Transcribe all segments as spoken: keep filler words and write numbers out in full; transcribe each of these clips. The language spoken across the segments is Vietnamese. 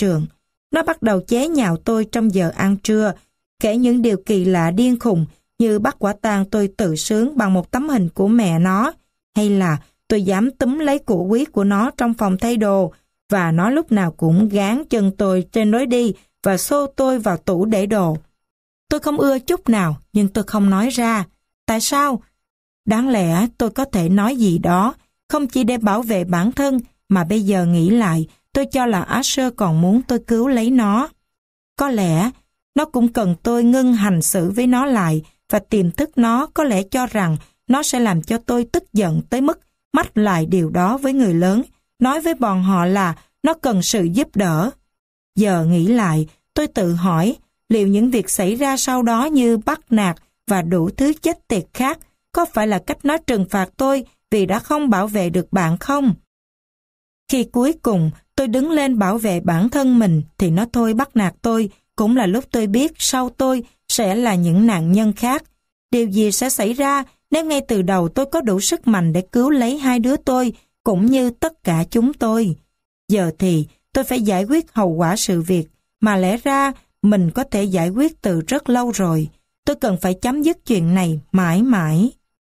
trường. Nó bắt đầu chế nhạo tôi trong giờ ăn trưa, kể những điều kỳ lạ điên khùng như bắt quả tang tôi tự sướng bằng một tấm hình của mẹ nó, hay là tôi dám túm lấy của quý của nó trong phòng thay đồ, và nó lúc nào cũng gán chân tôi trên lối đi và xô tôi vào tủ để đồ. Tôi không ưa chút nào, nhưng tôi không nói ra. Tại sao? Đáng lẽ tôi có thể nói gì đó, không chỉ để bảo vệ bản thân, mà bây giờ nghĩ lại, tôi cho là Asher còn muốn tôi cứu lấy nó. Có lẽ, nó cũng cần tôi ngưng hành xử với nó lại, và tiềm thức nó có lẽ cho rằng nó sẽ làm cho tôi tức giận tới mức mách lại điều đó với người lớn, nói với bọn họ là nó cần sự giúp đỡ. Giờ nghĩ lại, tôi tự hỏi, liệu những việc xảy ra sau đó như bắt nạt và đủ thứ chết tiệt khác, có phải là cách nó trừng phạt tôi vì đã không bảo vệ được bạn không? Khi cuối cùng tôi đứng lên bảo vệ bản thân mình thì nó thôi bắt nạt tôi, cũng là lúc tôi biết sau tôi sẽ là những nạn nhân khác. Điều gì sẽ xảy ra nếu ngay từ đầu tôi có đủ sức mạnh để cứu lấy hai đứa tôi, cũng như tất cả chúng tôi? Giờ thì tôi phải giải quyết hậu quả sự việc, mà lẽ ra mình có thể giải quyết từ rất lâu rồi. Tôi cần phải chấm dứt chuyện này mãi mãi.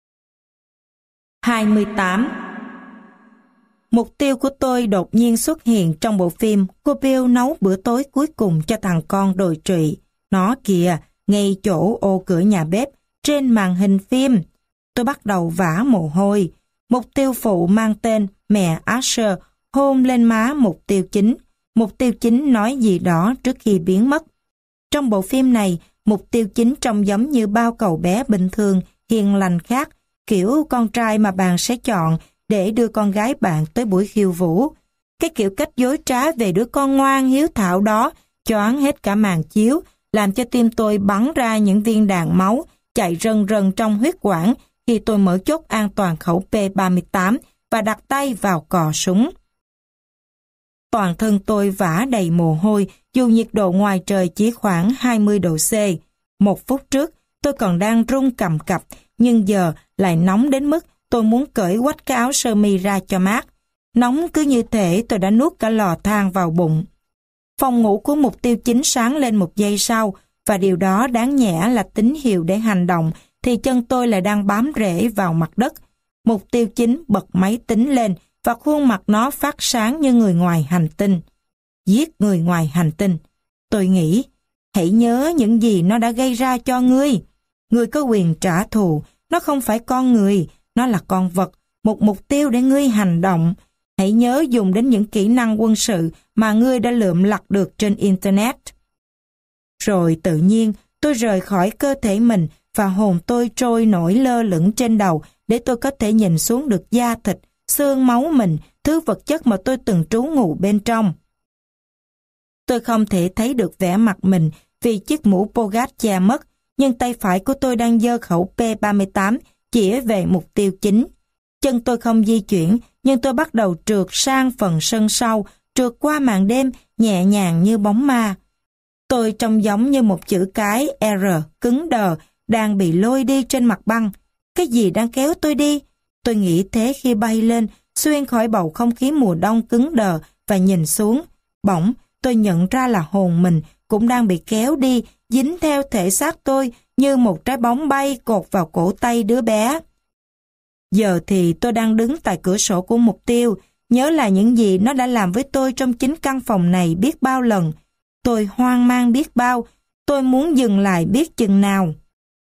hai mươi tám. Mục tiêu của tôi đột nhiên xuất hiện trong bộ phim Cô Bill nấu bữa tối cuối cùng cho thằng con đồi trụy. Nó kìa, ngay chỗ ô cửa nhà bếp, trên màn hình phim. Tôi bắt đầu vã mồ hôi. Mục tiêu phụ mang tên mẹ Asher hôn lên má mục tiêu chính. Mục tiêu chính nói gì đó trước khi biến mất. Trong bộ phim này, mục tiêu chính trông giống như bao cậu bé bình thường, hiền lành khác, kiểu con trai mà bạn sẽ chọn để đưa con gái bạn tới buổi khiêu vũ. Cái kiểu cách dối trá về đứa con ngoan hiếu thảo đó choáng hết cả màn chiếu, làm cho tim tôi bắn ra những viên đạn máu chạy rần rần trong huyết quản khi tôi mở chốt an toàn khẩu P ba mươi tám và đặt tay vào cò súng. Toàn thân tôi vã đầy mồ hôi dù nhiệt độ ngoài trời chỉ khoảng hai mươi độ C. Một phút trước tôi còn đang run cầm cập, nhưng giờ lại nóng đến mức tôi muốn cởi quách cái áo sơ mi ra cho mát. Nóng cứ như thể tôi đã nuốt cả lò than vào bụng. Phòng ngủ của mục tiêu chính sáng lên một giây sau, và điều đó đáng nhẽ là tín hiệu để hành động, thì chân tôi lại đang bám rễ vào mặt đất. Mục tiêu chính bật máy tính lên, và khuôn mặt nó phát sáng như người ngoài hành tinh. Giết người ngoài hành tinh. Tôi nghĩ, hãy nhớ những gì nó đã gây ra cho ngươi. Ngươi có quyền trả thù, nó không phải con người, nó là con vật, một mục tiêu để ngươi hành động. Hãy nhớ dùng đến những kỹ năng quân sự mà ngươi đã lượm lặt được trên Internet. Rồi tự nhiên, tôi rời khỏi cơ thể mình và hồn tôi trôi nổi lơ lửng trên đầu để tôi có thể nhìn xuống được da thịt, xương máu mình, thứ vật chất mà tôi từng trú ngụ bên trong. Tôi không thể thấy được vẻ mặt mình vì chiếc mũ Bogart che mất, nhưng tay phải của tôi đang giơ khẩu P ba mươi tám chĩa về mục tiêu chính. Chân tôi không di chuyển, nhưng tôi bắt đầu trượt sang phần sân sau, trượt qua màn đêm, nhẹ nhàng như bóng ma. Tôi trông giống như một chữ cái R cứng đờ đang bị lôi đi trên mặt băng. Cái gì đang kéo tôi đi? Tôi nghĩ thế khi bay lên, xuyên khỏi bầu không khí mùa đông cứng đờ và nhìn xuống. Bỗng, tôi nhận ra là hồn mình cũng đang bị kéo đi, dính theo thể xác tôi như một trái bóng bay cột vào cổ tay đứa bé. Giờ thì tôi đang đứng tại cửa sổ của mục tiêu, nhớ lại những gì nó đã làm với tôi trong chính căn phòng này biết bao lần. Tôi hoang mang biết bao, tôi muốn dừng lại biết chừng nào.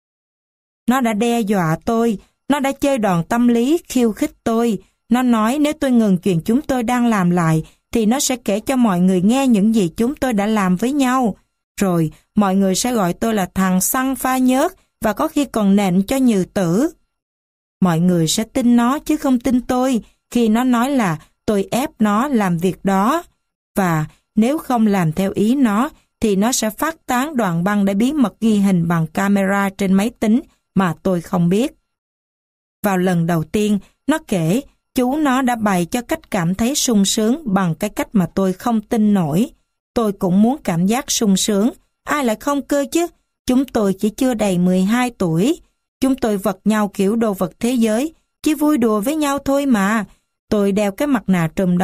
Nó đã đe dọa tôi, nó đã chơi đòn tâm lý khiêu khích tôi. Nó nói nếu tôi ngừng chuyện chúng tôi đang làm lại, thì nó sẽ kể cho mọi người nghe những gì chúng tôi đã làm với nhau. Rồi mọi người sẽ gọi tôi là thằng xăng pha nhớt và có khi còn nện cho nhừ tử. Mọi người sẽ tin nó chứ không tin tôi khi nó nói là tôi ép nó làm việc đó. Và nếu không làm theo ý nó, thì nó sẽ phát tán đoạn băng để bí mật ghi hình bằng camera trên máy tính mà tôi không biết. Vào lần đầu tiên, nó kể chú nó đã bày cho cách cảm thấy sung sướng bằng cái cách mà tôi không tin nổi. Tôi cũng muốn cảm giác sung sướng. Ai lại không cơ chứ? Chúng tôi chỉ chưa đầy mười hai tuổi. Chúng tôi vật nhau kiểu đồ vật thế giới, chỉ vui đùa với nhau thôi mà. Tôi đeo cái mặt nạ trùm đầu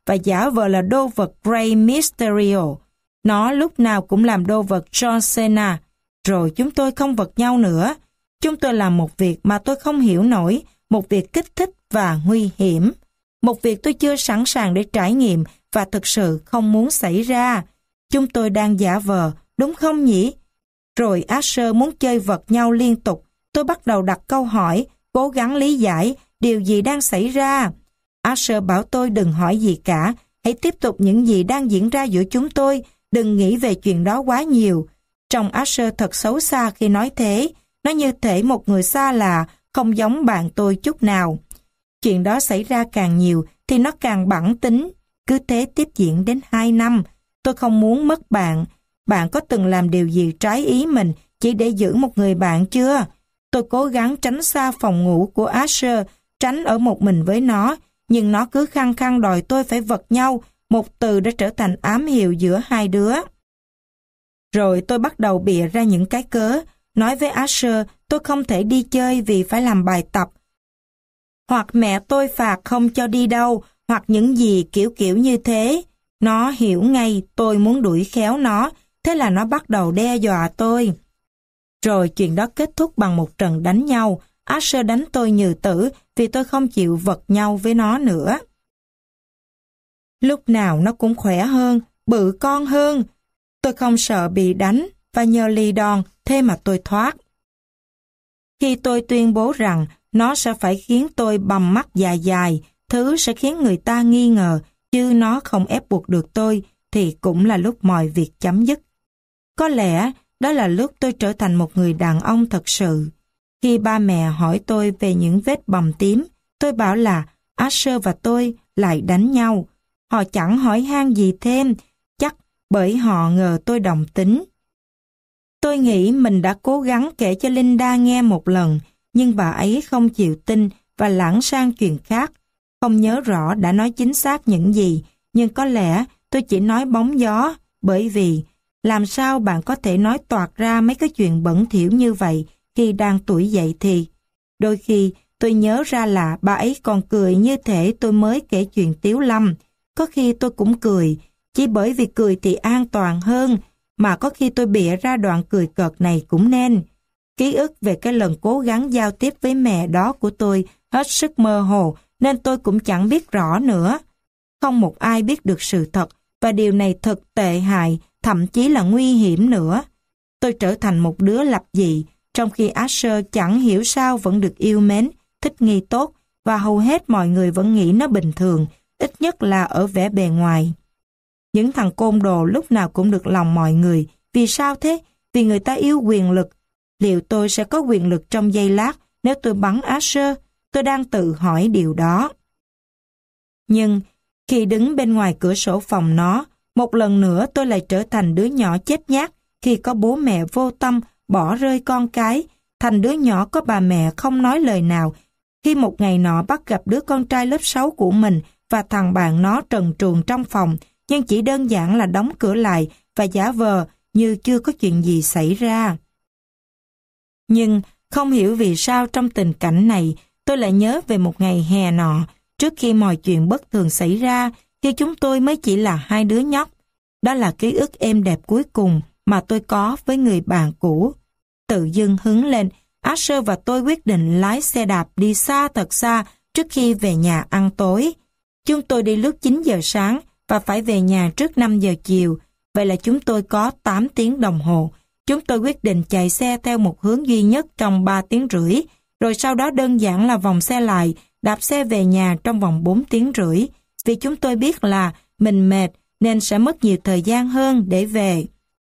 và giả vờ là đô vật Rey Mysterio. Nó lúc nào cũng làm đô vật John Cena. Rồi chúng tôi không vật nhau nữa. Chúng tôi làm một việc mà tôi không hiểu nổi, một việc kích thích và nguy hiểm. Một việc tôi chưa sẵn sàng để trải nghiệm và thực sự không muốn xảy ra. Chúng tôi đang giả vờ, đúng không nhỉ? Rồi Asher muốn chơi vật nhau liên tục. Tôi bắt đầu đặt câu hỏi, cố gắng lý giải điều gì đang xảy ra. Asher bảo tôi đừng hỏi gì cả, hãy tiếp tục những gì đang diễn ra giữa chúng tôi, đừng nghĩ về chuyện đó quá nhiều. Trông Asher thật xấu xa khi nói thế, nó như thể một người xa lạ, không giống bạn tôi chút nào. Chuyện đó xảy ra càng nhiều thì nó càng bẵng tính, cứ thế tiếp diễn đến hai năm. Tôi không muốn mất bạn. Bạn có từng làm điều gì trái ý mình chỉ để giữ một người bạn chưa? Tôi cố gắng tránh xa phòng ngủ của Asher, tránh ở một mình với nó, nhưng nó cứ khăng khăng đòi tôi phải vật nhau, một từ đã trở thành ám hiệu giữa hai đứa. Rồi tôi bắt đầu bịa ra những cái cớ, nói với Asher tôi không thể đi chơi vì phải làm bài tập, hoặc mẹ tôi phạt không cho đi đâu, hoặc những gì kiểu kiểu như thế. Nó hiểu ngay tôi muốn đuổi khéo nó, thế là nó bắt đầu đe dọa tôi. Rồi chuyện đó kết thúc bằng một trận đánh nhau. Asher đánh tôi như tử vì tôi không chịu vật nhau với nó nữa. Lúc nào nó cũng khỏe hơn, bự con hơn. Tôi không sợ bị đánh và nhờ lì đòn, thế mà tôi thoát. Khi tôi tuyên bố rằng nó sẽ phải khiến tôi bầm mắt dài dài, thứ sẽ khiến người ta nghi ngờ, chứ nó không ép buộc được tôi, thì cũng là lúc mọi việc chấm dứt. Có lẽ đó là lúc tôi trở thành một người đàn ông thật sự. Khi ba mẹ hỏi tôi về những vết bầm tím, tôi bảo là Asher và tôi lại đánh nhau. Họ chẳng hỏi han gì thêm, chắc bởi họ ngờ tôi đồng tính. Tôi nghĩ mình đã cố gắng kể cho Linda nghe một lần, nhưng bà ấy không chịu tin và lảng sang chuyện khác. Không nhớ rõ đã nói chính xác những gì, nhưng có lẽ tôi chỉ nói bóng gió, bởi vì làm sao bạn có thể nói toạc ra mấy cái chuyện bẩn thỉu như vậy khi đang tuổi dậy thì. Đôi khi tôi nhớ ra là bà ấy còn cười như thể tôi mới kể chuyện Tiếu Lâm. Có khi tôi cũng cười, chỉ bởi vì cười thì an toàn hơn, mà có khi tôi bịa ra đoạn cười cợt này cũng nên. Ký ức về cái lần cố gắng giao tiếp với mẹ đó của tôi hết sức mơ hồ, nên tôi cũng chẳng biết rõ nữa. Không một ai biết được sự thật, và điều này thật tệ hại, thậm chí là nguy hiểm nữa. Tôi trở thành một đứa lập dị, trong khi Asher chẳng hiểu sao vẫn được yêu mến, thích nghi tốt, và hầu hết mọi người vẫn nghĩ nó bình thường, ít nhất là ở vẻ bề ngoài. Những thằng côn đồ lúc nào cũng được lòng mọi người. Vì sao thế? Vì người ta yêu quyền lực. Liệu tôi sẽ có quyền lực trong giây lát nếu tôi bắn Asher? Tôi đang tự hỏi điều đó. Nhưng khi đứng bên ngoài cửa sổ phòng nó, một lần nữa tôi lại trở thành đứa nhỏ chết nhát khi có bố mẹ vô tâm bỏ rơi con cái, thành đứa nhỏ có bà mẹ không nói lời nào. Khi một ngày nọ bắt gặp đứa con trai lớp sáu của mình và thằng bạn nó trần truồng trong phòng, nhưng chỉ đơn giản là đóng cửa lại và giả vờ như chưa có chuyện gì xảy ra. Nhưng không hiểu vì sao trong tình cảnh này, tôi lại nhớ về một ngày hè nọ, trước khi mọi chuyện bất thường xảy ra, khi chúng tôi mới chỉ là hai đứa nhóc. Đó là ký ức êm đẹp cuối cùng mà tôi có với người bạn cũ. Tự dưng hứng lên, Asher và tôi quyết định lái xe đạp đi xa thật xa trước khi về nhà ăn tối. Chúng tôi đi lúc chín giờ sáng và phải về nhà trước năm giờ chiều. Vậy là chúng tôi có tám tiếng đồng hồ. Chúng tôi quyết định chạy xe theo một hướng duy nhất trong ba tiếng rưỡi, rồi sau đó đơn giản là vòng xe lại, đạp xe về nhà trong vòng bốn tiếng rưỡi, vì chúng tôi biết là mình mệt nên sẽ mất nhiều thời gian hơn để về.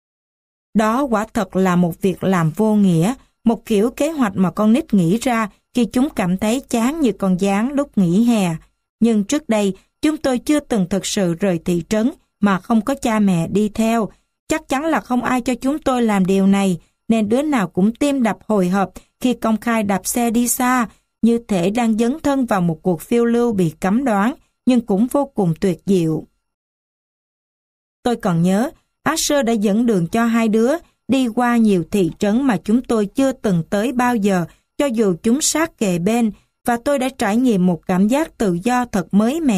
Đó quả thật là một việc làm vô nghĩa, một kiểu kế hoạch mà con nít nghĩ ra khi chúng cảm thấy chán như con gián lúc nghỉ hè. Nhưng trước đây, chúng tôi chưa từng thực sự rời thị trấn mà không có cha mẹ đi theo. Chắc chắn là không ai cho chúng tôi làm điều này, nên đứa nào cũng tim đập hồi hộp khi công khai đạp xe đi xa, như thể đang dấn thân vào một cuộc phiêu lưu bị cấm đoán, nhưng cũng vô cùng tuyệt diệu. Tôi còn nhớ, Asher đã dẫn đường cho hai đứa đi qua nhiều thị trấn mà chúng tôi chưa từng tới bao giờ, cho dù chúng sát kề bên, và tôi đã trải nghiệm một cảm giác tự do thật mới mẻ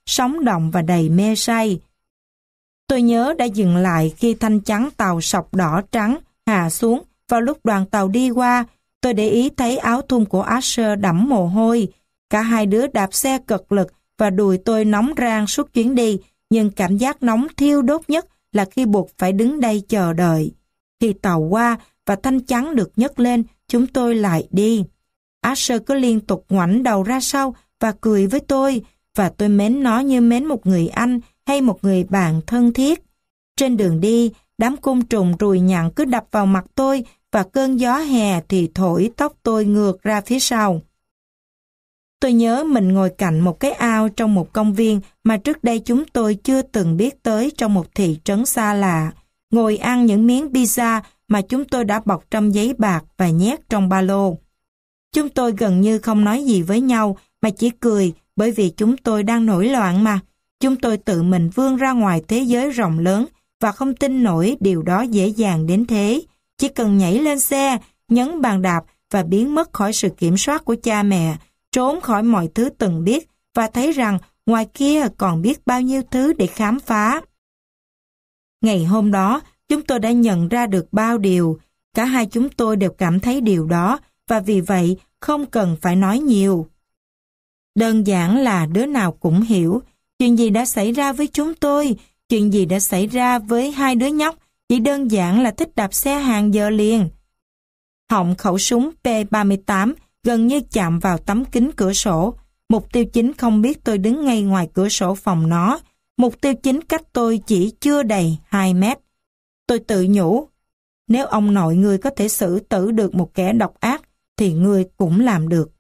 sống động và đầy mê say. Tôi nhớ đã dừng lại khi thanh chắn tàu sọc đỏ trắng hạ xuống vào lúc đoàn tàu đi qua. Tôi để ý thấy áo thun của Asher đẫm mồ hôi. Cả hai đứa đạp xe cực lực và đùi tôi nóng rang suốt chuyến đi, nhưng cảm giác nóng thiêu đốt nhất là khi buộc phải đứng đây chờ đợi. Khi tàu qua và thanh chắn được nhấc lên, chúng tôi lại đi. Asher cứ liên tục ngoảnh đầu ra sau và cười với tôi, và tôi mến nó như mến một người anh hay một người bạn thân thiết. Trên đường đi, đám côn trùng ruồi nhặng cứ đập vào mặt tôi, và cơn gió hè thì thổi tóc tôi ngược ra phía sau. Tôi nhớ mình ngồi cạnh một cái ao trong một công viên mà trước đây chúng tôi chưa từng biết tới trong một thị trấn xa lạ, ngồi ăn những miếng pizza mà chúng tôi đã bọc trong giấy bạc và nhét trong ba lô. Chúng tôi gần như không nói gì với nhau mà chỉ cười, bởi vì chúng tôi đang nổi loạn mà. Chúng tôi tự mình vươn ra ngoài thế giới rộng lớn và không tin nổi điều đó dễ dàng đến thế. Chỉ cần nhảy lên xe, nhấn bàn đạp và biến mất khỏi sự kiểm soát của cha mẹ, trốn khỏi mọi thứ từng biết và thấy rằng ngoài kia còn biết bao nhiêu thứ để khám phá. Ngày hôm đó, chúng tôi đã nhận ra được bao điều. Cả hai chúng tôi đều cảm thấy điều đó và vì vậy không cần phải nói nhiều. Đơn giản là đứa nào cũng hiểu chuyện gì đã xảy ra với chúng tôi, chuyện gì đã xảy ra với hai đứa nhóc, chỉ đơn giản là thích đạp xe hàng giờ liền. Họng khẩu súng P ba mươi tám gần như chạm vào tấm kính cửa sổ. Mục tiêu chính không biết tôi đứng ngay ngoài cửa sổ phòng nó. Mục tiêu chính cách tôi chỉ chưa đầy hai mét. Tôi tự nhủ, nếu ông nội ngươi có thể xử tử được một kẻ độc ác, thì ngươi cũng làm được.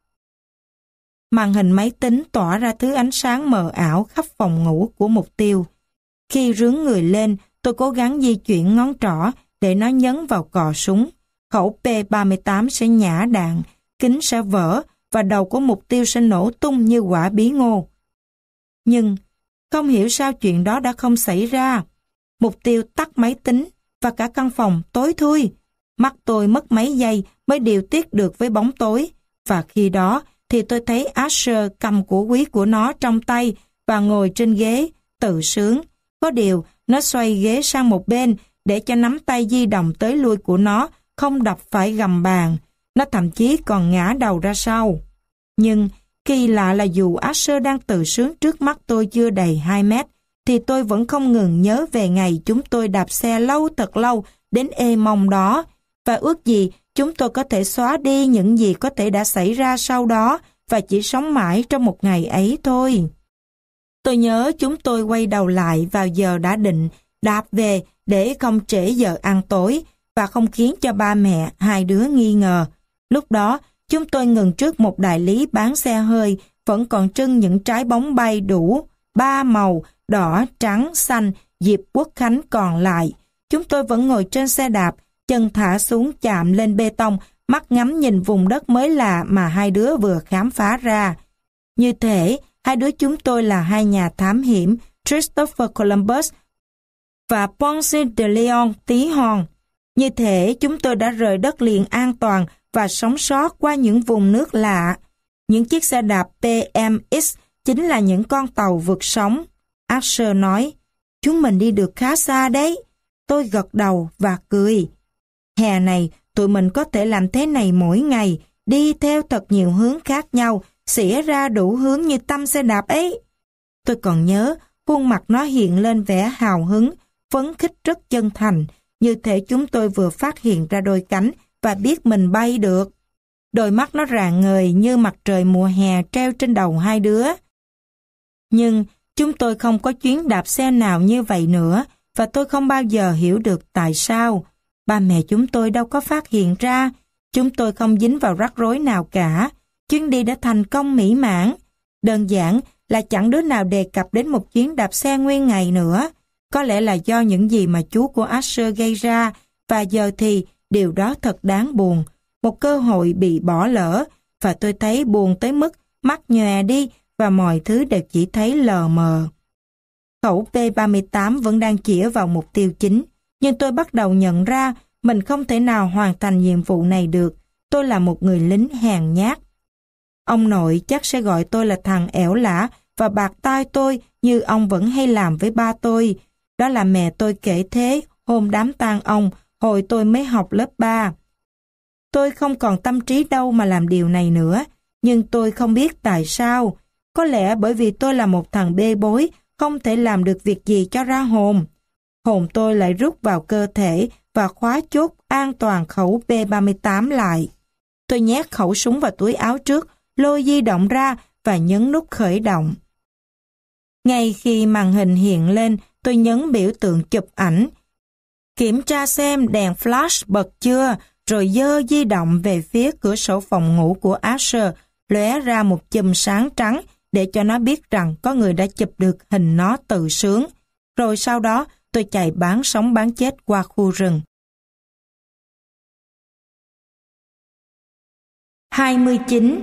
Màn hình máy tính tỏa ra thứ ánh sáng mờ ảo khắp phòng ngủ của mục tiêu. Khi rướn người lên, tôi cố gắng di chuyển ngón trỏ để nó nhấn vào cò súng. Khẩu P ba mươi tám sẽ nhả đạn, kính sẽ vỡ và đầu của mục tiêu sẽ nổ tung như quả bí ngô. Nhưng không hiểu sao chuyện đó đã không xảy ra. Mục tiêu tắt máy tính và cả căn phòng tối thui. Mắt tôi mất mấy giây mới điều tiết được với bóng tối, và khi đó thì tôi thấy Asher cầm của quý của nó trong tay và ngồi trên ghế, tự sướng. Có điều, nó xoay ghế sang một bên để cho nắm tay di động tới lui của nó không đập phải gầm bàn. Nó thậm chí còn ngã đầu ra sau. Nhưng kỳ lạ là dù Asher đang tự sướng trước mắt tôi chưa đầy hai mét, thì tôi vẫn không ngừng nhớ về ngày chúng tôi đạp xe lâu thật lâu đến ê mông đó, và ước gì chúng tôi có thể xóa đi những gì có thể đã xảy ra sau đó và chỉ sống mãi trong một ngày ấy thôi. Tôi nhớ chúng tôi quay đầu lại vào giờ đã định, đạp về để không trễ giờ ăn tối và không khiến cho ba mẹ hai đứa nghi ngờ. Lúc đó, chúng tôi ngừng trước một đại lý bán xe hơi, vẫn còn trưng những trái bóng bay đủ ba màu, đỏ, trắng, xanh, dịp Quốc Khánh còn lại. Chúng tôi vẫn ngồi trên xe đạp, chân thả xuống chạm lên bê tông, mắt ngắm nhìn vùng đất mới lạ mà hai đứa vừa khám phá ra. Như thể, hai đứa chúng tôi là hai nhà thám hiểm Christopher Columbus và Ponce de Leon tí hon. Như thể chúng tôi đã rời đất liền an toàn và sống sót qua những vùng nước lạ. Những chiếc xe đạp pê em ích chính là những con tàu vượt sóng. Asher nói, chúng mình đi được khá xa đấy. Tôi gật đầu và cười. Hè này, tụi mình có thể làm thế này mỗi ngày, đi theo thật nhiều hướng khác nhau, xỉa ra đủ hướng như tăm xe đạp ấy. Tôi còn nhớ, khuôn mặt nó hiện lên vẻ hào hứng, phấn khích rất chân thành, như thể chúng tôi vừa phát hiện ra đôi cánh và biết mình bay được. Đôi mắt nó rạng ngời như mặt trời mùa hè treo trên đầu hai đứa. Nhưng chúng tôi không có chuyến đạp xe nào như vậy nữa, và tôi không bao giờ hiểu được tại sao. Ba mẹ chúng tôi đâu có phát hiện ra. Chúng tôi không dính vào rắc rối nào cả. Chuyến đi đã thành công mỹ mãn. Đơn giản là chẳng đứa nào đề cập đến một chuyến đạp xe nguyên ngày nữa. Có lẽ là do những gì mà chú của Asher gây ra, và giờ thì điều đó thật đáng buồn. Một cơ hội bị bỏ lỡ, và tôi thấy buồn tới mức mắt nhòe đi và mọi thứ đều chỉ thấy lờ mờ. Khẩu P ba mươi tám vẫn đang chĩa vào mục tiêu chính, nhưng tôi bắt đầu nhận ra mình không thể nào hoàn thành nhiệm vụ này được. Tôi là một người lính hèn nhát. Ông nội chắc sẽ gọi tôi là thằng ẻo lả và bạt tai tôi như ông vẫn hay làm với ba tôi. Đó là mẹ tôi kể thế hôm đám tang ông, hồi tôi mới học lớp ba. Tôi không còn tâm trí đâu mà làm điều này nữa, nhưng tôi không biết tại sao. Có lẽ bởi vì tôi là một thằng bê bối, không thể làm được việc gì cho ra hồn. Hồn tôi lại rút vào cơ thể và khóa chốt an toàn khẩu B ba mươi tám lại. Tôi nhét khẩu súng vào túi áo trước, lôi di động ra và nhấn nút khởi động. Ngay khi màn hình hiện lên, tôi nhấn biểu tượng chụp ảnh. Kiểm tra xem đèn flash bật chưa, rồi giơ di động về phía cửa sổ phòng ngủ của Asher, lóe ra một chùm sáng trắng để cho nó biết rằng có người đã chụp được hình nó tự sướng. Rồi sau đó, tôi chạy bán sống bán chết qua khu rừng. hai mươi chín.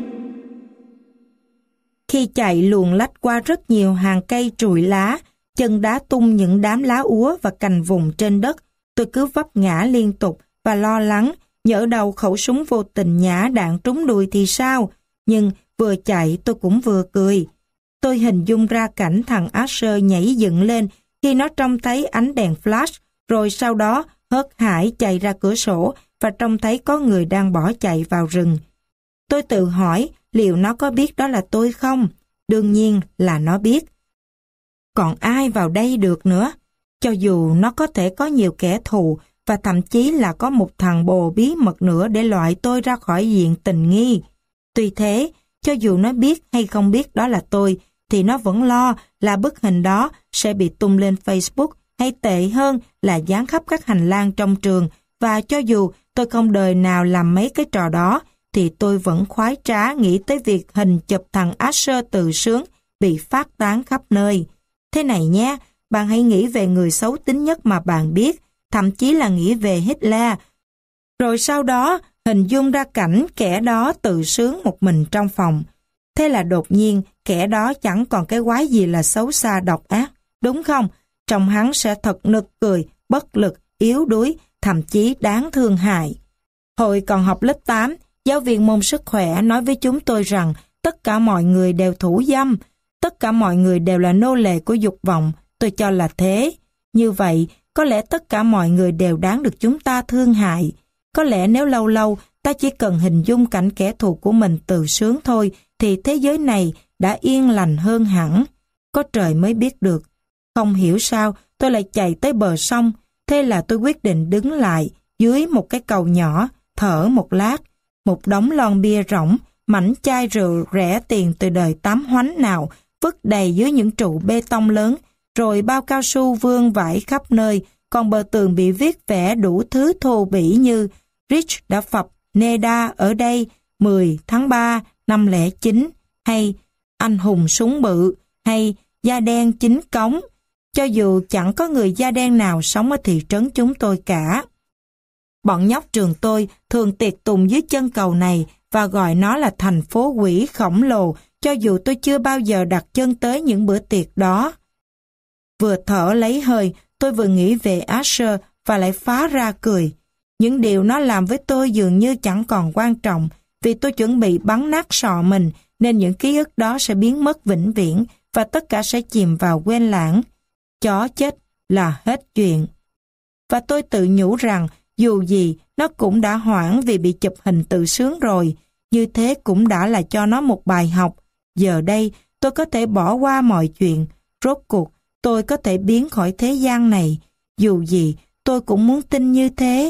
Khi chạy luồn lách qua rất nhiều hàng cây trụi lá, chân đá tung những đám lá úa và cành vùng trên đất, tôi cứ vấp ngã liên tục và lo lắng, nhỡ đầu khẩu súng vô tình nhả đạn trúng đùi thì sao? Nhưng vừa chạy tôi cũng vừa cười. Tôi hình dung ra cảnh thằng Asher nhảy dựng lên khi nó trông thấy ánh đèn flash, rồi sau đó hớt hải chạy ra cửa sổ và trông thấy có người đang bỏ chạy vào rừng. Tôi tự hỏi liệu nó có biết đó là tôi không? Đương nhiên là nó biết. Còn ai vào đây được nữa? Cho dù nó có thể có nhiều kẻ thù và thậm chí là có một thằng bồ bí mật nữa để loại tôi ra khỏi diện tình nghi. Tuy thế, cho dù nó biết hay không biết đó là tôi, thì nó vẫn lo là bức hình đó sẽ bị tung lên Facebook, hay tệ hơn là dán khắp các hành lang trong trường, và cho dù tôi không đời nào làm mấy cái trò đó, thì tôi vẫn khoái trá nghĩ tới việc hình chụp thằng Asher tự sướng bị phát tán khắp nơi. Thế này nhé, bạn hãy nghĩ về người xấu tính nhất mà bạn biết, thậm chí là nghĩ về Hitler. Rồi sau đó, hình dung ra cảnh kẻ đó tự sướng một mình trong phòng. Thế là đột nhiên, kẻ đó chẳng còn cái quái gì là xấu xa độc ác, đúng không? Trông hắn sẽ thật nực cười, bất lực, yếu đuối, thậm chí đáng thương hại. Hồi còn học lớp tám, giáo viên môn sức khỏe nói với chúng tôi rằng tất cả mọi người đều thủ dâm, tất cả mọi người đều là nô lệ của dục vọng. Tôi cho là thế. Như vậy, có lẽ tất cả mọi người đều đáng được chúng ta thương hại. Có lẽ nếu lâu lâu ta chỉ cần hình dung cảnh kẻ thù của mình tự sướng thôi, thì thế giới này đã yên lành hơn hẳn. Có trời mới biết được. Không hiểu sao tôi lại chạy tới bờ sông. Thế là tôi quyết định đứng lại dưới một cái cầu nhỏ, thở một lát. Một đống lon bia rỗng, mảnh chai rượu rẻ tiền từ đời tám hoánh nào vứt đầy dưới những trụ bê tông lớn, rồi bao cao su vương vãi khắp nơi, còn bờ tường bị viết vẽ đủ thứ thô bỉ như Rich đã phập Neda ở đây mười tháng ba năm lẻ chín, hay anh hùng súng bự, hay da đen chính cống, cho dù chẳng có người da đen nào sống ở thị trấn chúng tôi cả. Bọn nhóc trường tôi thường tiệc tùng dưới chân cầu này và gọi nó là thành phố quỷ khổng lồ, cho dù tôi chưa bao giờ đặt chân tới những bữa tiệc đó. Vừa thở lấy hơi, tôi vừa nghĩ về Asher và lại phá ra cười. Những điều nó làm với tôi dường như chẳng còn quan trọng, vì tôi chuẩn bị bắn nát sọ mình, nên những ký ức đó sẽ biến mất vĩnh viễn và tất cả sẽ chìm vào quên lãng. Chó chết là hết chuyện. Và tôi tự nhủ rằng dù gì nó cũng đã hoảng vì bị chụp hình tự sướng rồi, như thế cũng đã là cho nó một bài học. Giờ đây tôi có thể bỏ qua mọi chuyện, rốt cuộc tôi có thể biến khỏi thế gian này. Dù gì tôi cũng muốn tin như thế.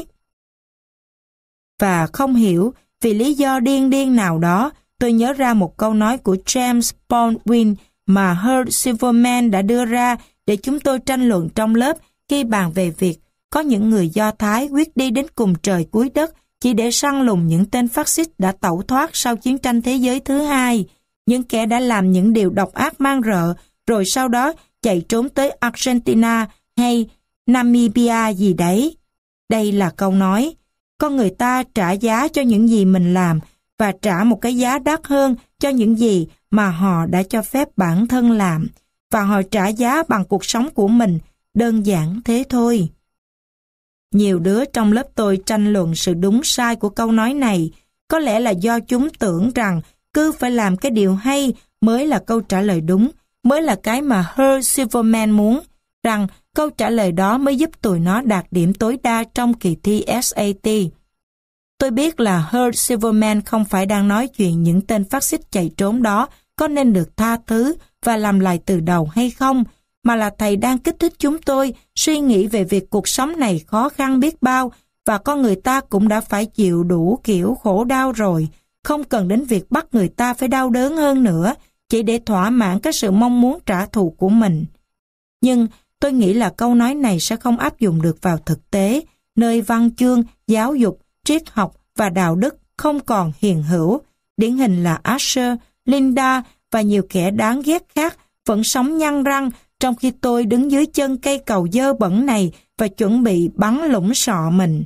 Và không hiểu vì lý do điên điên nào đó, tôi nhớ ra một câu nói của James Baldwin mà Herb Silverman đã đưa ra để chúng tôi tranh luận trong lớp khi bàn về việc có những người Do Thái quyết đi đến cùng trời cuối đất chỉ để săn lùng những tên phát xít đã tẩu thoát sau chiến tranh thế giới thứ hai, những kẻ đã làm những điều độc ác man rợ, rồi sau đó chạy trốn tới Argentina hay Namibia gì đấy. Đây là câu nói, con người ta trả giá cho những gì mình làm và trả một cái giá đắt hơn cho những gì mà họ đã cho phép bản thân làm, và họ trả giá bằng cuộc sống của mình, đơn giản thế thôi. Nhiều đứa trong lớp tôi tranh luận sự đúng sai của câu nói này, có lẽ là do chúng tưởng rằng cứ phải làm cái điều hay mới là câu trả lời đúng, mới là cái mà Herb Silverman muốn, rằng câu trả lời đó mới giúp tụi nó đạt điểm tối đa trong kỳ thi S A T. Tôi biết là Herb Silverman không phải đang nói chuyện những tên phát xít chạy trốn đó có nên được tha thứ và làm lại từ đầu hay không, mà là thầy đang kích thích chúng tôi suy nghĩ về việc cuộc sống này khó khăn biết bao, và con người ta cũng đã phải chịu đủ kiểu khổ đau rồi, không cần đến việc bắt người ta phải đau đớn hơn nữa, chỉ để thỏa mãn cái sự mong muốn trả thù của mình. Nhưng tôi nghĩ là câu nói này sẽ không áp dụng được vào thực tế, nơi văn chương, giáo dục, triết học và đạo đức không còn hiền hữu. Điển hình là Asher, Linda và nhiều kẻ đáng ghét khác vẫn sống nhăn răng, trong khi tôi đứng dưới chân cây cầu dơ bẩn này và chuẩn bị bắn lũng sọ mình.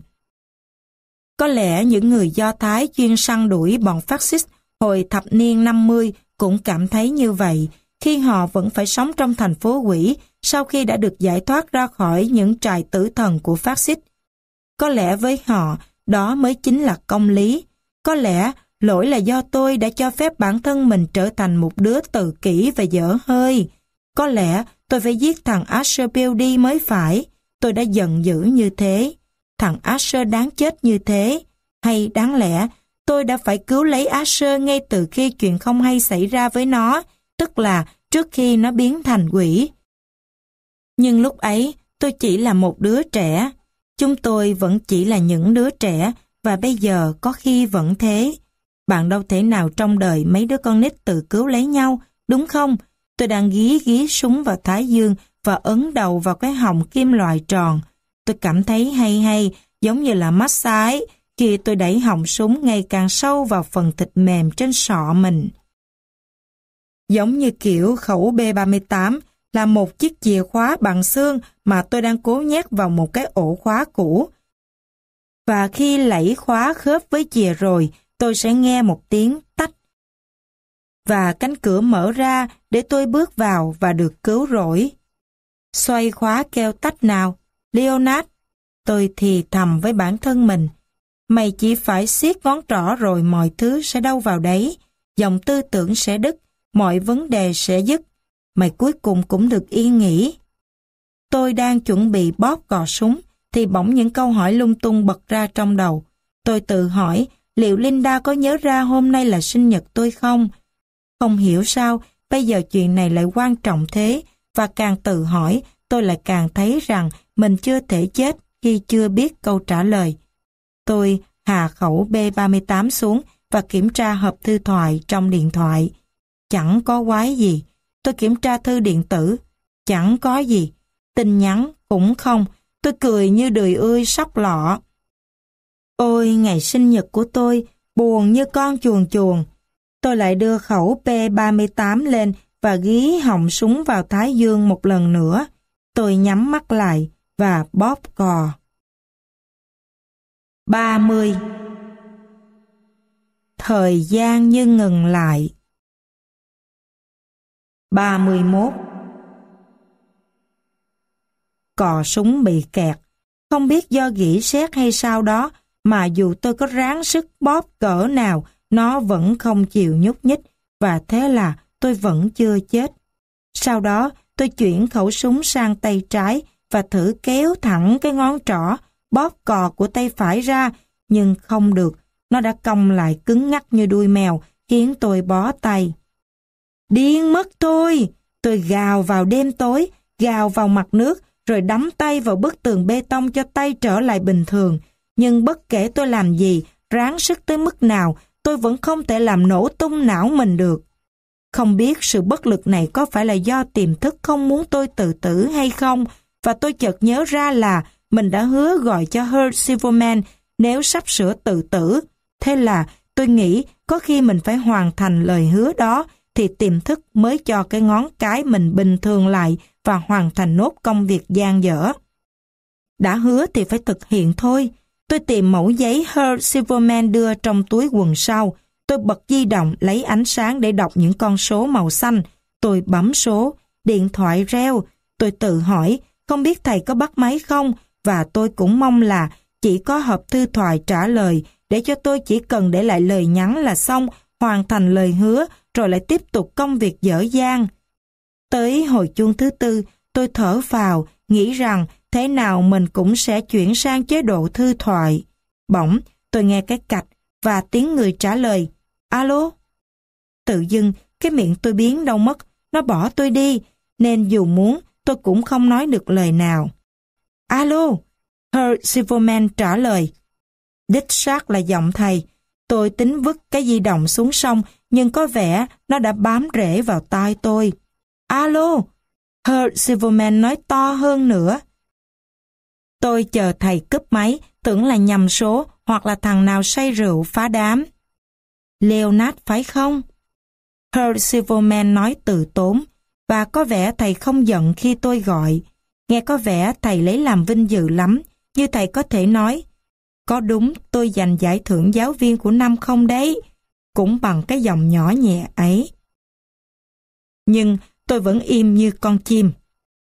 Có lẽ những người Do Thái chuyên săn đuổi bọn phát xít hồi thập niên năm mươi cũng cảm thấy như vậy, khi họ vẫn phải sống trong thành phố quỷ sau khi đã được giải thoát ra khỏi những trại tử thần của phát xít. Có lẽ với họ, đó mới chính là công lý. Có lẽ lỗi là do tôi đã cho phép bản thân mình trở thành một đứa tự kỷ và dở hơi. Có lẽ tôi phải giết thằng Asher Bill đi mới phải. Tôi đã giận dữ như thế. Thằng Asher đáng chết như thế. Hay đáng lẽ tôi đã phải cứu lấy Asher ngay từ khi chuyện không hay xảy ra với nó, tức là trước khi nó biến thành quỷ. Nhưng lúc ấy tôi chỉ là một đứa trẻ. Chúng tôi vẫn chỉ là những đứa trẻ, và bây giờ có khi vẫn thế. Bạn đâu thể nào trong đời mấy đứa con nít tự cứu lấy nhau, đúng không? Tôi đang gí gí súng vào thái dương và ấn đầu vào cái họng kim loại tròn. Tôi cảm thấy hay hay, giống như là massage ấy, khi tôi đẩy họng súng ngày càng sâu vào phần thịt mềm trên sọ mình. Giống như kiểu khẩu B ba mươi tám là một chiếc chìa khóa bằng xương mà tôi đang cố nhét vào một cái ổ khóa cũ. Và khi lẫy khóa khớp với chìa rồi, tôi sẽ nghe một tiếng tách. Và cánh cửa mở ra để tôi bước vào và được cứu rỗi. Xoay khóa keo tách nào, Leonard. Tôi thì thầm với bản thân mình. Mày chỉ phải siết ngón trỏ rồi mọi thứ sẽ đâu vào đấy. Dòng tư tưởng sẽ đứt, mọi vấn đề sẽ dứt. Mày cuối cùng cũng được yên nghỉ. Tôi đang chuẩn bị bóp cò súng, thì bỗng những câu hỏi lung tung bật ra trong đầu. Tôi tự hỏi, liệu Linda có nhớ ra hôm nay là sinh nhật tôi không? Không hiểu sao, bây giờ chuyện này lại quan trọng thế, và càng tự hỏi, tôi lại càng thấy rằng mình chưa thể chết khi chưa biết câu trả lời. Tôi hạ khẩu B ba mươi tám xuống và kiểm tra hộp thư thoại trong điện thoại. Chẳng có quái gì. Tôi kiểm tra thư điện tử. Chẳng có gì. Tin nhắn cũng không. Tôi cười như đười ươi sóc lọ. Ôi, ngày sinh nhật của tôi, buồn như con chuồn chuồn. Tôi lại đưa khẩu P ba mươi tám lên và gí họng súng vào thái dương một lần nữa. Tôi nhắm mắt lại và bóp cò. ba mươi. Thời gian như ngừng lại. ba mươi mốt. Cò súng bị kẹt. Không biết do gỉ sét hay sao đó, mà dù tôi có ráng sức bóp cỡ nào, nó vẫn không chịu nhúc nhích, và thế là tôi vẫn chưa chết. Sau đó, tôi chuyển khẩu súng sang tay trái và thử kéo thẳng cái ngón trỏ, bóp cò của tay phải ra, nhưng không được. Nó đã cong lại cứng ngắc như đuôi mèo, khiến tôi bó tay. Điên mất thôi! Tôi gào vào đêm tối, gào vào mặt nước, rồi đắm tay vào bức tường bê tông cho tay trở lại bình thường. Nhưng bất kể tôi làm gì, ráng sức tới mức nào, tôi vẫn không thể làm nổ tung não mình được. Không biết sự bất lực này có phải là do tiềm thức không muốn tôi tự tử hay không, và tôi chợt nhớ ra là mình đã hứa gọi cho Herb Silverman nếu sắp sửa tự tử. Thế là tôi nghĩ có khi mình phải hoàn thành lời hứa đó thì tiềm thức mới cho cái ngón cái mình bình thường lại và hoàn thành nốt công việc dang dở. Đã hứa thì phải thực hiện thôi. Tôi tìm mẩu giấy Herb Silverman đưa trong túi quần sau. Tôi bật di động lấy ánh sáng để đọc những con số màu xanh. Tôi bấm số, điện thoại reo. Tôi tự hỏi, không biết thầy có bắt máy không? Và tôi cũng mong là chỉ có hộp thư thoại trả lời để cho tôi chỉ cần để lại lời nhắn là xong, hoàn thành lời hứa, rồi lại tiếp tục công việc dở dang. Tới hồi chuông thứ tư, tôi thở phào, nghĩ rằng thế nào mình cũng sẽ chuyển sang chế độ thư thoại. Bỗng, tôi nghe cái cạch và tiếng người trả lời, alo? Tự dưng, cái miệng tôi biến đâu mất, nó bỏ tôi đi, nên dù muốn, tôi cũng không nói được lời nào. Alo? Herr Silverman trả lời. Đích xác là giọng thầy. Tôi tính vứt cái di động xuống sông, nhưng có vẻ nó đã bám rễ vào tai tôi. Alo? Herr Silverman nói to hơn nữa. Tôi chờ thầy cúp máy, tưởng là nhầm số hoặc là thằng nào say rượu phá đám. Leonard phải không? Herr Silverman nói từ tốn, và có vẻ thầy không giận khi tôi gọi. Nghe có vẻ thầy lấy làm vinh dự lắm, như thầy có thể nói, có đúng tôi giành giải thưởng giáo viên của năm không đấy, cũng bằng cái giọng nhỏ nhẹ ấy. Nhưng tôi vẫn im như con chim.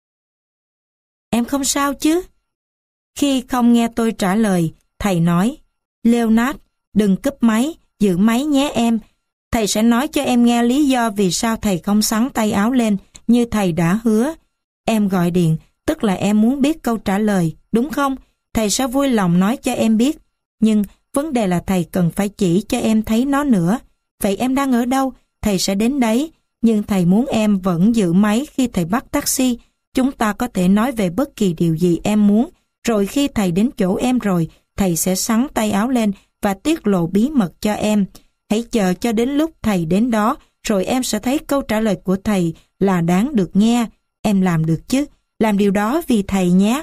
Em không sao chứ? Khi không nghe tôi trả lời, thầy nói, Leonard, đừng cúp máy, giữ máy nhé em. Thầy sẽ nói cho em nghe lý do vì sao thầy không xắn tay áo lên như thầy đã hứa. Em gọi điện, tức là em muốn biết câu trả lời, đúng không? Thầy sẽ vui lòng nói cho em biết. Nhưng vấn đề là thầy cần phải chỉ cho em thấy nó nữa. Vậy em đang ở đâu? Thầy sẽ đến đấy. Nhưng thầy muốn em vẫn giữ máy khi thầy bắt taxi. Chúng ta có thể nói về bất kỳ điều gì em muốn. Rồi khi thầy đến chỗ em rồi, thầy sẽ xắn tay áo lên và tiết lộ bí mật cho em. Hãy chờ cho đến lúc thầy đến đó, rồi em sẽ thấy câu trả lời của thầy là đáng được nghe. Em làm được chứ? Làm điều đó vì thầy nhé.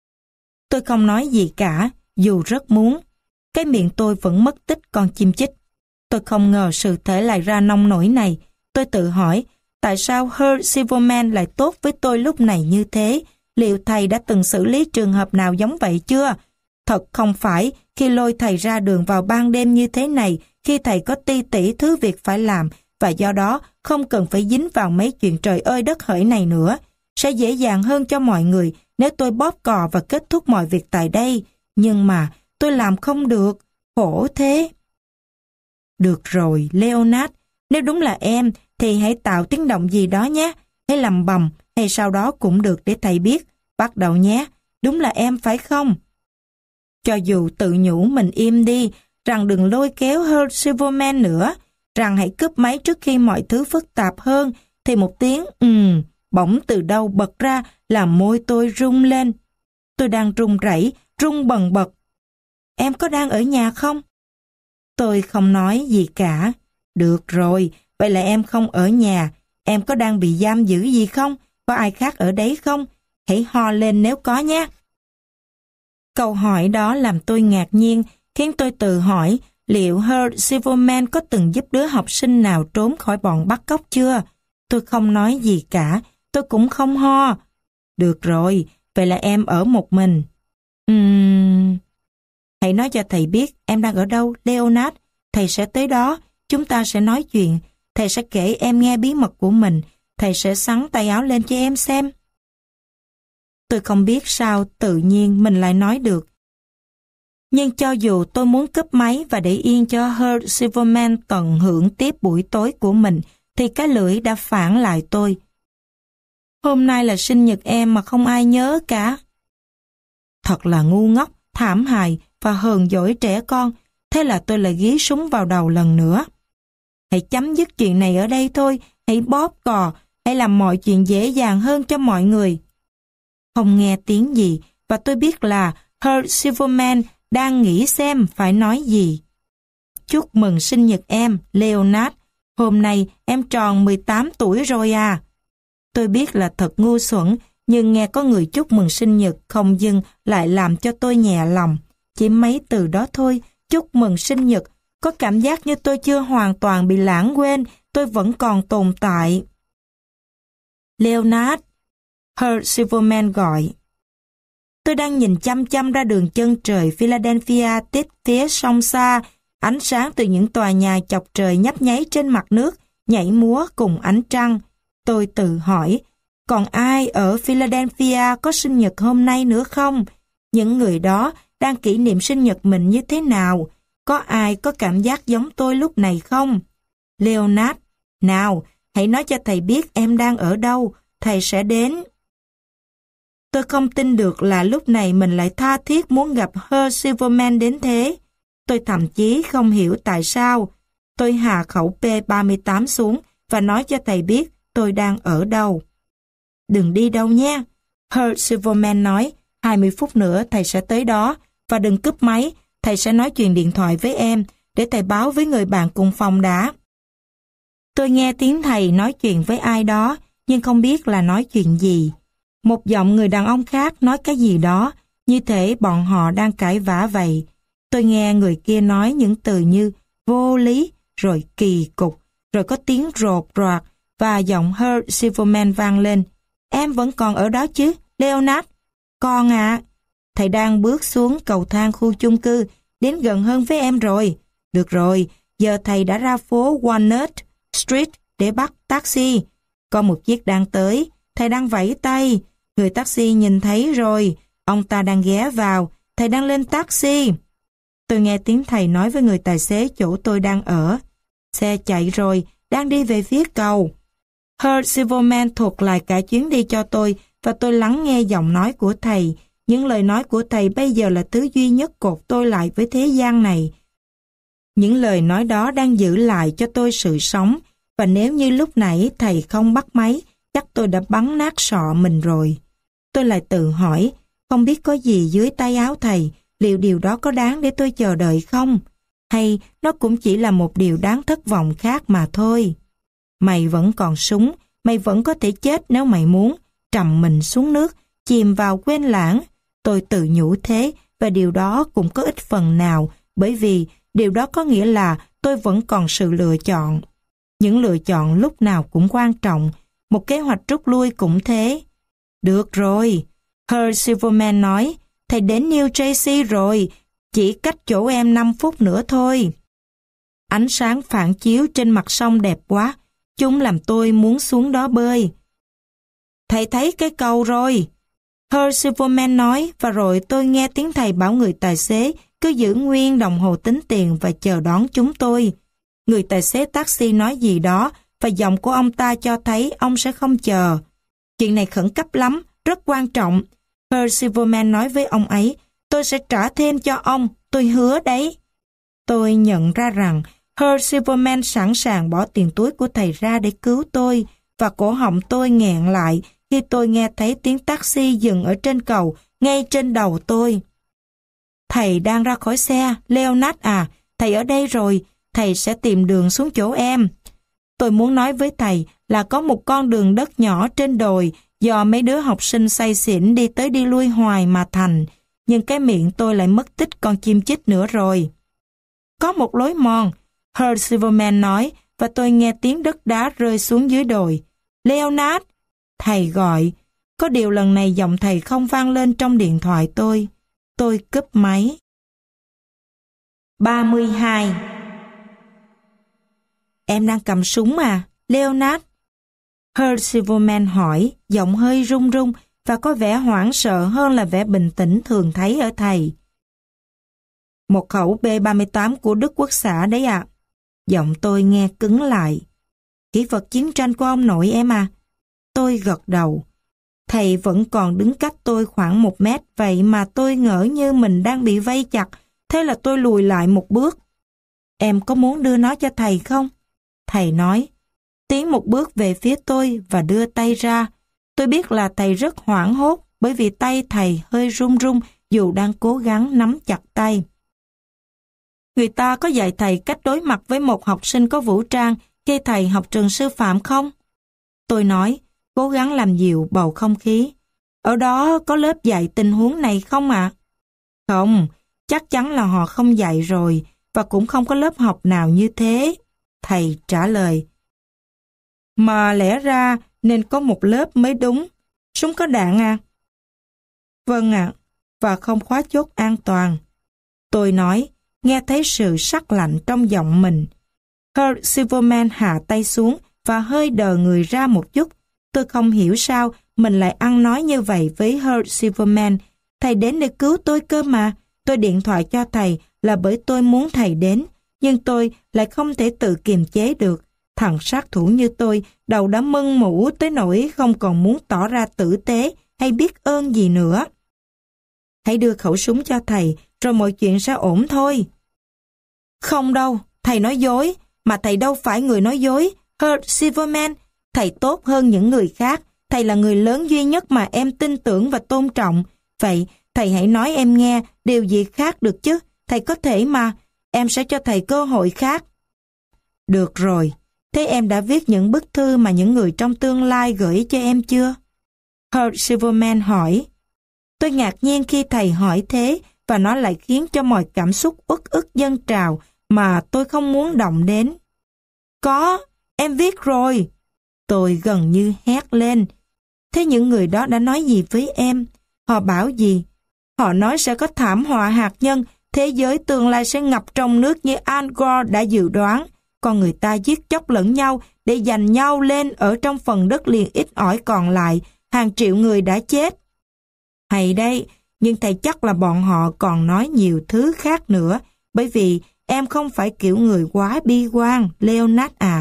Tôi không nói gì cả, dù rất muốn. Cái miệng tôi vẫn mất tích con chim chích. Tôi không ngờ sự thể lại ra nông nổi này. Tôi tự hỏi, tại sao Herr Silverman lại tốt với tôi lúc này như thế? Liệu thầy đã từng xử lý trường hợp nào giống vậy chưa? Thật không phải khi lôi thầy ra đường vào ban đêm như thế này, khi thầy có ti tỉ thứ việc phải làm, và do đó không cần phải dính vào mấy chuyện trời ơi đất hỡi này nữa. Sẽ dễ dàng hơn cho mọi người nếu tôi bóp cò và kết thúc mọi việc tại đây. Nhưng mà tôi làm không được, khổ thế. Được rồi, Leonard, nếu đúng là em, thì hãy tạo tiếng động gì đó nhé. Hãy lầm bầm, hay sau đó cũng được để thầy biết. Bắt đầu nhé, đúng là em phải không? Cho dù tự nhủ mình im đi, rằng đừng lôi kéo Herr Silverman nữa, rằng hãy cúp máy trước khi mọi thứ phức tạp hơn, thì một tiếng ừm, bỗng từ đâu bật ra làm môi tôi rung lên. Tôi đang run rẩy, run bần bật. Em có đang ở nhà không? Tôi không nói gì cả. Được rồi, vậy là em không ở nhà. Em có đang bị giam giữ gì không? Có ai khác ở đấy không? Hãy ho lên nếu có nhé. Câu hỏi đó làm tôi ngạc nhiên, khiến tôi tự hỏi liệu Herr Silverman có từng giúp đứa học sinh nào trốn khỏi bọn bắt cóc chưa? Tôi không nói gì cả, tôi cũng không ho. Được rồi, vậy là em ở một mình. Uhm... Hãy nói cho thầy biết em đang ở đâu, Leonard. Thầy sẽ tới đó, chúng ta sẽ nói chuyện. Thầy sẽ kể em nghe bí mật của mình. Thầy sẽ xắn tay áo lên cho em xem. Tôi không biết sao tự nhiên mình lại nói được. Nhưng cho dù tôi muốn cúp máy và để yên cho Herr Silverman tận hưởng tiếp buổi tối của mình, thì cái lưỡi đã phản lại tôi. Hôm nay là sinh nhật em mà không ai nhớ cả. Thật là ngu ngốc, thảm hại và hờn dỗi trẻ con. Thế là tôi lại gí súng vào đầu lần nữa. Hãy chấm dứt chuyện này ở đây thôi, hãy bóp cò, hãy làm mọi chuyện dễ dàng hơn cho mọi người. Không nghe tiếng gì, và tôi biết là Herr Silverman đang nghĩ xem phải nói gì. Chúc mừng sinh nhật em, Leonard. Hôm nay em tròn mười tám tuổi rồi à. Tôi biết là thật ngu xuẩn, nhưng nghe có người chúc mừng sinh nhật không dưng lại làm cho tôi nhẹ lòng. Chỉ mấy từ đó thôi, chúc mừng sinh nhật, có cảm giác như tôi chưa hoàn toàn bị lãng quên, tôi vẫn còn tồn tại. Leonard, Herr Silverman gọi. Tôi đang nhìn chăm chăm ra đường chân trời Philadelphia tít phía sông xa, ánh sáng từ những tòa nhà chọc trời nhấp nháy trên mặt nước, nhảy múa cùng ánh trăng. Tôi tự hỏi, còn ai ở Philadelphia có sinh nhật hôm nay nữa không? Những người đó đang kỷ niệm sinh nhật mình như thế nào? Có ai có cảm giác giống tôi lúc này không? Leonard, nào, hãy nói cho thầy biết em đang ở đâu. thầy sẽ đến. Tôi không tin được là lúc này mình lại tha thiết muốn gặp Herr Silverman đến thế. Tôi thậm chí không hiểu tại sao. Tôi hạ khẩu P ba mươi tám xuống và nói cho thầy biết tôi đang ở đâu. Đừng đi đâu nha. Herr Silverman nói, hai mươi phút nữa thầy sẽ tới đó, và đừng cúp máy, thầy sẽ nói chuyện điện thoại với em, để thầy báo với người bạn cùng phòng đã. Tôi nghe tiếng thầy nói chuyện với ai đó, nhưng không biết là nói chuyện gì. Một giọng người đàn ông khác nói cái gì đó, như thể bọn họ đang cãi vã vậy. Tôi nghe người kia nói những từ như vô lý, rồi kỳ cục, rồi có tiếng rột roạt, và giọng Herr Silverman vang lên. Em vẫn còn ở đó chứ, Leonard? Con ạ. À. Thầy đang bước xuống cầu thang khu chung cư, đến gần hơn với em rồi. Được rồi, giờ thầy đã ra phố Walnut Street để bắt taxi. Có một chiếc đang tới, thầy đang vẫy tay. Người taxi nhìn thấy rồi, ông ta đang ghé vào, thầy đang lên taxi. Tôi nghe tiếng thầy nói với người tài xế chỗ tôi đang ở. Xe chạy rồi, đang đi về phía cầu. Herr Silverman thuật lại cả chuyến đi cho tôi, và tôi lắng nghe giọng nói của thầy. Những lời nói của thầy bây giờ là thứ duy nhất cột tôi lại với thế gian này. Những lời nói đó đang giữ lại cho tôi sự sống, và nếu như lúc nãy thầy không bắt máy, chắc tôi đã bắn nát sọ mình rồi. Tôi lại tự hỏi, không biết có gì dưới tay áo thầy, liệu điều đó có đáng để tôi chờ đợi không? Hay nó cũng chỉ là một điều đáng thất vọng khác mà thôi. Mày vẫn còn súng, mày vẫn có thể chết nếu mày muốn, trầm mình xuống nước, chìm vào quên lãng. Tôi tự nhủ thế, và điều đó cũng có ích phần nào, bởi vì điều đó có nghĩa là tôi vẫn còn sự lựa chọn. Những lựa chọn lúc nào cũng quan trọng, một kế hoạch rút lui cũng thế. Được rồi, Herr Silverman nói, thầy đến New Jersey rồi, chỉ cách chỗ em năm phút nữa thôi. Ánh sáng phản chiếu trên mặt sông đẹp quá, chúng làm tôi muốn xuống đó bơi. Thầy thấy cái cầu rồi, Herr Silverman nói, và rồi tôi nghe tiếng thầy bảo người tài xế cứ giữ nguyên đồng hồ tính tiền và chờ đón chúng tôi. Người tài xế taxi nói gì đó, và giọng của ông ta cho thấy ông sẽ không chờ. Chuyện này khẩn cấp lắm, rất quan trọng. Herr Silverman nói với ông ấy, tôi sẽ trả thêm cho ông, tôi hứa đấy. Tôi nhận ra rằng Herr Silverman sẵn sàng bỏ tiền túi của thầy ra để cứu tôi, và cổ họng tôi nghẹn lại khi tôi nghe thấy tiếng taxi dừng ở trên cầu, ngay trên đầu tôi. Thầy đang ra khỏi xe, Leonard à, thầy ở đây rồi, thầy sẽ tìm đường xuống chỗ em. Tôi muốn nói với thầy là có một con đường đất nhỏ trên đồi do mấy đứa học sinh say xỉn đi tới đi lui hoài mà thành, nhưng cái miệng tôi lại mất tích con chim chích nữa rồi. Có một lối mòn, Herr Silverman nói, và tôi nghe tiếng đất đá rơi xuống dưới đồi. Leonard, thầy gọi. Có điều lần này giọng thầy không vang lên trong điện thoại tôi. Tôi cúp máy. ba mươi hai. Em đang cầm súng à, Leonard? Herr Silverman hỏi, giọng hơi run run và có vẻ hoảng sợ hơn là vẻ bình tĩnh thường thấy ở thầy. Một khẩu B ba mươi tám của Đức Quốc xã đấy ạ. À. Giọng tôi nghe cứng lại. Kỹ vật chiến tranh của ông nội em à? Tôi gật đầu. Thầy vẫn còn đứng cách tôi khoảng một mét, vậy mà tôi ngỡ như mình đang bị vây chặt, thế là tôi lùi lại một bước. Em có muốn đưa nó cho thầy không? Thầy nói. Tiến một bước về phía tôi và đưa tay ra. Tôi biết là thầy rất hoảng hốt bởi vì tay thầy hơi run run dù đang cố gắng nắm chặt tay. Người ta có dạy thầy cách đối mặt với một học sinh có vũ trang khi thầy học trường sư phạm không? Tôi nói, cố gắng làm dịu bầu không khí. Ở đó có lớp dạy tình huống này không ạ? À? Không, chắc chắn là họ không dạy rồi, và cũng không có lớp học nào như thế. Thầy trả lời. Mà lẽ ra nên có một lớp mới đúng. Súng có đạn à? Vâng ạ, à, và không khóa chốt an toàn. Tôi nói, nghe thấy sự sắc lạnh trong giọng mình. Herr Silverman hạ tay xuống và hơi đờ người ra một chút. Tôi không hiểu sao mình lại ăn nói như vậy với Herr Silverman. Thầy đến để cứu tôi cơ mà. Tôi điện thoại cho thầy là bởi tôi muốn thầy đến, nhưng tôi lại không thể tự kiềm chế được. Thằng sát thủ như tôi, đầu đã mân mủ tới nỗi không còn muốn tỏ ra tử tế hay biết ơn gì nữa. Hãy đưa khẩu súng cho thầy, rồi mọi chuyện sẽ ổn thôi. Không đâu, thầy nói dối, mà thầy đâu phải người nói dối. Herb Silverman, thầy tốt hơn những người khác. Thầy là người lớn duy nhất mà em tin tưởng và tôn trọng. Vậy, thầy hãy nói em nghe điều gì khác được chứ. Thầy có thể mà, em sẽ cho thầy cơ hội khác. Được rồi, thế em đã viết những bức thư mà những người trong tương lai gửi cho em chưa? Herb Silverman hỏi. Tôi ngạc nhiên khi thầy hỏi thế, và nó lại khiến cho mọi cảm xúc uất ức dâng trào mà tôi không muốn động đến. Có, em viết rồi. Tôi gần như hét lên. Thế những người đó đã nói gì với em? Họ bảo gì? Họ nói sẽ có thảm họa hạt nhân, thế giới tương lai sẽ ngập trong nước như Al Gore đã dự đoán. Con người ta giết chóc lẫn nhau để giành nhau lên ở trong phần đất liền ít ỏi còn lại. Hàng triệu người đã chết. Hay đấy, nhưng thầy chắc là bọn họ còn nói nhiều thứ khác nữa, bởi vì em không phải kiểu người quá bi quan, Leonard à.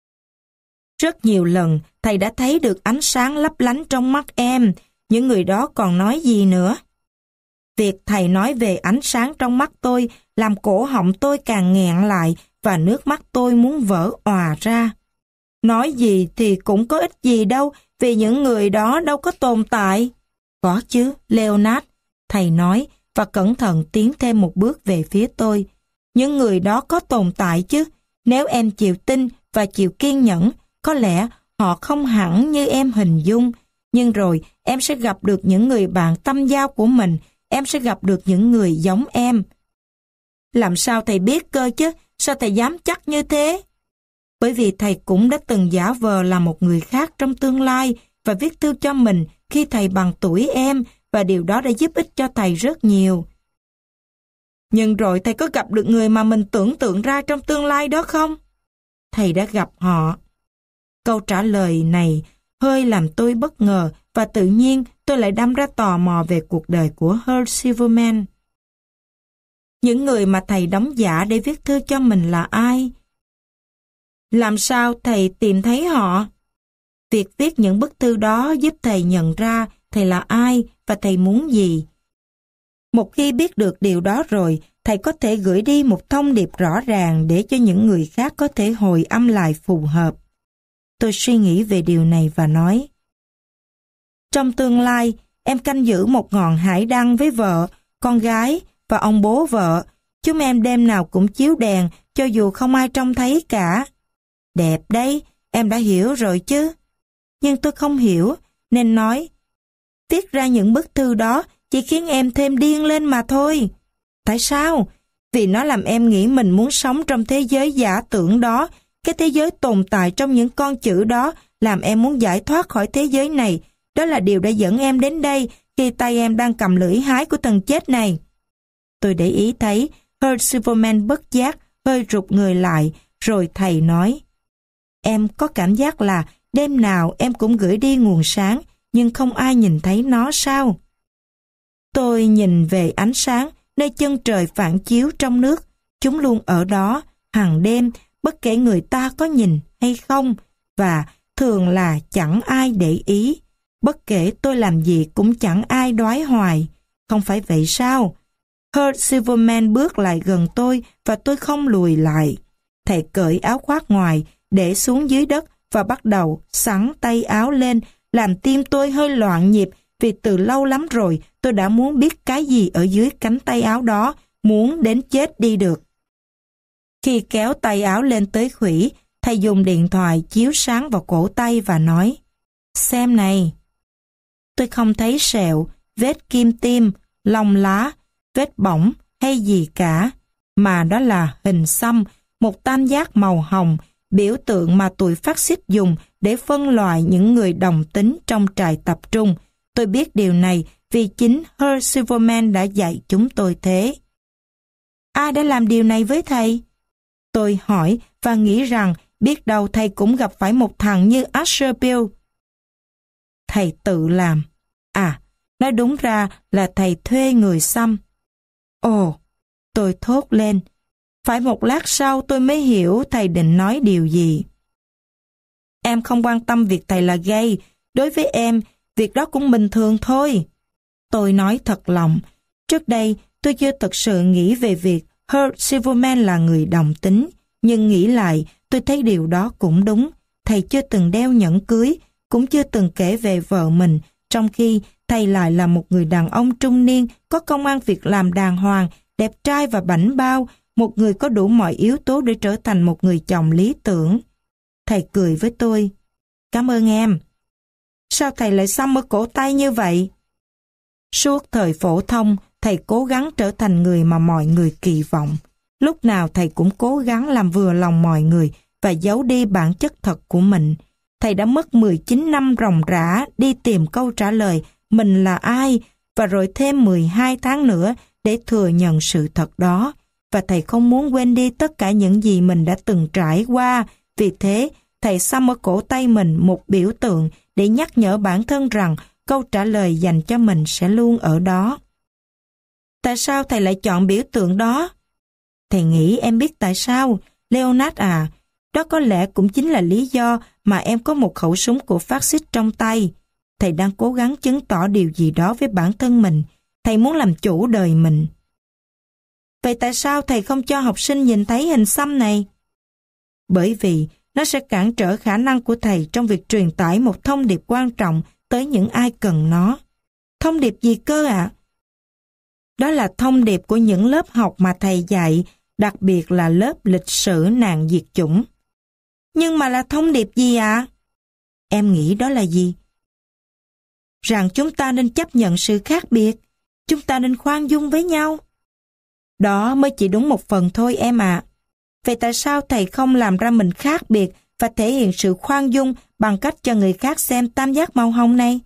Rất nhiều lần, thầy đã thấy được ánh sáng lấp lánh trong mắt em. Những người đó còn nói gì nữa? Việc thầy nói về ánh sáng trong mắt tôi làm cổ họng tôi càng nghẹn lại và nước mắt tôi muốn vỡ òa ra. Nói gì thì cũng có ích gì đâu, vì những người đó đâu có tồn tại. Có chứ, Leonard, thầy nói và cẩn thận tiến thêm một bước về phía tôi. Những người đó có tồn tại chứ, nếu em chịu tin và chịu kiên nhẫn, có lẽ họ không hẳn như em hình dung, nhưng rồi em sẽ gặp được những người bạn tâm giao của mình, em sẽ gặp được những người giống em. Làm sao thầy biết cơ chứ, sao thầy dám chắc như thế? Bởi vì thầy cũng đã từng giả vờ là một người khác trong tương lai và viết thư cho mình khi thầy bằng tuổi em, và điều đó đã giúp ích cho thầy rất nhiều. Nhưng rồi thầy có gặp được người mà mình tưởng tượng ra trong tương lai đó không? Thầy đã gặp họ. Câu trả lời này hơi làm tôi bất ngờ và tự nhiên tôi lại đâm ra tò mò về cuộc đời của Herb Silverman. Những người mà thầy đóng giả để viết thư cho mình là ai? Làm sao thầy tìm thấy họ? Việc viết những bức thư đó giúp thầy nhận ra thầy là ai và thầy muốn gì. Một khi biết được điều đó rồi, thầy có thể gửi đi một thông điệp rõ ràng để cho những người khác có thể hồi âm lại phù hợp. Tôi suy nghĩ về điều này và nói, trong tương lai, em canh giữ một ngọn hải đăng với vợ, con gái và ông bố vợ. Chúng em đêm nào cũng chiếu đèn cho dù không ai trông thấy cả. Đẹp đấy, em đã hiểu rồi chứ. Nhưng tôi không hiểu, nên nói, viết ra những bức thư đó chỉ khiến em thêm điên lên mà thôi. Tại sao? Vì nó làm em nghĩ mình muốn sống trong thế giới giả tưởng đó. Cái thế giới tồn tại trong những con chữ đó làm em muốn giải thoát khỏi thế giới này. Đó là điều đã dẫn em đến đây khi tay em đang cầm lưỡi hái của thần chết này. Tôi để ý thấy Herb Silverman bất giác hơi rụt người lại, rồi thầy nói, em có cảm giác là đêm nào em cũng gửi đi nguồn sáng, nhưng không ai nhìn thấy nó sao? Tôi nhìn về ánh sáng nơi chân trời phản chiếu trong nước. Chúng luôn ở đó, hàng đêm, bất kể người ta có nhìn hay không, và thường là chẳng ai để ý. Bất kể tôi làm gì cũng chẳng ai đoái hoài. Không phải vậy sao? Herb Silverman bước lại gần tôi và tôi không lùi lại. Thầy cởi áo khoác ngoài, để xuống dưới đất và bắt đầu xắn tay áo lên, làm tim tôi hơi loạn nhịp vì từ lâu lắm rồi tôi đã muốn biết cái gì ở dưới cánh tay áo đó, muốn đến chết đi được. Khi kéo tay áo lên tới khuỷu, thầy dùng điện thoại chiếu sáng vào cổ tay và nói, xem này. Tôi không thấy sẹo, vết kim tiêm, lông lá, vết bỏng hay gì cả, mà đó là hình xăm, một tam giác màu hồng, biểu tượng mà tụi phát xít dùng để phân loại những người đồng tính trong trại tập trung. Tôi biết điều này vì chính Herb Silverman đã dạy chúng tôi thế. Ai đã làm điều này với thầy? Tôi hỏi và nghĩ rằng biết đâu thầy cũng gặp phải một thằng như Asher Bill. Thầy tự làm. À, nói đúng ra là thầy thuê người xăm. Ồ, tôi thốt lên. Phải một lát sau tôi mới hiểu thầy định nói điều gì. Em không quan tâm việc thầy là gay. Đối với em, việc đó cũng bình thường thôi. Tôi nói thật lòng. Trước đây, tôi chưa thực sự nghĩ về việc Herb Silverman là người đồng tính. Nhưng nghĩ lại, tôi thấy điều đó cũng đúng. Thầy chưa từng đeo nhẫn cưới, cũng chưa từng kể về vợ mình, trong khi thầy lại là một người đàn ông trung niên, có công ăn việc làm đàng hoàng, đẹp trai và bảnh bao, một người có đủ mọi yếu tố để trở thành một người chồng lý tưởng. Thầy cười với tôi. Cảm ơn em. Sao thầy lại xăm ở cổ tay như vậy? Suốt thời phổ thông, thầy cố gắng trở thành người mà mọi người kỳ vọng. Lúc nào thầy cũng cố gắng làm vừa lòng mọi người và giấu đi bản chất thật của mình. Thầy đã mất mười chín năm ròng rã đi tìm câu trả lời mình là ai, và rồi thêm mười hai tháng nữa để thừa nhận sự thật đó. Và thầy không muốn quên đi tất cả những gì mình đã từng trải qua. Vì thế, thầy xăm ở cổ tay mình một biểu tượng để nhắc nhở bản thân rằng câu trả lời dành cho mình sẽ luôn ở đó. Tại sao thầy lại chọn biểu tượng đó? Thầy nghĩ em biết tại sao, Leonard à. Đó có lẽ cũng chính là lý do mà em có một khẩu súng của phát xít trong tay. Thầy đang cố gắng chứng tỏ điều gì đó với bản thân mình. Thầy muốn làm chủ đời mình. Vậy tại sao thầy không cho học sinh nhìn thấy hình xăm này? Bởi vì nó sẽ cản trở khả năng của thầy trong việc truyền tải một thông điệp quan trọng tới những ai cần nó. Thông điệp gì cơ ạ? À? Đó là thông điệp của những lớp học mà thầy dạy, đặc biệt là lớp lịch sử nạn diệt chủng. Nhưng mà là thông điệp gì ạ? À? Em nghĩ đó là gì? Rằng chúng ta nên chấp nhận sự khác biệt, chúng ta nên khoan dung với nhau. Đó mới chỉ đúng một phần thôi em ạ. À. Vậy tại sao thầy không làm ra mình khác biệt và thể hiện sự khoan dung bằng cách cho người khác xem tam giác màu hồng này?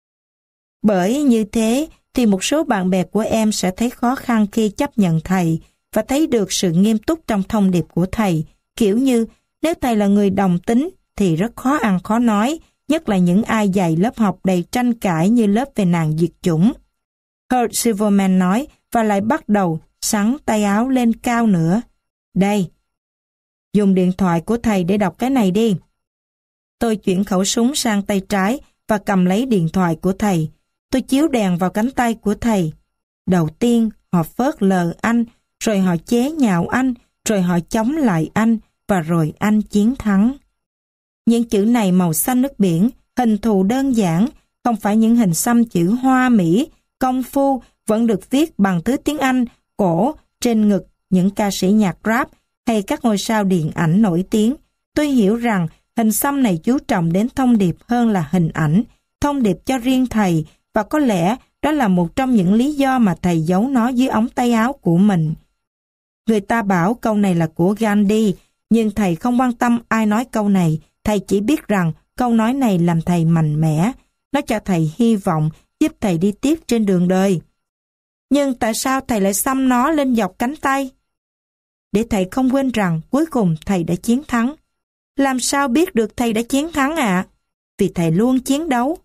Bởi như thế thì một số bạn bè của em sẽ thấy khó khăn khi chấp nhận thầy và thấy được sự nghiêm túc trong thông điệp của thầy. Kiểu như nếu thầy là người đồng tính thì rất khó ăn khó nói, nhất là những ai dạy lớp học đầy tranh cãi như lớp về nạn diệt chủng. Herb Silverman nói và lại bắt đầu xắn tay áo lên cao nữa. Đây, dùng điện thoại của thầy để đọc cái này đi. Tôi chuyển khẩu súng sang tay trái và cầm lấy điện thoại của thầy. Tôi chiếu đèn vào cánh tay của thầy. Đầu tiên, họ phớt lờ anh, rồi họ chế nhạo anh, rồi họ chống lại anh, và rồi anh chiến thắng. Những chữ này màu xanh nước biển, hình thù đơn giản, không phải những hình xăm chữ hoa mỹ, công phu, vẫn được viết bằng thứ tiếng Anh, cổ, trên ngực những ca sĩ nhạc rap hay các ngôi sao điện ảnh nổi tiếng. Tôi hiểu rằng hình xăm này chú trọng đến thông điệp hơn là hình ảnh, thông điệp cho riêng thầy, và có lẽ đó là một trong những lý do mà thầy giấu nó dưới ống tay áo của mình. Người ta bảo câu này là của Gandhi, nhưng thầy không quan tâm ai nói câu này, thầy chỉ biết rằng câu nói này làm thầy mạnh mẽ, nó cho thầy hy vọng, giúp thầy đi tiếp trên đường đời. Nhưng tại sao thầy lại xăm nó lên dọc cánh tay? Để thầy không quên rằng cuối cùng thầy đã chiến thắng. Làm sao biết được thầy đã chiến thắng ạ? À? Vì thầy luôn chiến đấu.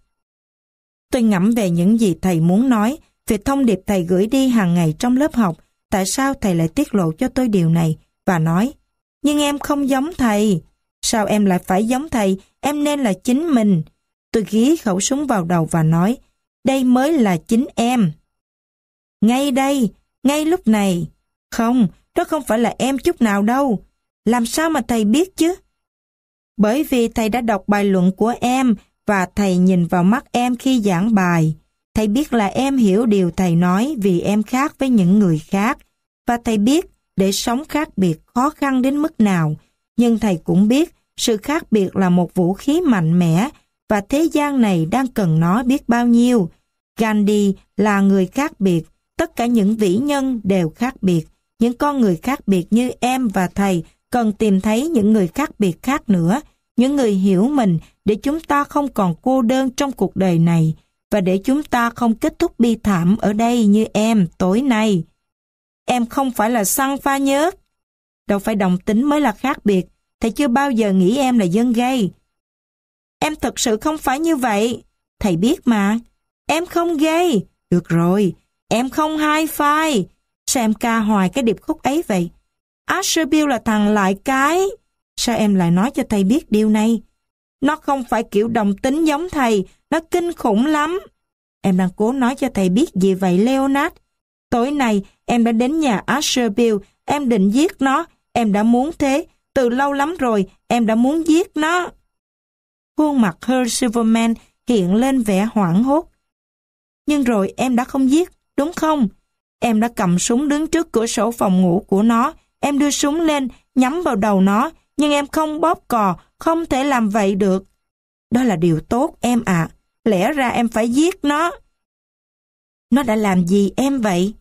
Tôi ngẫm về những gì thầy muốn nói, về thông điệp thầy gửi đi hàng ngày trong lớp học, tại sao thầy lại tiết lộ cho tôi điều này, và nói, nhưng em không giống thầy. Sao em lại phải giống thầy, em nên là chính mình. Tôi ghi khẩu súng vào đầu và nói, đây mới là chính em. Ngay đây, ngay lúc này. Không, đó không phải là em chút nào đâu. Làm sao mà thầy biết chứ? Bởi vì thầy đã đọc bài luận của em và thầy nhìn vào mắt em khi giảng bài. Thầy biết là em hiểu điều thầy nói vì em khác với những người khác. Và thầy biết để sống khác biệt khó khăn đến mức nào. Nhưng thầy cũng biết sự khác biệt là một vũ khí mạnh mẽ và thế gian này đang cần nó biết bao nhiêu. Gandhi là người khác biệt. Tất cả những vĩ nhân đều khác biệt. Những con người khác biệt như em và thầy cần tìm thấy những người khác biệt khác nữa. Những người hiểu mình để chúng ta không còn cô đơn trong cuộc đời này và để chúng ta không kết thúc bi thảm ở đây như em tối nay. Em không phải là xăng pha nhớt. Đâu phải đồng tính mới là khác biệt. Thầy chưa bao giờ nghĩ em là dân gay. Em thật sự không phải như vậy. Thầy biết mà. Em không gay. Được rồi. Em không hi-fi. Sao em ca hoài cái điệp khúc ấy vậy? Asher Bill là thằng lại cái. Sao em lại nói cho thầy biết điều này? Nó không phải kiểu đồng tính giống thầy, nó kinh khủng lắm. Em đang cố nói cho thầy biết gì vậy Leonard? Tối nay em đã đến nhà Asherville, em định giết nó, em đã muốn thế, từ lâu lắm rồi em đã muốn giết nó. Khuôn mặt Herr Silverman hiện lên vẻ hoảng hốt. Nhưng rồi em đã không giết, đúng không? Em đã cầm súng đứng trước cửa sổ phòng ngủ của nó, em đưa súng lên, nhắm vào đầu nó, nhưng em không bóp cò, không thể làm vậy được. Đó là điều tốt em ạ, à. Lẽ ra em phải giết nó. Nó đã làm gì em vậy?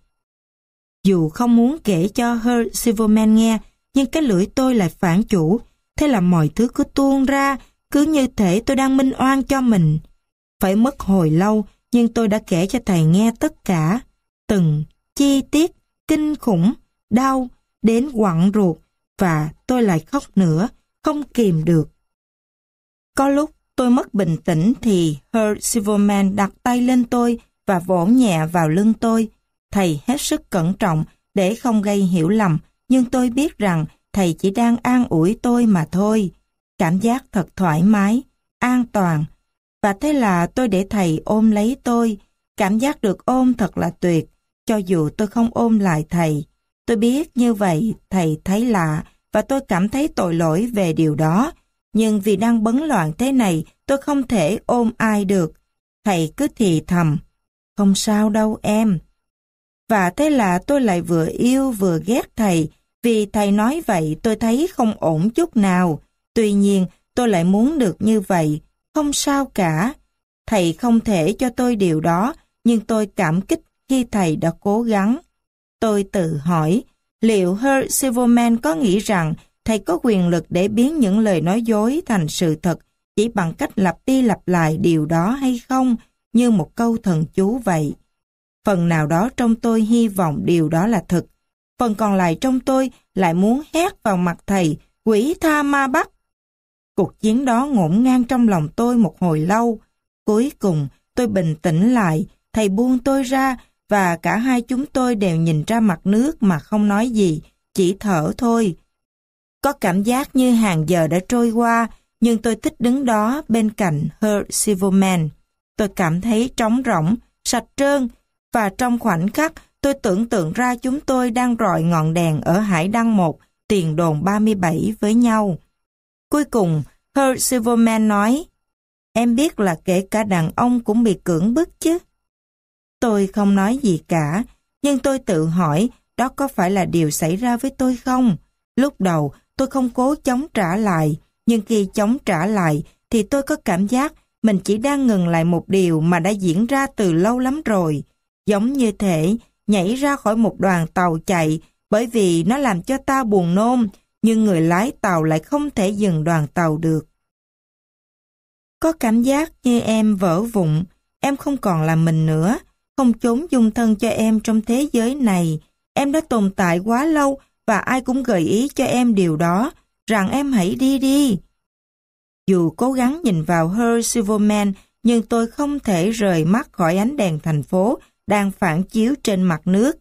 Dù không muốn kể cho Herr Silverman nghe, nhưng cái lưỡi tôi lại phản chủ, thế là mọi thứ cứ tuôn ra, cứ như thể tôi đang minh oan cho mình. Phải mất hồi lâu, nhưng tôi đã kể cho thầy nghe tất cả, từng chi tiết, kinh khủng, đau, đến quặn ruột, và tôi lại khóc nữa, không kìm được. Có lúc tôi mất bình tĩnh thì Herr Silverman đặt tay lên tôi và vỗ nhẹ vào lưng tôi. Thầy hết sức cẩn trọng để không gây hiểu lầm, nhưng tôi biết rằng thầy chỉ đang an ủi tôi mà thôi. Cảm giác thật thoải mái, an toàn. Và thế là tôi để thầy ôm lấy tôi. Cảm giác được ôm thật là tuyệt, cho dù tôi không ôm lại thầy. Tôi biết như vậy thầy thấy lạ và tôi cảm thấy tội lỗi về điều đó. Nhưng vì đang bấn loạn thế này, tôi không thể ôm ai được. Thầy cứ thì thầm, không sao đâu em. Và thế là tôi lại vừa yêu vừa ghét thầy, vì thầy nói vậy tôi thấy không ổn chút nào. Tuy nhiên, tôi lại muốn được như vậy, không sao cả. Thầy không thể cho tôi điều đó, nhưng tôi cảm kích khi thầy đã cố gắng. Tôi tự hỏi, liệu Herr Silverman có nghĩ rằng thầy có quyền lực để biến những lời nói dối thành sự thật chỉ bằng cách lặp đi lặp lại điều đó hay không, như một câu thần chú vậy? Phần nào đó trong tôi hy vọng điều đó là thật. Phần còn lại trong tôi lại muốn hét vào mặt thầy, quỷ tha ma bắt. Cuộc chiến đó ngổn ngang trong lòng tôi một hồi lâu. Cuối cùng tôi bình tĩnh lại, thầy buông tôi ra và cả hai chúng tôi đều nhìn ra mặt nước mà không nói gì, chỉ thở thôi. Có cảm giác như hàng giờ đã trôi qua, nhưng tôi thích đứng đó bên cạnh Herr Silverman. Tôi cảm thấy trống rỗng, sạch trơn, và trong khoảnh khắc tôi tưởng tượng ra chúng tôi đang rọi ngọn đèn ở Hải Đăng một, tiền đồn ba mươi bảy với nhau. Cuối cùng, Herr Silverman nói, em biết là kể cả đàn ông cũng bị cưỡng bức chứ. Tôi không nói gì cả, nhưng tôi tự hỏi đó có phải là điều xảy ra với tôi không? Lúc đầu tôi không cố chống trả lại, nhưng khi chống trả lại thì tôi có cảm giác mình chỉ đang ngừng lại một điều mà đã diễn ra từ lâu lắm rồi. Giống như thể nhảy ra khỏi một đoàn tàu chạy bởi vì nó làm cho ta buồn nôn, nhưng người lái tàu lại không thể dừng đoàn tàu được. Có cảm giác như em vỡ vụn, em không còn là mình nữa, không trốn dung thân cho em trong thế giới này. Em đã tồn tại quá lâu và ai cũng gợi ý cho em điều đó, rằng em hãy đi đi. Dù cố gắng nhìn vào Herr Silverman, nhưng tôi không thể rời mắt khỏi ánh đèn thành phố đang phản chiếu trên mặt nước.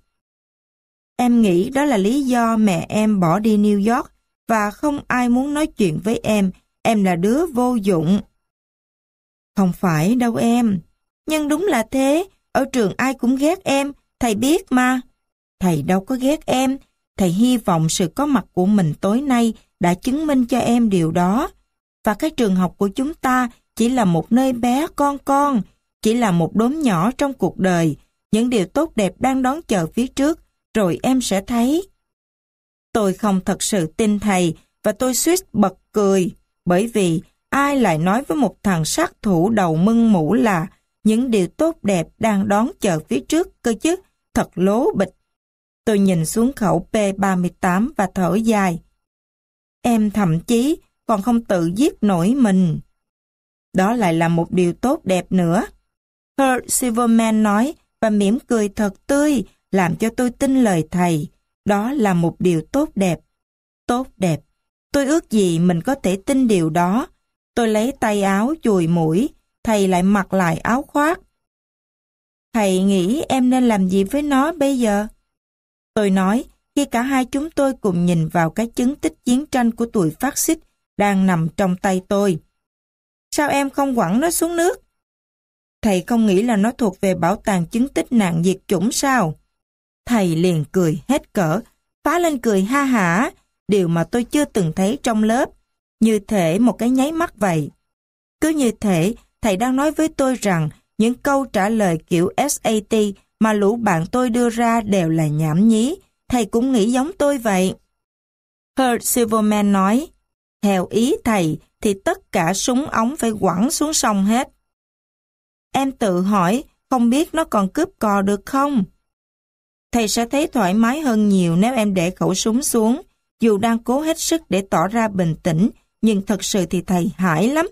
Em nghĩ đó là lý do mẹ em bỏ đi New York và không ai muốn nói chuyện với em. Em là đứa vô dụng. Không phải đâu em. Nhưng đúng là thế. Ở trường ai cũng ghét em. Thầy biết mà. Thầy đâu có ghét em. Thầy hy vọng sự có mặt của mình tối nay đã chứng minh cho em điều đó. Và cái trường học của chúng ta chỉ là một nơi bé con con, chỉ là một đốm nhỏ trong cuộc đời. Những điều tốt đẹp đang đón chờ phía trước, rồi em sẽ thấy. Tôi không thật sự tin thầy, và tôi suýt bật cười, bởi vì ai lại nói với một thằng sát thủ đầu mưng mũ là những điều tốt đẹp đang đón chờ phía trước cơ chứ, thật lố bịch. Tôi nhìn xuống khẩu P ba mươi tám và thở dài. Em thậm chí còn không tự giết nổi mình. Đó lại là một điều tốt đẹp nữa. Herr Silverman nói và mỉm cười thật tươi, làm cho tôi tin lời thầy. Đó là một điều tốt đẹp. Tốt đẹp. Tôi ước gì mình có thể tin điều đó. Tôi lấy tay áo chùi mũi, thầy lại mặc lại áo khoác. Thầy nghĩ em nên làm gì với nó bây giờ? Tôi nói, khi cả hai chúng tôi cùng nhìn vào cái chứng tích chiến tranh của tụi phát xít đang nằm trong tay tôi. sao em không quẳng nó xuống nước? Thầy không nghĩ là nó thuộc về bảo tàng chứng tích nạn diệt chủng sao? Thầy liền cười hết cỡ, phá lên cười ha hả, điều mà tôi chưa từng thấy trong lớp, như thể một cái nháy mắt vậy. Cứ như thể thầy đang nói với tôi rằng những câu trả lời kiểu S A T mà lũ bạn tôi đưa ra đều là nhảm nhí, thầy cũng nghĩ giống tôi vậy. Herb Silverman nói, theo ý thầy thì tất cả súng ống phải quẳng xuống sông hết. Em tự hỏi, không biết nó còn cướp cò được không? Thầy sẽ thấy thoải mái hơn nhiều nếu em để khẩu súng xuống, dù đang cố hết sức để tỏ ra bình tĩnh, nhưng thật sự thì thầy hãi lắm.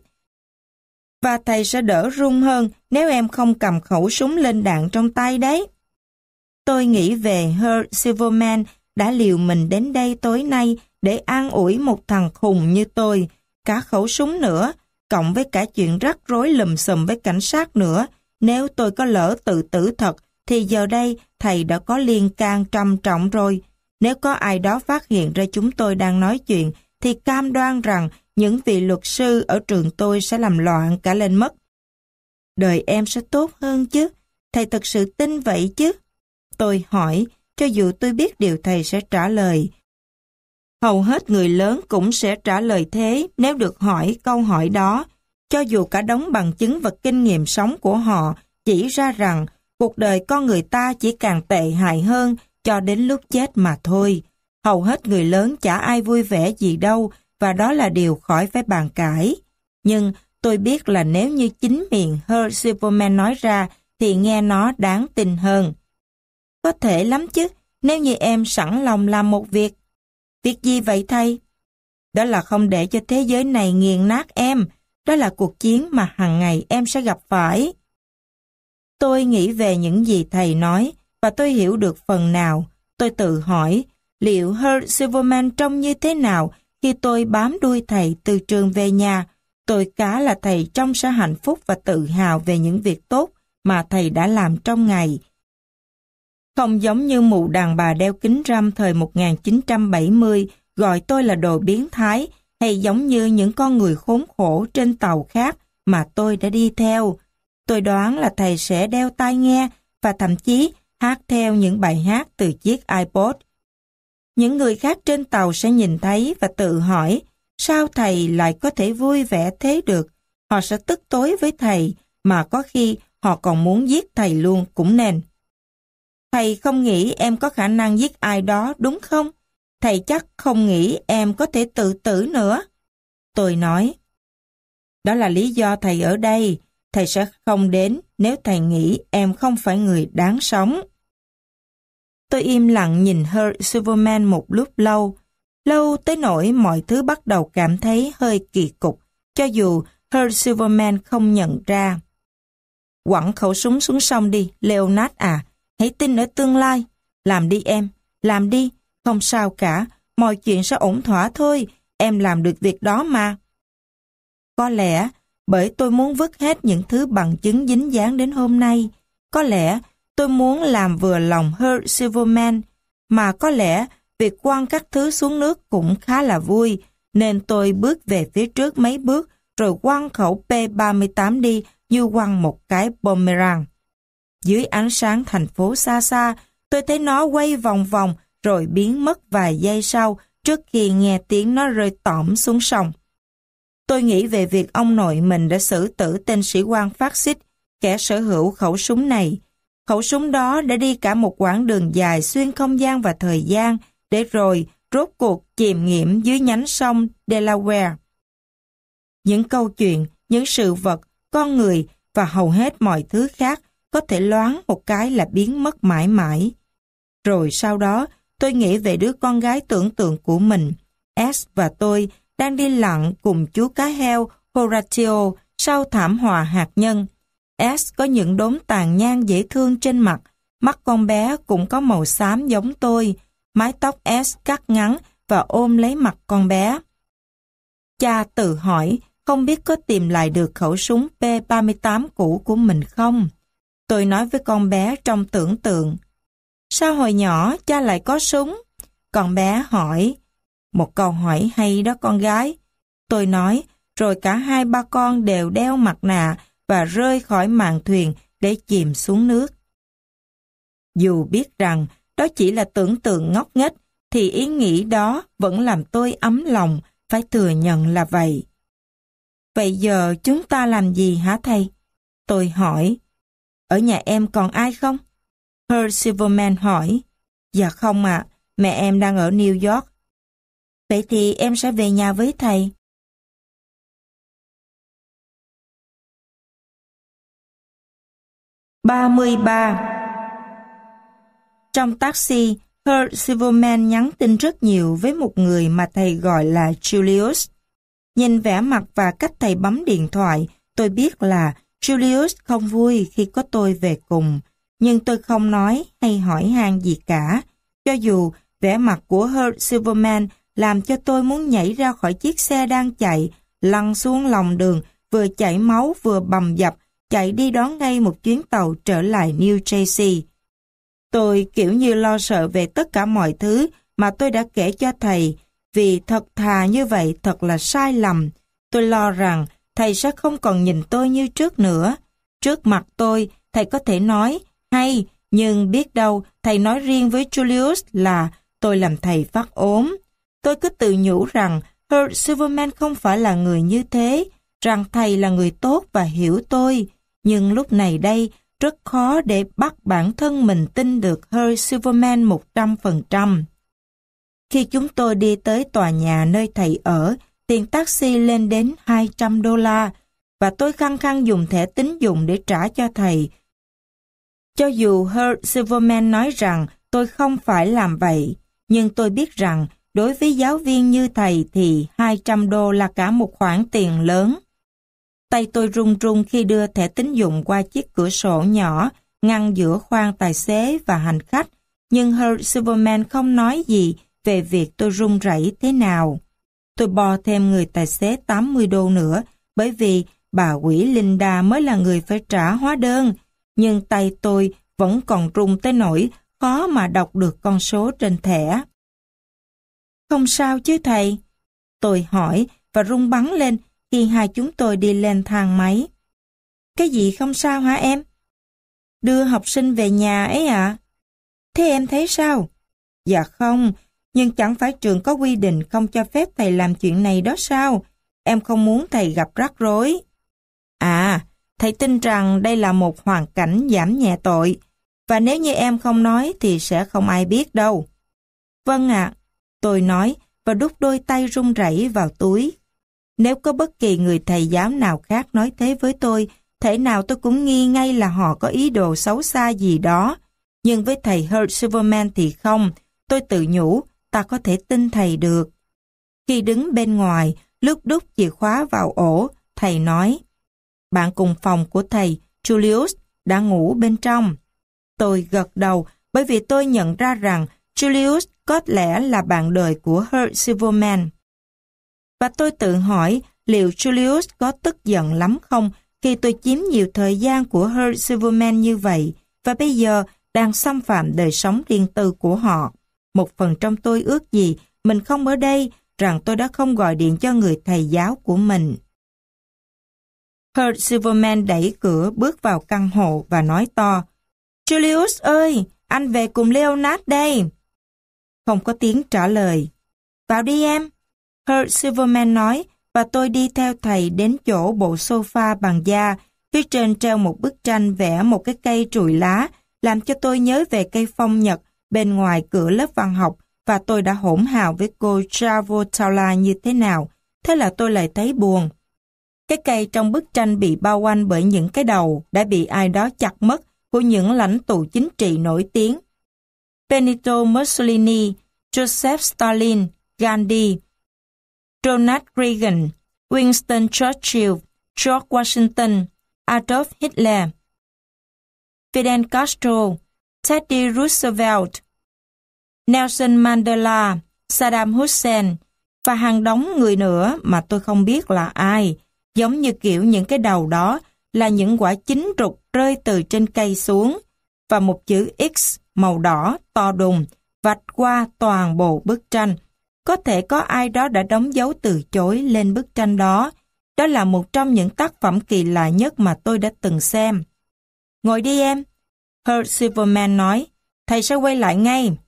Và thầy sẽ đỡ run hơn nếu em không cầm khẩu súng lên đạn trong tay đấy. Tôi nghĩ về Herb Silverman đã liều mình đến đây tối nay để an ủi một thằng khùng như tôi, cả khẩu súng nữa, cộng với cả chuyện rắc rối lùm xùm với cảnh sát nữa. Nếu tôi có lỡ tự tử thật, thì giờ đây thầy đã có liên can trầm trọng rồi. Nếu có ai đó phát hiện ra chúng tôi đang nói chuyện, thì cam đoan rằng những vị luật sư ở trường tôi sẽ làm loạn cả lên mất. Đời em sẽ tốt hơn chứ? Thầy thật sự tin vậy chứ? Tôi hỏi, cho dù tôi biết điều thầy sẽ trả lời. Hầu hết người lớn cũng sẽ trả lời thế nếu được hỏi câu hỏi đó, cho dù cả đống bằng chứng và kinh nghiệm sống của họ chỉ ra rằng cuộc đời con người ta chỉ càng tệ hại hơn cho đến lúc chết mà thôi. Hầu hết người lớn chả ai vui vẻ gì đâu, và đó là điều khỏi phải bàn cãi. Nhưng tôi biết là nếu như chính miệng Herb Silverman nói ra thì nghe nó đáng tin hơn. Có thể lắm chứ, nếu như em sẵn lòng làm một việc. Việc gì vậy thầy? Đó là không để cho thế giới này nghiền nát em. Đó là cuộc chiến mà hàng ngày em sẽ gặp phải. Tôi nghĩ về những gì thầy nói, và tôi hiểu được phần nào. Tôi tự hỏi, liệu Herb Silverman trông như thế nào khi tôi bám đuôi thầy từ trường về nhà? Tôi cá là thầy trông sẽ hạnh phúc và tự hào về những việc tốt mà thầy đã làm trong ngày. Không giống như mụ đàn bà đeo kính râm thời một nghìn chín trăm bảy mươi gọi tôi là đồ biến thái, hay giống như những con người khốn khổ trên tàu khác mà tôi đã đi theo. Tôi đoán là thầy sẽ đeo tai nghe và thậm chí hát theo những bài hát từ chiếc iPod. Những người khác trên tàu sẽ nhìn thấy và tự hỏi sao thầy lại có thể vui vẻ thế được. Họ sẽ tức tối với thầy, mà có khi họ còn muốn giết thầy luôn cũng nên. Thầy không nghĩ em có khả năng giết ai đó đúng không? Thầy chắc không nghĩ em có thể tự tử nữa. Tôi nói, đó là lý do thầy ở đây. Thầy sẽ không đến nếu thầy nghĩ em không phải người đáng sống. Tôi im lặng nhìn Herb Silverman một lúc lâu. Lâu tới nỗi mọi thứ bắt đầu cảm thấy hơi kỳ cục, cho dù Herb Silverman không nhận ra. Quẳng khẩu súng xuống sông đi, Leonard à. Hãy tin ở tương lai. Làm đi em, làm đi. Không sao cả, mọi chuyện sẽ ổn thỏa thôi. Em làm được việc đó mà. Có lẽ bởi tôi muốn vứt hết những thứ bằng chứng dính dáng đến hôm nay. Có lẽ tôi muốn làm vừa lòng Herb Silverman. Mà có lẽ việc quăng các thứ xuống nước cũng khá là vui. Nên tôi bước về phía trước mấy bước rồi quăng khẩu P ba mươi tám đi như quăng một cái boomerang. Dưới ánh sáng thành phố xa xa, tôi thấy nó quay vòng vòng rồi biến mất vài giây sau trước khi nghe tiếng nó rơi tõm xuống sông. Tôi nghĩ về việc ông nội mình đã xử tử tên sĩ quan phát xít, kẻ sở hữu khẩu súng này. Khẩu súng đó đã đi cả một quãng đường dài xuyên không gian và thời gian, để rồi rốt cuộc chìm nghiệm dưới nhánh sông Delaware. Những câu chuyện, những sự vật, con người và hầu hết mọi thứ khác có thể loáng một cái là biến mất mãi mãi. Rồi sau đó, tôi nghĩ về đứa con gái tưởng tượng của mình. S và tôi đang đi lặn cùng chú cá heo Horatio sau thảm họa hạt nhân. S có những đốm tàn nhang dễ thương trên mặt, mắt con bé cũng có màu xám giống tôi, mái tóc S cắt ngắn và ôm lấy mặt con bé. Cha tự hỏi không biết có tìm lại được khẩu súng P ba mươi tám cũ của mình không? Tôi nói với con bé trong tưởng tượng. Sao hồi nhỏ cha lại có súng? Con bé hỏi. Một câu hỏi hay đó con gái. Tôi nói, rồi cả hai ba con đều đeo mặt nạ và rơi khỏi mạn thuyền để chìm xuống nước. Dù biết rằng đó chỉ là tưởng tượng ngốc nghếch, thì ý nghĩ đó vẫn làm tôi ấm lòng, phải thừa nhận là vậy. Vậy giờ chúng ta làm gì hả thầy? Tôi hỏi. Ở nhà em còn ai không? Herb Silverman hỏi. Dạ không ạ, mẹ em đang ở New York. Vậy thì em sẽ về nhà với thầy. ba mươi ba. Trong taxi, Herb Silverman nhắn tin rất nhiều với một người mà thầy gọi là Julius. Nhìn vẻ mặt và cách thầy bấm điện thoại, tôi biết là Julius không vui khi có tôi về cùng, nhưng tôi không nói hay hỏi han gì cả. Cho dù vẻ mặt của Herb Silverman làm cho tôi muốn nhảy ra khỏi chiếc xe đang chạy, lăn xuống lòng đường, vừa chảy máu vừa bầm dập, chạy đi đón ngay một chuyến tàu trở lại New Jersey. Tôi kiểu như lo sợ về tất cả mọi thứ mà tôi đã kể cho thầy, vì thật thà như vậy thật là sai lầm. Tôi lo rằng thầy sẽ không còn nhìn tôi như trước nữa. Trước mặt tôi, thầy có thể nói, hay, nhưng biết đâu thầy nói riêng với Julius là tôi làm thầy phát ốm. Tôi cứ tự nhủ rằng Herb Silverman không phải là người như thế, rằng thầy là người tốt và hiểu tôi. Nhưng lúc này đây, rất khó để bắt bản thân mình tin được Herb Silverman một trăm phần trăm. Khi chúng tôi đi tới tòa nhà nơi thầy ở, tiền taxi lên đến hai trăm đô la, và tôi khăng khăng dùng thẻ tín dụng để trả cho thầy. Cho dù Herb Silverman nói rằng tôi không phải làm vậy, nhưng tôi biết rằng đối với giáo viên như thầy thì hai trăm đô là cả một khoản tiền lớn. Tay tôi run run khi đưa thẻ tín dụng qua chiếc cửa sổ nhỏ ngăn giữa khoang tài xế và hành khách, nhưng Herb Silverman không nói gì về việc tôi run rẩy thế nào. Tôi bo thêm người tài xế tám mươi đô nữa, bởi vì bà quỷ Linda mới là người phải trả hóa đơn, nhưng tay tôi vẫn còn run tới nỗi khó mà đọc được con số trên thẻ. Không sao chứ thầy? Tôi hỏi và run bắn lên khi hai chúng tôi đi lên thang máy. Cái gì không sao hả em? Đưa học sinh về nhà ấy ạ. À? Thế em thấy sao? Dạ không, nhưng chẳng phải trường có quy định không cho phép thầy làm chuyện này đó sao? Em không muốn thầy gặp rắc rối. À, thầy tin rằng đây là một hoàn cảnh giảm nhẹ tội, và nếu như em không nói thì sẽ không ai biết đâu. Vâng ạ, tôi nói và đút đôi tay run rẩy vào túi. Nếu có bất kỳ người thầy giáo nào khác nói thế với tôi, thể nào tôi cũng nghi ngay là họ có ý đồ xấu xa gì đó. Nhưng với thầy Herb Silverman thì không, tôi tự nhủ, ta có thể tin thầy được. Khi đứng bên ngoài, lúc đút chìa khóa vào ổ, thầy nói, bạn cùng phòng của thầy, Julius, đã ngủ bên trong. Tôi gật đầu bởi vì tôi nhận ra rằng Julius có lẽ là bạn đời của Herb Silverman. Và tôi tự hỏi liệu Julius có tức giận lắm không khi tôi chiếm nhiều thời gian của Herb Silverman như vậy và bây giờ đang xâm phạm đời sống riêng tư của họ. Một phần trong tôi ước gì mình không ở đây, rằng tôi đã không gọi điện cho người thầy giáo của mình. Herb Silverman đẩy cửa bước vào căn hộ và nói to, Julius ơi, anh về cùng Leonard đây. Không có tiếng trả lời. Vào đi em. Herb Silverman nói, và tôi đi theo thầy đến chỗ bộ sofa bằng da, phía trên treo một bức tranh vẽ một cái cây trụi lá, làm cho tôi nhớ về cây phong nhật bên ngoài cửa lớp văn học, và tôi đã hỗn hào với cô Travolta như thế nào. Thế là tôi lại thấy buồn. Cái cây trong bức tranh bị bao quanh bởi những cái đầu đã bị ai đó chặt mất của những lãnh tụ chính trị nổi tiếng. Benito Mussolini, Joseph Stalin, Gandhi, Ronald Reagan, Winston Churchill, George Washington, Adolf Hitler, Fidel Castro, Teddy Roosevelt, Nelson Mandela, Saddam Hussein và hàng đống người nữa mà tôi không biết là ai, giống như kiểu những cái đầu đó là những quả chín rụng rơi từ trên cây xuống và một chữ X màu đỏ to đùng vạch qua toàn bộ bức tranh. Có thể có ai đó đã đóng dấu từ chối lên bức tranh đó, Đó là một trong những tác phẩm kỳ lạ nhất mà tôi đã từng xem. Ngồi đi em. Herb Silverman nói, thầy sẽ quay lại ngay.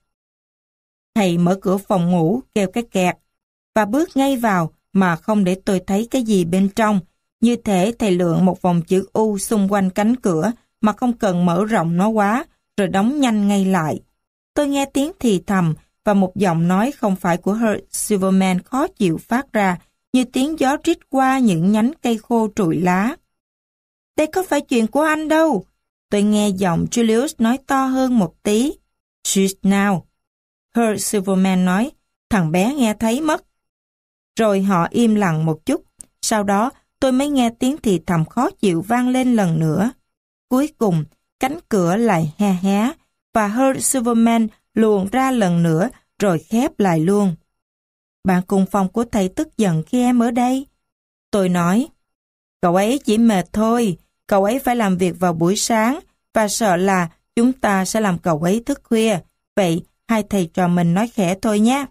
Thầy mở cửa phòng ngủ kêu cái kẹt và bước ngay vào mà không để tôi thấy cái gì bên trong. Như thể thầy lượn một vòng chữ U xung quanh cánh cửa mà không cần mở rộng nó quá, rồi đóng nhanh ngay lại. Tôi nghe tiếng thì thầm và một giọng nói không phải của Herb Silverman khó chịu phát ra, như tiếng gió rít qua những nhánh cây khô trụi lá. Đây có phải chuyện của anh đâu. Tôi nghe giọng Julius nói to hơn một tí. Shh nào. Herb Silverman nói, thằng bé nghe thấy mất. Rồi họ im lặng một chút. Sau đó tôi mới nghe tiếng thì thầm khó chịu vang lên lần nữa. Cuối cùng, cánh cửa lại he hé và Herb Silverman luồn ra lần nữa rồi khép lại luôn. Bạn cùng phòng của thầy tức giận khi em ở đây. Tôi nói, cậu ấy chỉ mệt thôi, cậu ấy phải làm việc vào buổi sáng và sợ là chúng ta sẽ làm cậu ấy thức khuya. Vậy hai thầy trò mình nói khẽ thôi nhé.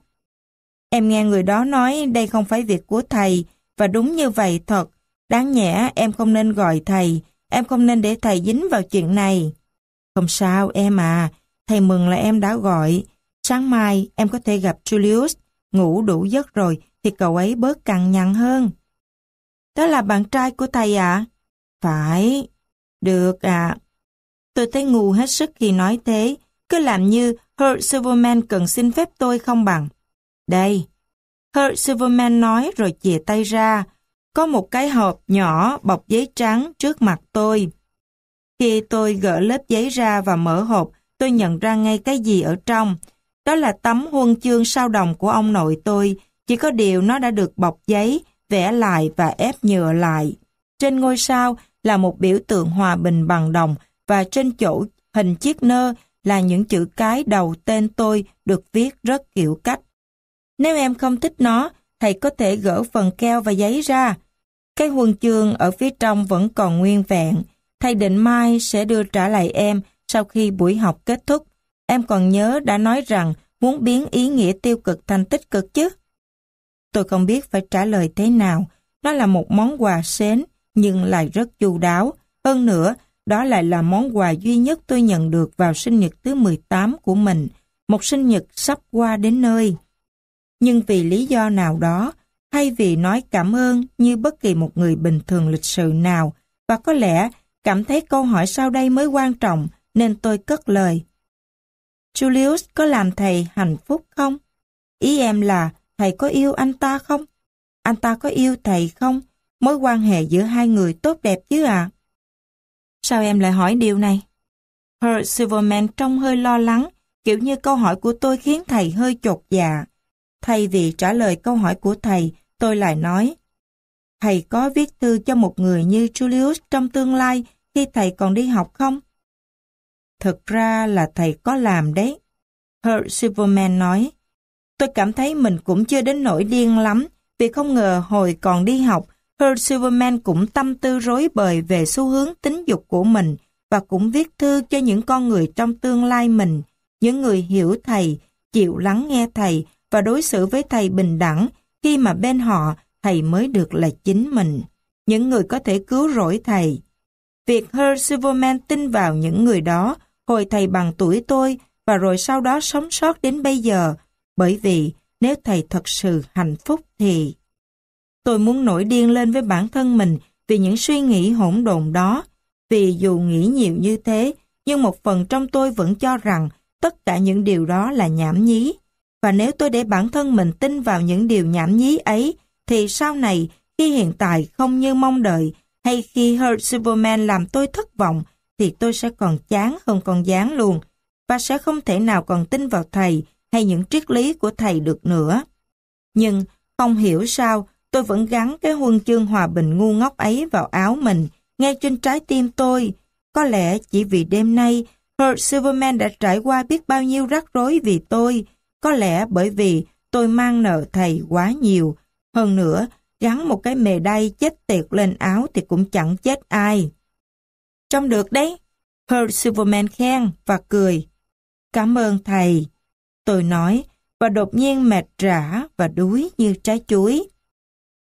Em nghe người đó nói đây không phải việc của thầy, và đúng như vậy thật. Đáng nhẽ em không nên gọi thầy, em không nên để thầy dính vào chuyện này. Không sao em à, thầy mừng là em đã gọi. Sáng mai em có thể gặp Julius, ngủ đủ giấc rồi thì cậu ấy bớt cằn nhằn hơn. Đó là bạn trai của thầy ạ? À? Phải. Được ạ. À. Tôi thấy ngu hết sức khi nói thế, cứ làm như Herb Silverman cần xin phép tôi không bằng. Đây. Herb Silverman nói rồi chìa tay ra. Có một cái hộp nhỏ bọc giấy trắng trước mặt tôi. Khi tôi gỡ lớp giấy ra và mở hộp, tôi nhận ra ngay cái gì ở trong. Đó là tấm huân chương sao đồng của ông nội tôi, chỉ có điều nó đã được bọc giấy, vẽ lại và ép nhựa lại. Trên ngôi sao là một biểu tượng hòa bình bằng đồng và trên chỗ hình chiếc nơ là những chữ cái đầu tên tôi được viết rất kiểu cách. Nếu em không thích nó, thầy có thể gỡ phần keo và giấy ra. Cái huân chương ở phía trong vẫn còn nguyên vẹn. Thầy định mai sẽ đưa trả lại em sau khi buổi học kết thúc. Em còn nhớ đã nói rằng muốn biến ý nghĩa tiêu cực thành tích cực chứ? Tôi không biết phải trả lời thế nào. Nó là một món quà xến nhưng lại rất chu đáo. Hơn nữa, đó lại là món quà duy nhất tôi nhận được vào sinh nhật thứ mười tám của mình. Một sinh nhật sắp qua đến nơi. Nhưng vì lý do nào đó, thay vì nói cảm ơn như bất kỳ một người bình thường lịch sự nào, và có lẽ cảm thấy câu hỏi sau đây mới quan trọng, nên tôi cất lời. Julius có làm thầy hạnh phúc không? Ý em là thầy có yêu anh ta không? Anh ta có yêu thầy không? Mối quan hệ giữa hai người tốt đẹp chứ à? Sao em lại hỏi điều này? Herb Silverman trông hơi lo lắng, kiểu như câu hỏi của tôi khiến thầy hơi chột dạ. Thay vì trả lời câu hỏi của thầy, tôi lại nói, thầy có viết thư cho một người như Julius trong tương lai khi thầy còn đi học không? Thực ra là thầy có làm đấy. Herb Silverman nói, tôi cảm thấy mình cũng chưa đến nỗi điên lắm, vì không ngờ hồi còn đi học, Herb Silverman cũng tâm tư rối bời về xu hướng tính dục của mình và cũng viết thư cho những con người trong tương lai mình, những người hiểu thầy, chịu lắng nghe thầy và đối xử với thầy bình đẳng khi mà bên họ thầy mới được là chính mình, những người có thể cứu rỗi thầy. Việc Herb Silverman tin vào những người đó hồi thầy bằng tuổi tôi và rồi sau đó sống sót đến bây giờ, bởi vì nếu thầy thật sự hạnh phúc thì... Tôi muốn nổi điên lên với bản thân mình vì những suy nghĩ hỗn độn đó, vì dù nghĩ nhiều như thế, nhưng một phần trong tôi vẫn cho rằng tất cả những điều đó là nhảm nhí. Và nếu tôi để bản thân mình tin vào những điều nhảm nhí ấy, thì sau này, khi hiện tại không như mong đợi, hay khi Herb Silverman làm tôi thất vọng, thì tôi sẽ còn chán hơn con gián luôn, và sẽ không thể nào còn tin vào thầy hay những triết lý của thầy được nữa. Nhưng không hiểu sao, tôi vẫn gắn cái huân chương hòa bình ngu ngốc ấy vào áo mình, ngay trên trái tim tôi. Có lẽ chỉ vì đêm nay, Herb Silverman đã trải qua biết bao nhiêu rắc rối vì tôi. Có lẽ bởi vì tôi mang nợ thầy quá nhiều. Hơn nữa, gắn một cái mề đay chết tiệt lên áo thì cũng chẳng chết ai. Trông được đấy, Herb Silverman khen và cười. Cảm ơn thầy, tôi nói, và đột nhiên mệt rã và đuối như trái chuối.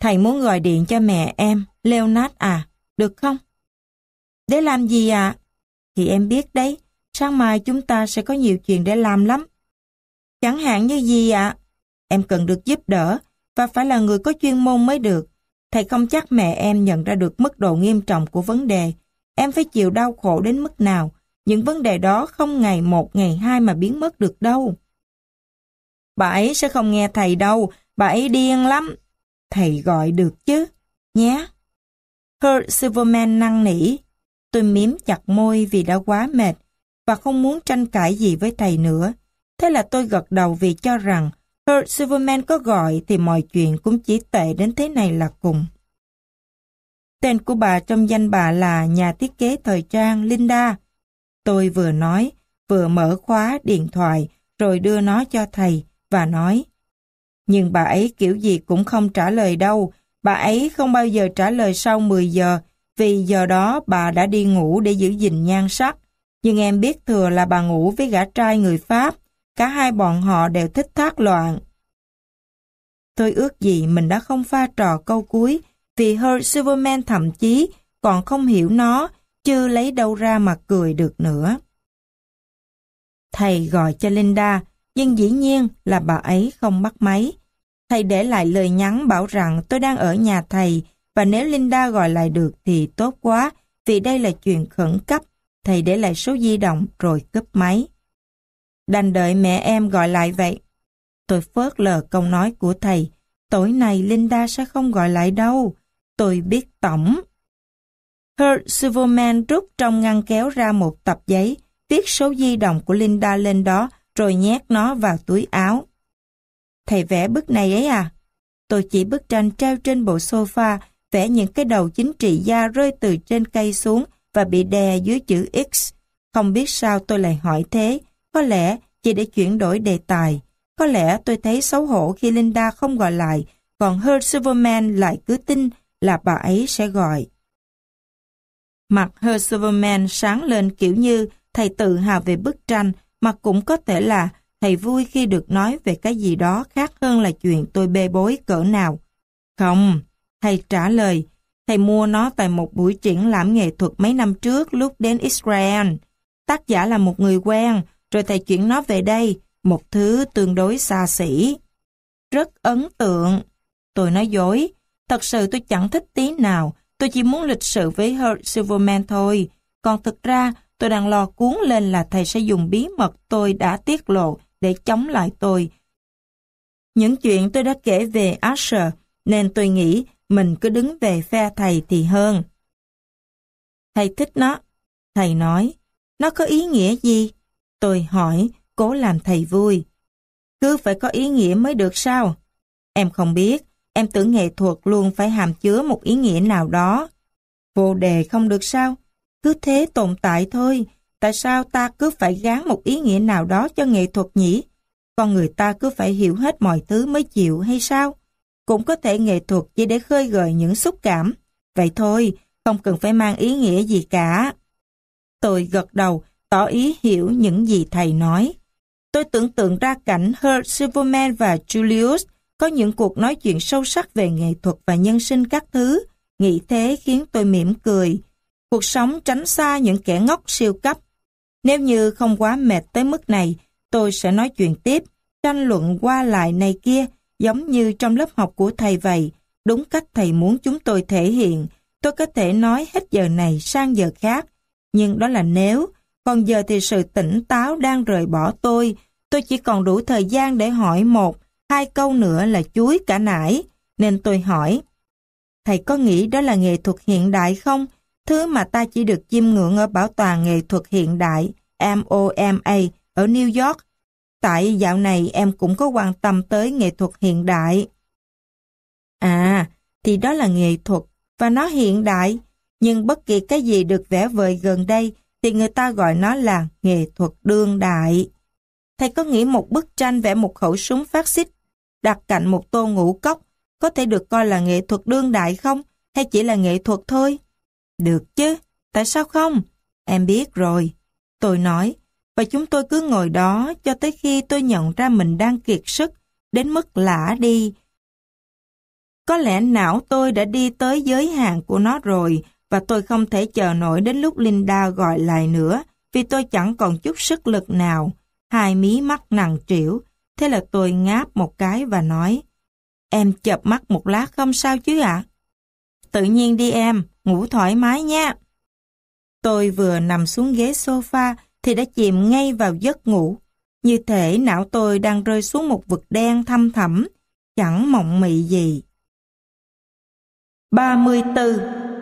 Thầy muốn gọi điện cho mẹ em, Leonard à, được không? Để làm gì ạ? À? Thì em biết đấy, sáng mai chúng ta sẽ có nhiều chuyện để làm lắm. Chẳng hạn như gì ạ? À? Em cần được giúp đỡ, và phải là người có chuyên môn mới được. Thầy không chắc mẹ em nhận ra được mức độ nghiêm trọng của vấn đề. Em phải chịu đau khổ đến mức nào. Những vấn đề đó không ngày một, ngày hai mà biến mất được đâu. Bà ấy sẽ không nghe thầy đâu, bà ấy điên lắm. Thầy gọi được chứ, nhé. Herb Silverman năn nỉ. Tôi miếm chặt môi vì đã quá mệt và không muốn tranh cãi gì với thầy nữa. Thế là tôi gật đầu vì cho rằng Herb Silverman có gọi thì mọi chuyện cũng chỉ tệ đến thế này là cùng. Tên của bà trong danh bà là nhà thiết kế thời trang Linda. Tôi vừa nói, vừa mở khóa điện thoại rồi đưa nó cho thầy và nói: nhưng bà ấy kiểu gì cũng không trả lời đâu. Bà ấy không bao giờ trả lời sau mười giờ, vì giờ đó bà đã đi ngủ để giữ gìn nhan sắc. Nhưng em biết thừa là bà ngủ với gã trai người Pháp. Cả hai bọn họ đều thích thác loạn. Tôi ước gì mình đã không pha trò câu cuối, vì Herb Silverman thậm chí còn không hiểu nó, chứ lấy đâu ra mà cười được nữa. Thầy gọi cho Linda, nhưng dĩ nhiên là bà ấy không bắt máy. Thầy để lại lời nhắn bảo rằng tôi đang ở nhà thầy, và nếu Linda gọi lại được thì tốt quá, vì đây là chuyện khẩn cấp. Thầy để lại số di động rồi cúp máy. Đành đợi mẹ em gọi lại vậy. Tôi phớt lờ câu nói của thầy. Tối nay Linda sẽ không gọi lại đâu. Tôi biết tổng. Herb Silverman rút trong ngăn kéo ra một tập giấy, viết số di động của Linda lên đó, rồi nhét nó vào túi áo. Thầy vẽ bức này ấy à? Tôi chỉ bức tranh treo trên bộ sofa, vẽ những cái đầu chính trị gia rơi từ trên cây xuống và bị đè dưới chữ X. Không biết sao tôi lại hỏi thế, có lẽ chỉ để chuyển đổi đề tài. Có lẽ tôi thấy xấu hổ khi Linda không gọi lại, còn Herb Silverman lại cứ tin là bà ấy sẽ gọi. Mặt Herb Silverman sáng lên kiểu như thầy tự hào về bức tranh, mà cũng có thể là thầy vui khi được nói về cái gì đó khác hơn là chuyện tôi bê bối cỡ nào. Không, thầy trả lời, thầy mua nó tại một buổi triển lãm nghệ thuật mấy năm trước lúc đến Israel. Tác giả là một người quen, rồi thầy chuyển nó về đây, một thứ tương đối xa xỉ. Rất ấn tượng. Tôi nói dối, thật sự tôi chẳng thích tí nào, tôi chỉ muốn lịch sự với Herb Silverman thôi. Còn thực ra, tôi đang lo cuốn lên là thầy sẽ dùng bí mật tôi đã tiết lộ để chống lại tôi. Những chuyện tôi đã kể về Asher, nên tôi nghĩ mình cứ đứng về phe thầy thì hơn. Thầy thích nó. Thầy nói, nó có ý nghĩa gì? Tôi hỏi, cố làm thầy vui. Cứ phải có ý nghĩa mới được sao? Em không biết, em tưởng nghệ thuật luôn phải hàm chứa một ý nghĩa nào đó. Vô đề không được sao? Cứ thế tồn tại thôi. Tại sao ta cứ phải gán một ý nghĩa nào đó cho nghệ thuật nhỉ? Con người ta cứ phải hiểu hết mọi thứ mới chịu hay sao? Cũng có thể nghệ thuật chỉ để khơi gợi những xúc cảm. Vậy thôi, không cần phải mang ý nghĩa gì cả. Tôi gật đầu, tỏ ý hiểu những gì thầy nói. Tôi tưởng tượng ra cảnh Herb Silverman và Julius có những cuộc nói chuyện sâu sắc về nghệ thuật và nhân sinh các thứ. Nghĩ thế khiến tôi mỉm cười. Cuộc sống tránh xa những kẻ ngốc siêu cấp. Nếu như không quá mệt tới mức này, tôi sẽ nói chuyện tiếp, tranh luận qua lại này kia, giống như trong lớp học của thầy vậy. Đúng cách thầy muốn chúng tôi thể hiện. Tôi có thể nói hết giờ này sang giờ khác. Nhưng đó là nếu, còn giờ thì sự tỉnh táo đang rời bỏ tôi. Tôi chỉ còn đủ thời gian để hỏi một, hai câu nữa là chuối cả nải. Nên tôi hỏi, thầy có nghĩ đó là nghệ thuật hiện đại không? Thứ mà ta chỉ được chiêm ngưỡng ở Bảo tàng Nghệ thuật Hiện đại em o em a ở New York. Tại dạo này em cũng có quan tâm tới nghệ thuật hiện đại. À, thì đó là nghệ thuật và nó hiện đại. Nhưng bất kỳ cái gì được vẽ vời gần đây thì người ta gọi nó là nghệ thuật đương đại. Thầy có nghĩ một bức tranh vẽ một khẩu súng phát xít đặt cạnh một tô ngũ cốc có thể được coi là nghệ thuật đương đại không? Hay chỉ là nghệ thuật thôi? Được chứ, tại sao không? Em biết rồi. Tôi nói, và chúng tôi cứ ngồi đó cho tới khi tôi nhận ra mình đang kiệt sức, đến mức lả đi. Có lẽ não tôi đã đi tới giới hạn của nó rồi và tôi không thể chờ nổi đến lúc Linda gọi lại nữa vì tôi chẳng còn chút sức lực nào. Hai mí mắt nặng trĩu. Thế là tôi ngáp một cái và nói, em chợp mắt một lát không sao chứ ạ? Tự nhiên đi em, ngủ thoải mái nha. Tôi vừa nằm xuống ghế sofa thì đã chìm ngay vào giấc ngủ. Như thể não tôi đang rơi xuống một vực đen thăm thẳm, chẳng mộng mị gì. ba mươi tư.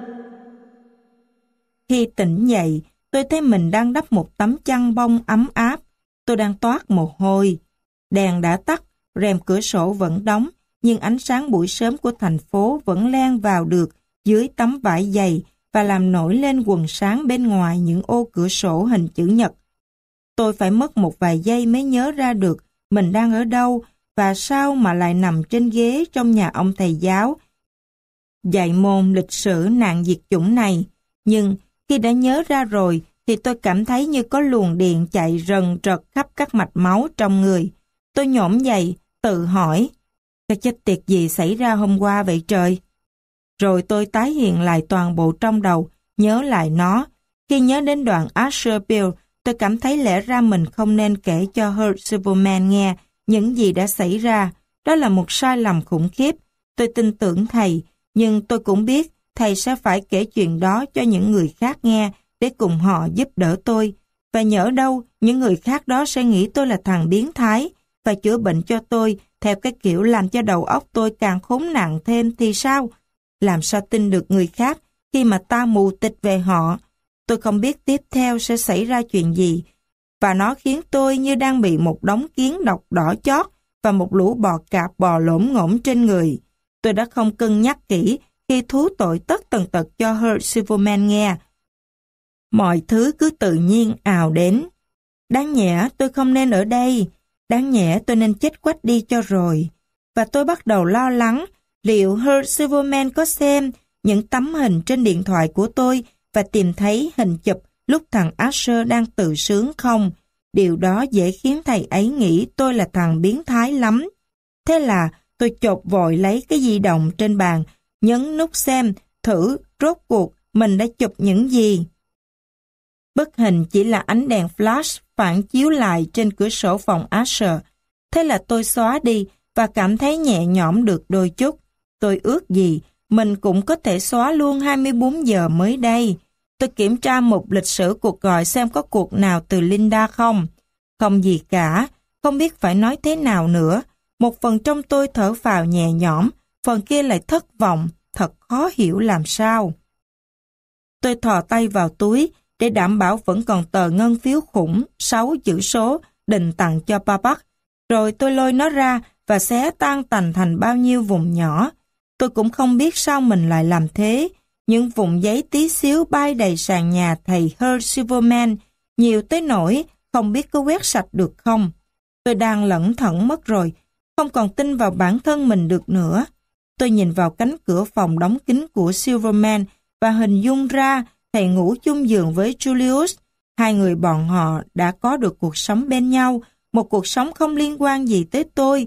Khi tỉnh dậy, tôi thấy mình đang đắp một tấm chăn bông ấm áp. Tôi đang toát mồ hôi. Đèn đã tắt, rèm cửa sổ vẫn đóng, nhưng ánh sáng buổi sớm của thành phố vẫn len vào được dưới tấm vải dày và làm nổi lên quầng sáng bên ngoài những ô cửa sổ hình chữ nhật. Tôi phải mất một vài giây mới nhớ ra được mình đang ở đâu và sao mà lại nằm trên ghế trong nhà ông thầy giáo dạy môn lịch sử nạn diệt chủng này. Nhưng khi đã nhớ ra rồi thì tôi cảm thấy như có luồng điện chạy rần rật khắp các mạch máu trong người. Tôi nhổm dậy, tự hỏi, cái chết tiệt gì xảy ra hôm qua vậy trời? Rồi tôi tái hiện lại toàn bộ trong đầu, nhớ lại nó. Khi nhớ đến đoạn Asher Bill, tôi cảm thấy lẽ ra mình không nên kể cho Herb Silverman nghe những gì đã xảy ra. Đó là một sai lầm khủng khiếp. Tôi tin tưởng thầy, nhưng tôi cũng biết thầy sẽ phải kể chuyện đó cho những người khác nghe để cùng họ giúp đỡ tôi. Và nhỡ đâu, những người khác đó sẽ nghĩ tôi là thằng biến thái và chữa bệnh cho tôi theo cái kiểu làm cho đầu óc tôi càng khốn nạn thêm thì sao? Làm sao tin được người khác khi mà ta mù tịch về họ? Tôi không biết tiếp theo sẽ xảy ra chuyện gì, và nó khiến tôi như đang bị một đống kiến độc đỏ chót và một lũ bò cạp bò lổm ngổm trên người. Tôi đã không cân nhắc kỹ khi thú tội tất tần tật cho Herb Silverman nghe. Mọi thứ cứ tự nhiên ào đến. Đáng nhẽ tôi không nên ở đây, đáng nhẽ tôi nên chết quách đi cho rồi. Và tôi bắt đầu lo lắng liệu Herb Silverman có xem những tấm hình trên điện thoại của tôi và tìm thấy hình chụp lúc thằng Asher đang tự sướng không. Điều đó dễ khiến thầy ấy nghĩ tôi là thằng biến thái lắm. Thế là tôi chộp vội lấy cái di động trên bàn, nhấn nút xem thử rốt cuộc mình đã chụp những gì. Bức hình chỉ là ánh đèn flash phản chiếu lại trên cửa sổ phòng Asher. Thế là tôi xóa đi và cảm thấy nhẹ nhõm được đôi chút. Tôi ước gì mình cũng có thể xóa luôn hai mươi bốn giờ mới đây. Tôi kiểm tra một lịch sử cuộc gọi xem có cuộc nào từ Linda không. Không gì cả, không biết phải nói thế nào nữa. Một phần trong tôi thở phào nhẹ nhõm, phần kia lại thất vọng, thật khó hiểu làm sao. Tôi thò tay vào túi để đảm bảo vẫn còn tờ ngân phiếu khủng, sáu chữ số, định tặng cho Babak. Rồi tôi lôi nó ra và xé tan tành thành bao nhiêu vùng nhỏ. Tôi cũng không biết sao mình lại làm thế. Những vùng giấy tí xíu bay đầy sàn nhà thầy Herb Silverman, nhiều tới nỗi không biết có quét sạch được không. Tôi đang lẩn thẩn mất rồi, không còn tin vào bản thân mình được nữa. Tôi nhìn vào cánh cửa phòng đóng kín của Silverman và hình dung ra thầy ngủ chung giường với Julius. Hai người bọn họ đã có được cuộc sống bên nhau, một cuộc sống không liên quan gì tới tôi,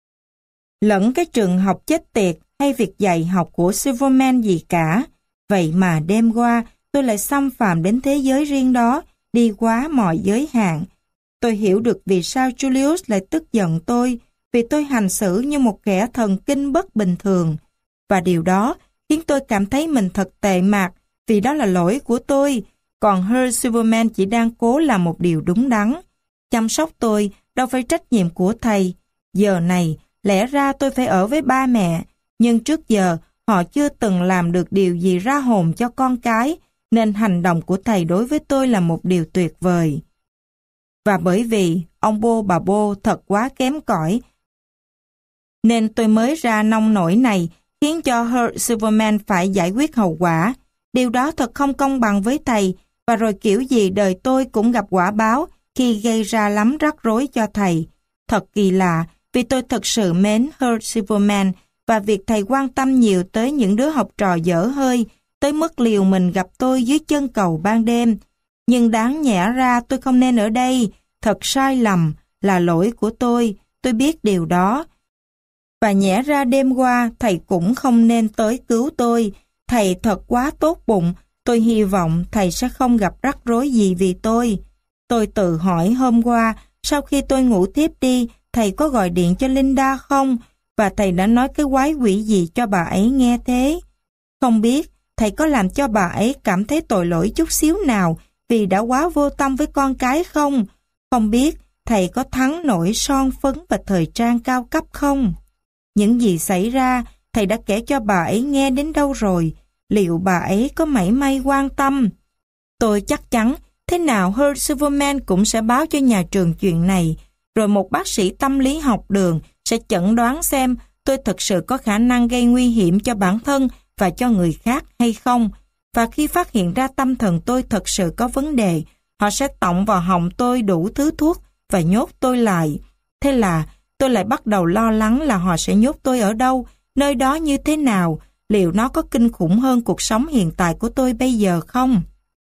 lẫn cái trường học chết tiệt hay việc dạy học của Silverman gì cả. Vậy mà đêm qua tôi lại xâm phạm đến thế giới riêng đó, đi quá mọi giới hạn. Tôi hiểu được vì sao Julius lại tức giận tôi, vì tôi hành xử như một kẻ thần kinh bất bình thường. Và điều đó khiến tôi cảm thấy mình thật tệ mạc, vì đó là lỗi của tôi, còn Herb Silverman chỉ đang cố làm một điều đúng đắn. Chăm sóc tôi đâu phải trách nhiệm của thầy. Giờ này, lẽ ra tôi phải ở với ba mẹ, nhưng trước giờ họ chưa từng làm được điều gì ra hồn cho con cái, nên hành động của thầy đối với tôi là một điều tuyệt vời. Và bởi vì ông Bô bà Bô thật quá kém cỏi, nên tôi mới ra nông nổi này, khiến cho Herb Silverman phải giải quyết hậu quả. Điều đó thật không công bằng với thầy, và rồi kiểu gì đời tôi cũng gặp quả báo khi gây ra lắm rắc rối cho thầy. Thật kỳ lạ, vì tôi thật sự mến Herb Silverman, và việc thầy quan tâm nhiều tới những đứa học trò dở hơi, tới mức liều mình gặp tôi dưới chân cầu ban đêm. Nhưng đáng nhẽ ra tôi không nên ở đây, thật sai lầm, là lỗi của tôi, tôi biết điều đó. Và nhẽ ra đêm qua thầy cũng không nên tới cứu tôi. Thầy thật quá tốt bụng, tôi hy vọng thầy sẽ không gặp rắc rối gì vì tôi. Tôi tự hỏi hôm qua, sau khi tôi ngủ tiếp đi, thầy có gọi điện cho Linda không? Và thầy đã nói cái quái quỷ gì cho bà ấy nghe thế? Không biết thầy có làm cho bà ấy cảm thấy tội lỗi chút xíu nào vì đã quá vô tâm với con cái không? Không biết thầy có thắng nổi son phấn và thời trang cao cấp không? Những gì xảy ra, thầy đã kể cho bà ấy nghe đến đâu rồi? Liệu bà ấy có mảy may quan tâm? Tôi chắc chắn thế nào Herb Silverman cũng sẽ báo cho nhà trường chuyện này, rồi một bác sĩ tâm lý học đường sẽ chẩn đoán xem tôi thực sự có khả năng gây nguy hiểm cho bản thân và cho người khác hay không. Và khi phát hiện ra tâm thần tôi thật sự có vấn đề, họ sẽ tọng vào họng tôi đủ thứ thuốc và nhốt tôi lại. Thế là tôi lại bắt đầu lo lắng là họ sẽ nhốt tôi ở đâu, nơi đó như thế nào, liệu nó có kinh khủng hơn cuộc sống hiện tại của tôi bây giờ không?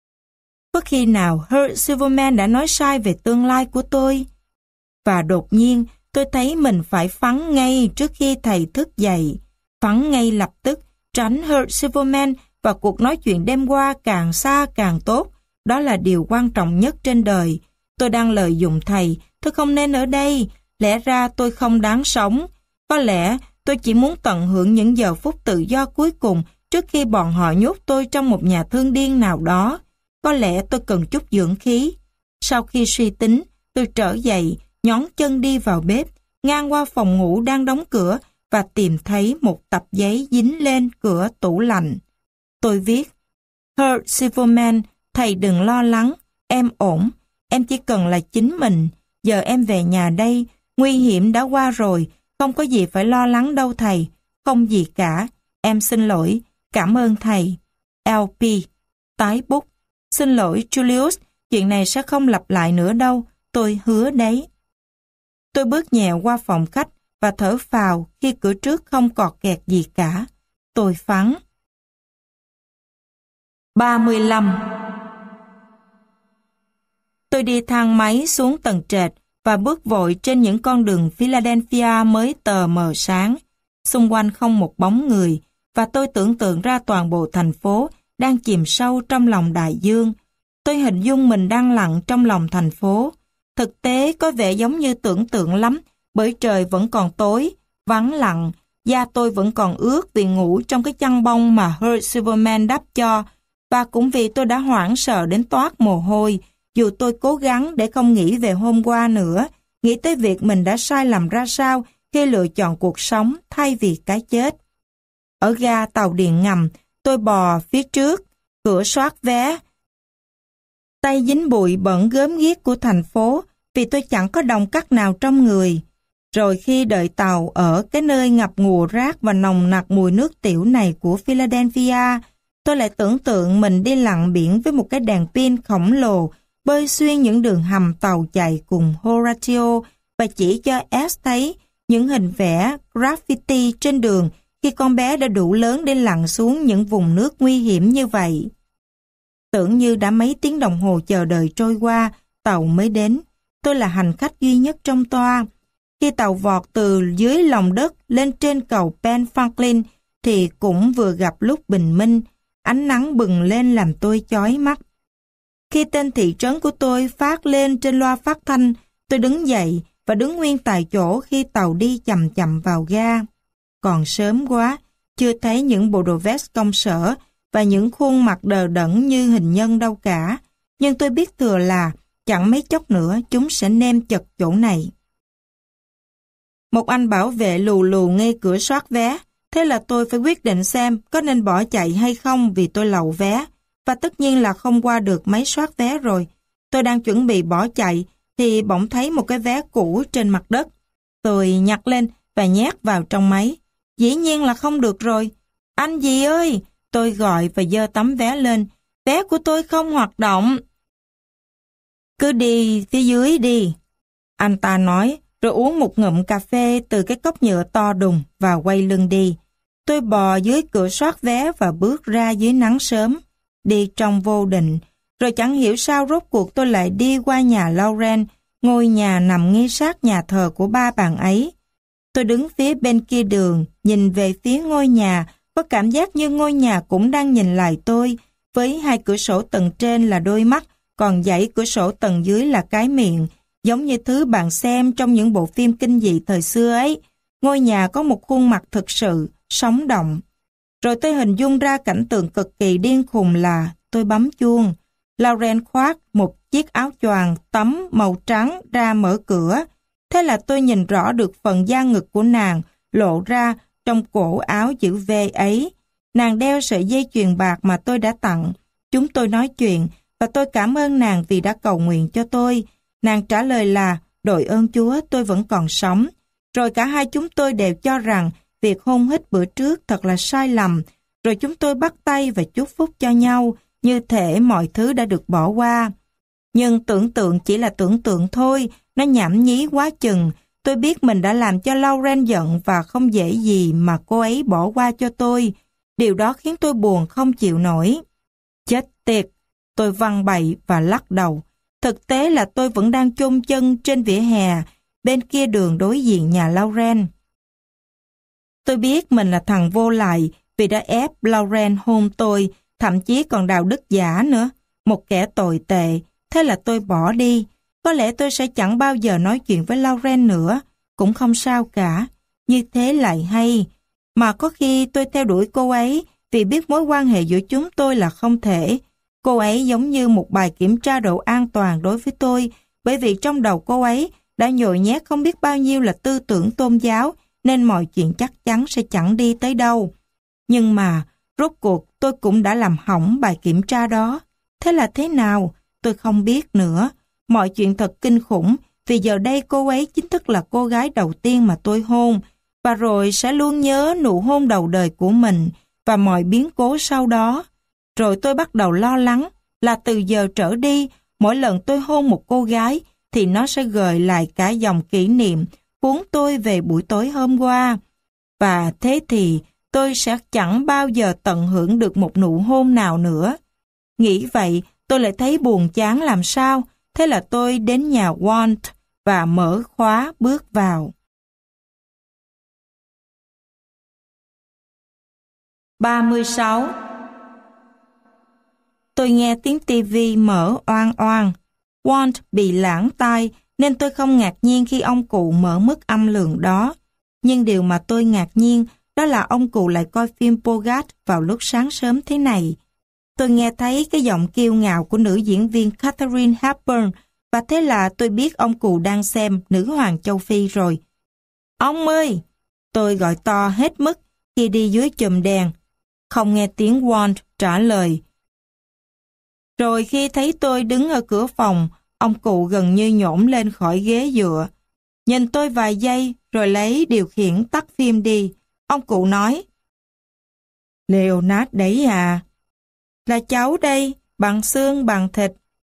Có khi nào Herb Silverman đã nói sai về tương lai của tôi? Và đột nhiên, tôi thấy mình phải phắn ngay trước khi thầy thức dậy. Phắn ngay lập tức, tránh Herb Silverman và cuộc nói chuyện đêm qua càng xa càng tốt. Đó là điều quan trọng nhất trên đời. Tôi đang lợi dụng thầy, tôi không nên ở đây. Lẽ ra tôi không đáng sống. Có lẽ tôi chỉ muốn tận hưởng những giờ phút tự do cuối cùng trước khi bọn họ nhốt tôi trong một nhà thương điên nào đó. Có lẽ tôi cần chút dưỡng khí. Sau khi suy tính, tôi trở dậy, nhón chân đi vào bếp, ngang qua phòng ngủ đang đóng cửa và tìm thấy một tập giấy dính lên cửa tủ lạnh. Tôi viết: Herb Silverman, thầy đừng lo lắng, em ổn, em chỉ cần là chính mình. Giờ em về nhà đây, nguy hiểm đã qua rồi, không có gì phải lo lắng đâu thầy, không gì cả. Em xin lỗi, cảm ơn thầy. lờ pê, tái bút. Xin lỗi Julius, chuyện này sẽ không lặp lại nữa đâu, tôi hứa đấy. Tôi bước nhẹ qua phòng khách và thở phào khi cửa trước không cọt kẹt gì cả. Tôi phán: ba mươi lăm. Tôi đi thang máy xuống tầng trệt và bước vội trên những con đường Philadelphia mới tờ mờ sáng. Xung quanh không một bóng người và tôi tưởng tượng ra toàn bộ thành phố đang chìm sâu trong lòng đại dương. Tôi hình dung mình đang lặn trong lòng thành phố. Thực tế có vẻ giống như tưởng tượng lắm, bởi trời vẫn còn tối, vắng lặng, da tôi vẫn còn ướt vì ngủ trong cái chăn bông mà Herb Silverman đắp cho, và cũng vì tôi đã hoảng sợ đến toát mồ hôi, dù tôi cố gắng để không nghĩ về hôm qua nữa, nghĩ tới việc mình đã sai lầm ra sao khi lựa chọn cuộc sống thay vì cái chết. Ở ga tàu điện ngầm, tôi bò phía trước, cửa soát vé, tay dính bụi bẩn gớm ghiếc của thành phố vì tôi chẳng có đồng cắt nào trong người. Rồi khi đợi tàu ở cái nơi ngập ngụa rác và nồng nặc mùi nước tiểu này của Philadelphia, tôi lại tưởng tượng mình đi lặn biển với một cái đèn pin khổng lồ bơi xuyên những đường hầm tàu chạy cùng Horatio và chỉ cho S thấy những hình vẽ graffiti trên đường khi con bé đã đủ lớn để lặn xuống những vùng nước nguy hiểm như vậy. Tưởng như đã mấy tiếng đồng hồ chờ đợi trôi qua, tàu mới đến. Tôi là hành khách duy nhất trong toa. Khi tàu vọt từ dưới lòng đất lên trên cầu Penn Franklin thì cũng vừa gặp lúc bình minh, ánh nắng bừng lên làm tôi chói mắt. Khi tên thị trấn của tôi phát lên trên loa phát thanh, tôi đứng dậy và đứng nguyên tại chỗ khi tàu đi chậm chậm vào ga. Còn sớm quá, chưa thấy những bộ đồ vest công sở và những khuôn mặt đờ đẫn như hình nhân đâu cả. Nhưng tôi biết thừa là chẳng mấy chốc nữa chúng sẽ nêm chật chỗ này. Một anh bảo vệ lù lù ngay cửa soát vé. Thế là tôi phải quyết định xem có nên bỏ chạy hay không vì tôi lậu vé. Và tất nhiên là không qua được máy soát vé rồi. Tôi đang chuẩn bị bỏ chạy thì bỗng thấy một cái vé cũ trên mặt đất. Tôi nhặt lên và nhét vào trong máy. Dĩ nhiên là không được rồi. Anh gì ơi! Tôi gọi và giơ tấm vé lên. Vé của tôi không hoạt động. Cứ đi phía dưới đi. Anh ta nói, rồi uống một ngụm cà phê từ cái cốc nhựa to đùng và quay lưng đi. Tôi bò dưới cửa soát vé và bước ra dưới nắng sớm. Đi trong vô định, rồi chẳng hiểu sao rốt cuộc tôi lại đi qua nhà Lauren, ngôi nhà nằm ngay sát nhà thờ của ba bạn ấy. Tôi đứng phía bên kia đường, nhìn về phía ngôi nhà, có cảm giác như ngôi nhà cũng đang nhìn lại tôi, với hai cửa sổ tầng trên là đôi mắt, còn dãy cửa sổ tầng dưới là cái miệng, giống như thứ bạn xem trong những bộ phim kinh dị thời xưa ấy. Ngôi nhà có một khuôn mặt thực sự, sống động. Rồi tôi hình dung ra cảnh tượng cực kỳ điên khùng là tôi bấm chuông. Lauren khoác một chiếc áo choàng tắm màu trắng ra mở cửa. Thế là tôi nhìn rõ được phần da ngực của nàng lộ ra trong cổ áo chữ V ấy. Nàng đeo sợi dây chuyền bạc mà tôi đã tặng. Chúng tôi nói chuyện và tôi cảm ơn nàng vì đã cầu nguyện cho tôi. Nàng trả lời là đội ơn Chúa tôi vẫn còn sống. Rồi cả hai chúng tôi đều cho rằng việc hôn hít bữa trước thật là sai lầm. Rồi chúng tôi bắt tay và chúc phúc cho nhau, như thể mọi thứ đã được bỏ qua. Nhưng tưởng tượng chỉ là tưởng tượng thôi, nó nhảm nhí quá chừng. Tôi biết mình đã làm cho Lauren giận và không dễ gì mà cô ấy bỏ qua cho tôi. Điều đó khiến tôi buồn không chịu nổi. Chết tiệt, tôi văng bậy và lắc đầu. Thực tế là tôi vẫn đang chôn chân trên vỉa hè, bên kia đường đối diện nhà Lauren. Tôi biết mình là thằng vô lại vì đã ép Lauren hôn tôi, thậm chí còn đạo đức giả nữa, một kẻ tồi tệ. Thế là tôi bỏ đi. Có lẽ tôi sẽ chẳng bao giờ nói chuyện với Lauren nữa, cũng không sao cả. Như thế lại hay. Mà có khi tôi theo đuổi cô ấy vì biết mối quan hệ giữa chúng tôi là không thể. Cô ấy giống như một bài kiểm tra độ an toàn đối với tôi, bởi vì trong đầu cô ấy đã nhồi nhét không biết bao nhiêu là tư tưởng tôn giáo, nên mọi chuyện chắc chắn sẽ chẳng đi tới đâu. Nhưng mà, rốt cuộc tôi cũng đã làm hỏng bài kiểm tra đó. Thế là thế nào? Tôi không biết nữa. Mọi chuyện thật kinh khủng, vì giờ đây cô ấy chính thức là cô gái đầu tiên mà tôi hôn, và rồi sẽ luôn nhớ nụ hôn đầu đời của mình và mọi biến cố sau đó. Rồi tôi bắt đầu lo lắng là từ giờ trở đi, mỗi lần tôi hôn một cô gái thì nó sẽ gợi lại cả dòng kỷ niệm cuốn tôi về buổi tối hôm qua. Và thế thì tôi sẽ chẳng bao giờ tận hưởng được một nụ hôn nào nữa. Nghĩ vậy, tôi lại thấy buồn chán làm sao. Thế là tôi đến nhà Want và mở khóa bước vào. ba mươi sáu. Tôi nghe tiếng tivi mở oang oang. Want bị lãng tai nên tôi không ngạc nhiên khi ông cụ mở mức âm lượng đó. Nhưng điều mà tôi ngạc nhiên đó là ông cụ lại coi phim Bogart vào lúc sáng sớm thế này. Tôi nghe thấy cái giọng kiêu ngạo của nữ diễn viên Katharine Hepburn và thế là tôi biết ông cụ đang xem Nữ hoàng châu Phi rồi. Ông ơi! Tôi gọi to hết mức khi đi dưới chùm đèn. Không nghe tiếng Want trả lời. Rồi khi thấy tôi đứng ở cửa phòng, ông cụ gần như nhổm lên khỏi ghế dựa. Nhìn tôi vài giây rồi lấy điều khiển tắt phim đi. Ông cụ nói: Leonard đấy à? Là cháu đây, bằng xương bằng thịt.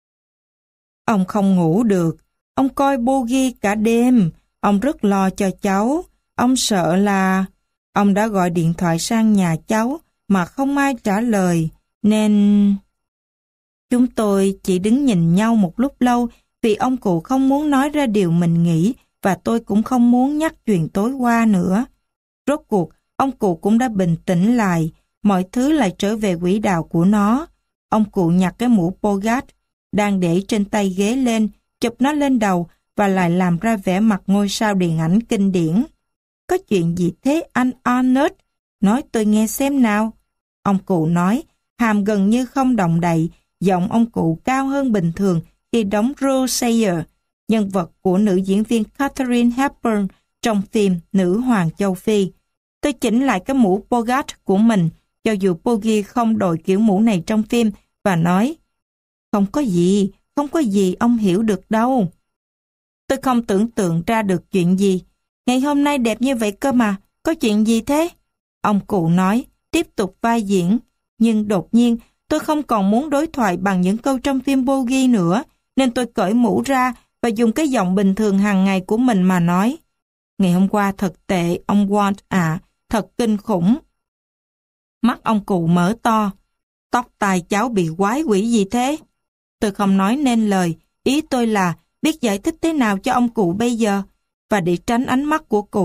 Ông không ngủ được. Ông coi Boogie cả đêm. Ông rất lo cho cháu. Ông sợ là... Ông đã gọi điện thoại sang nhà cháu mà không ai trả lời, nên... Chúng tôi chỉ đứng nhìn nhau một lúc lâu vì ông cụ không muốn nói ra điều mình nghĩ và tôi cũng không muốn nhắc chuyện tối qua nữa. Rốt cuộc, ông cụ cũng đã bình tĩnh lại, mọi thứ lại trở về quỹ đạo của nó. Ông cụ nhặt cái mũ Bogart đang để trên tay ghế lên, chụp nó lên đầu và lại làm ra vẻ mặt ngôi sao điện ảnh kinh điển. Có chuyện gì thế anh Arnold? Nói tôi nghe xem nào. Ông cụ nói, hàm gần như không động đậy, giọng ông cụ cao hơn bình thường khi đóng Rose Sayer, nhân vật của nữ diễn viên Katharine Hepburn trong phim Nữ hoàng châu Phi. Tôi chỉnh lại cái mũ Bogart của mình, cho dù Poggy không đội kiểu mũ này trong phim, và nói, không có gì, không có gì ông hiểu được đâu. Tôi không tưởng tượng ra được chuyện gì. Ngày hôm nay đẹp như vậy cơ mà, có chuyện gì thế? Ông cụ nói, tiếp tục vai diễn. Nhưng đột nhiên, tôi không còn muốn đối thoại bằng những câu trong phim Poggy nữa, nên tôi cởi mũ ra và dùng cái giọng bình thường hàng ngày của mình mà nói. Ngày hôm qua thật tệ, ông Want à, thật kinh khủng. Mắt ông cụ mở to. Tóc tai cháu bị quái quỷ gì thế? Tôi không nói nên lời, ý tôi là biết giải thích thế nào cho ông cụ bây giờ. Và để tránh ánh mắt của cụ,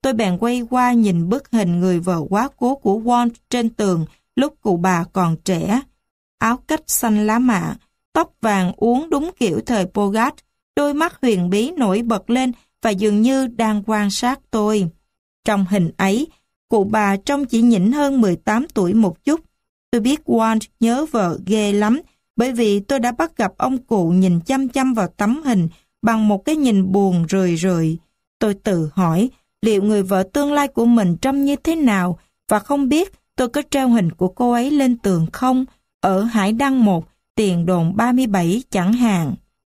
tôi bèn quay qua nhìn bức hình người vợ quá cố của Walt trên tường lúc cụ bà còn trẻ. Áo cách xanh lá mạ, tóc vàng uốn đúng kiểu thời Bogart, đôi mắt huyền bí nổi bật lên và dường như đang quan sát tôi. Trong hình ấy, cụ bà trông chỉ nhỉnh hơn mười tám tuổi một chút. Tôi biết Walt nhớ vợ ghê lắm, bởi vì tôi đã bắt gặp ông cụ nhìn chăm chăm vào tấm hình bằng một cái nhìn buồn rười rượi. Tôi tự hỏi liệu người vợ tương lai của mình trông như thế nào, và không biết tôi có treo hình của cô ấy lên tường không, ở Hải Đăng một, Tiền Đồn ba mươi bảy chẳng hạn.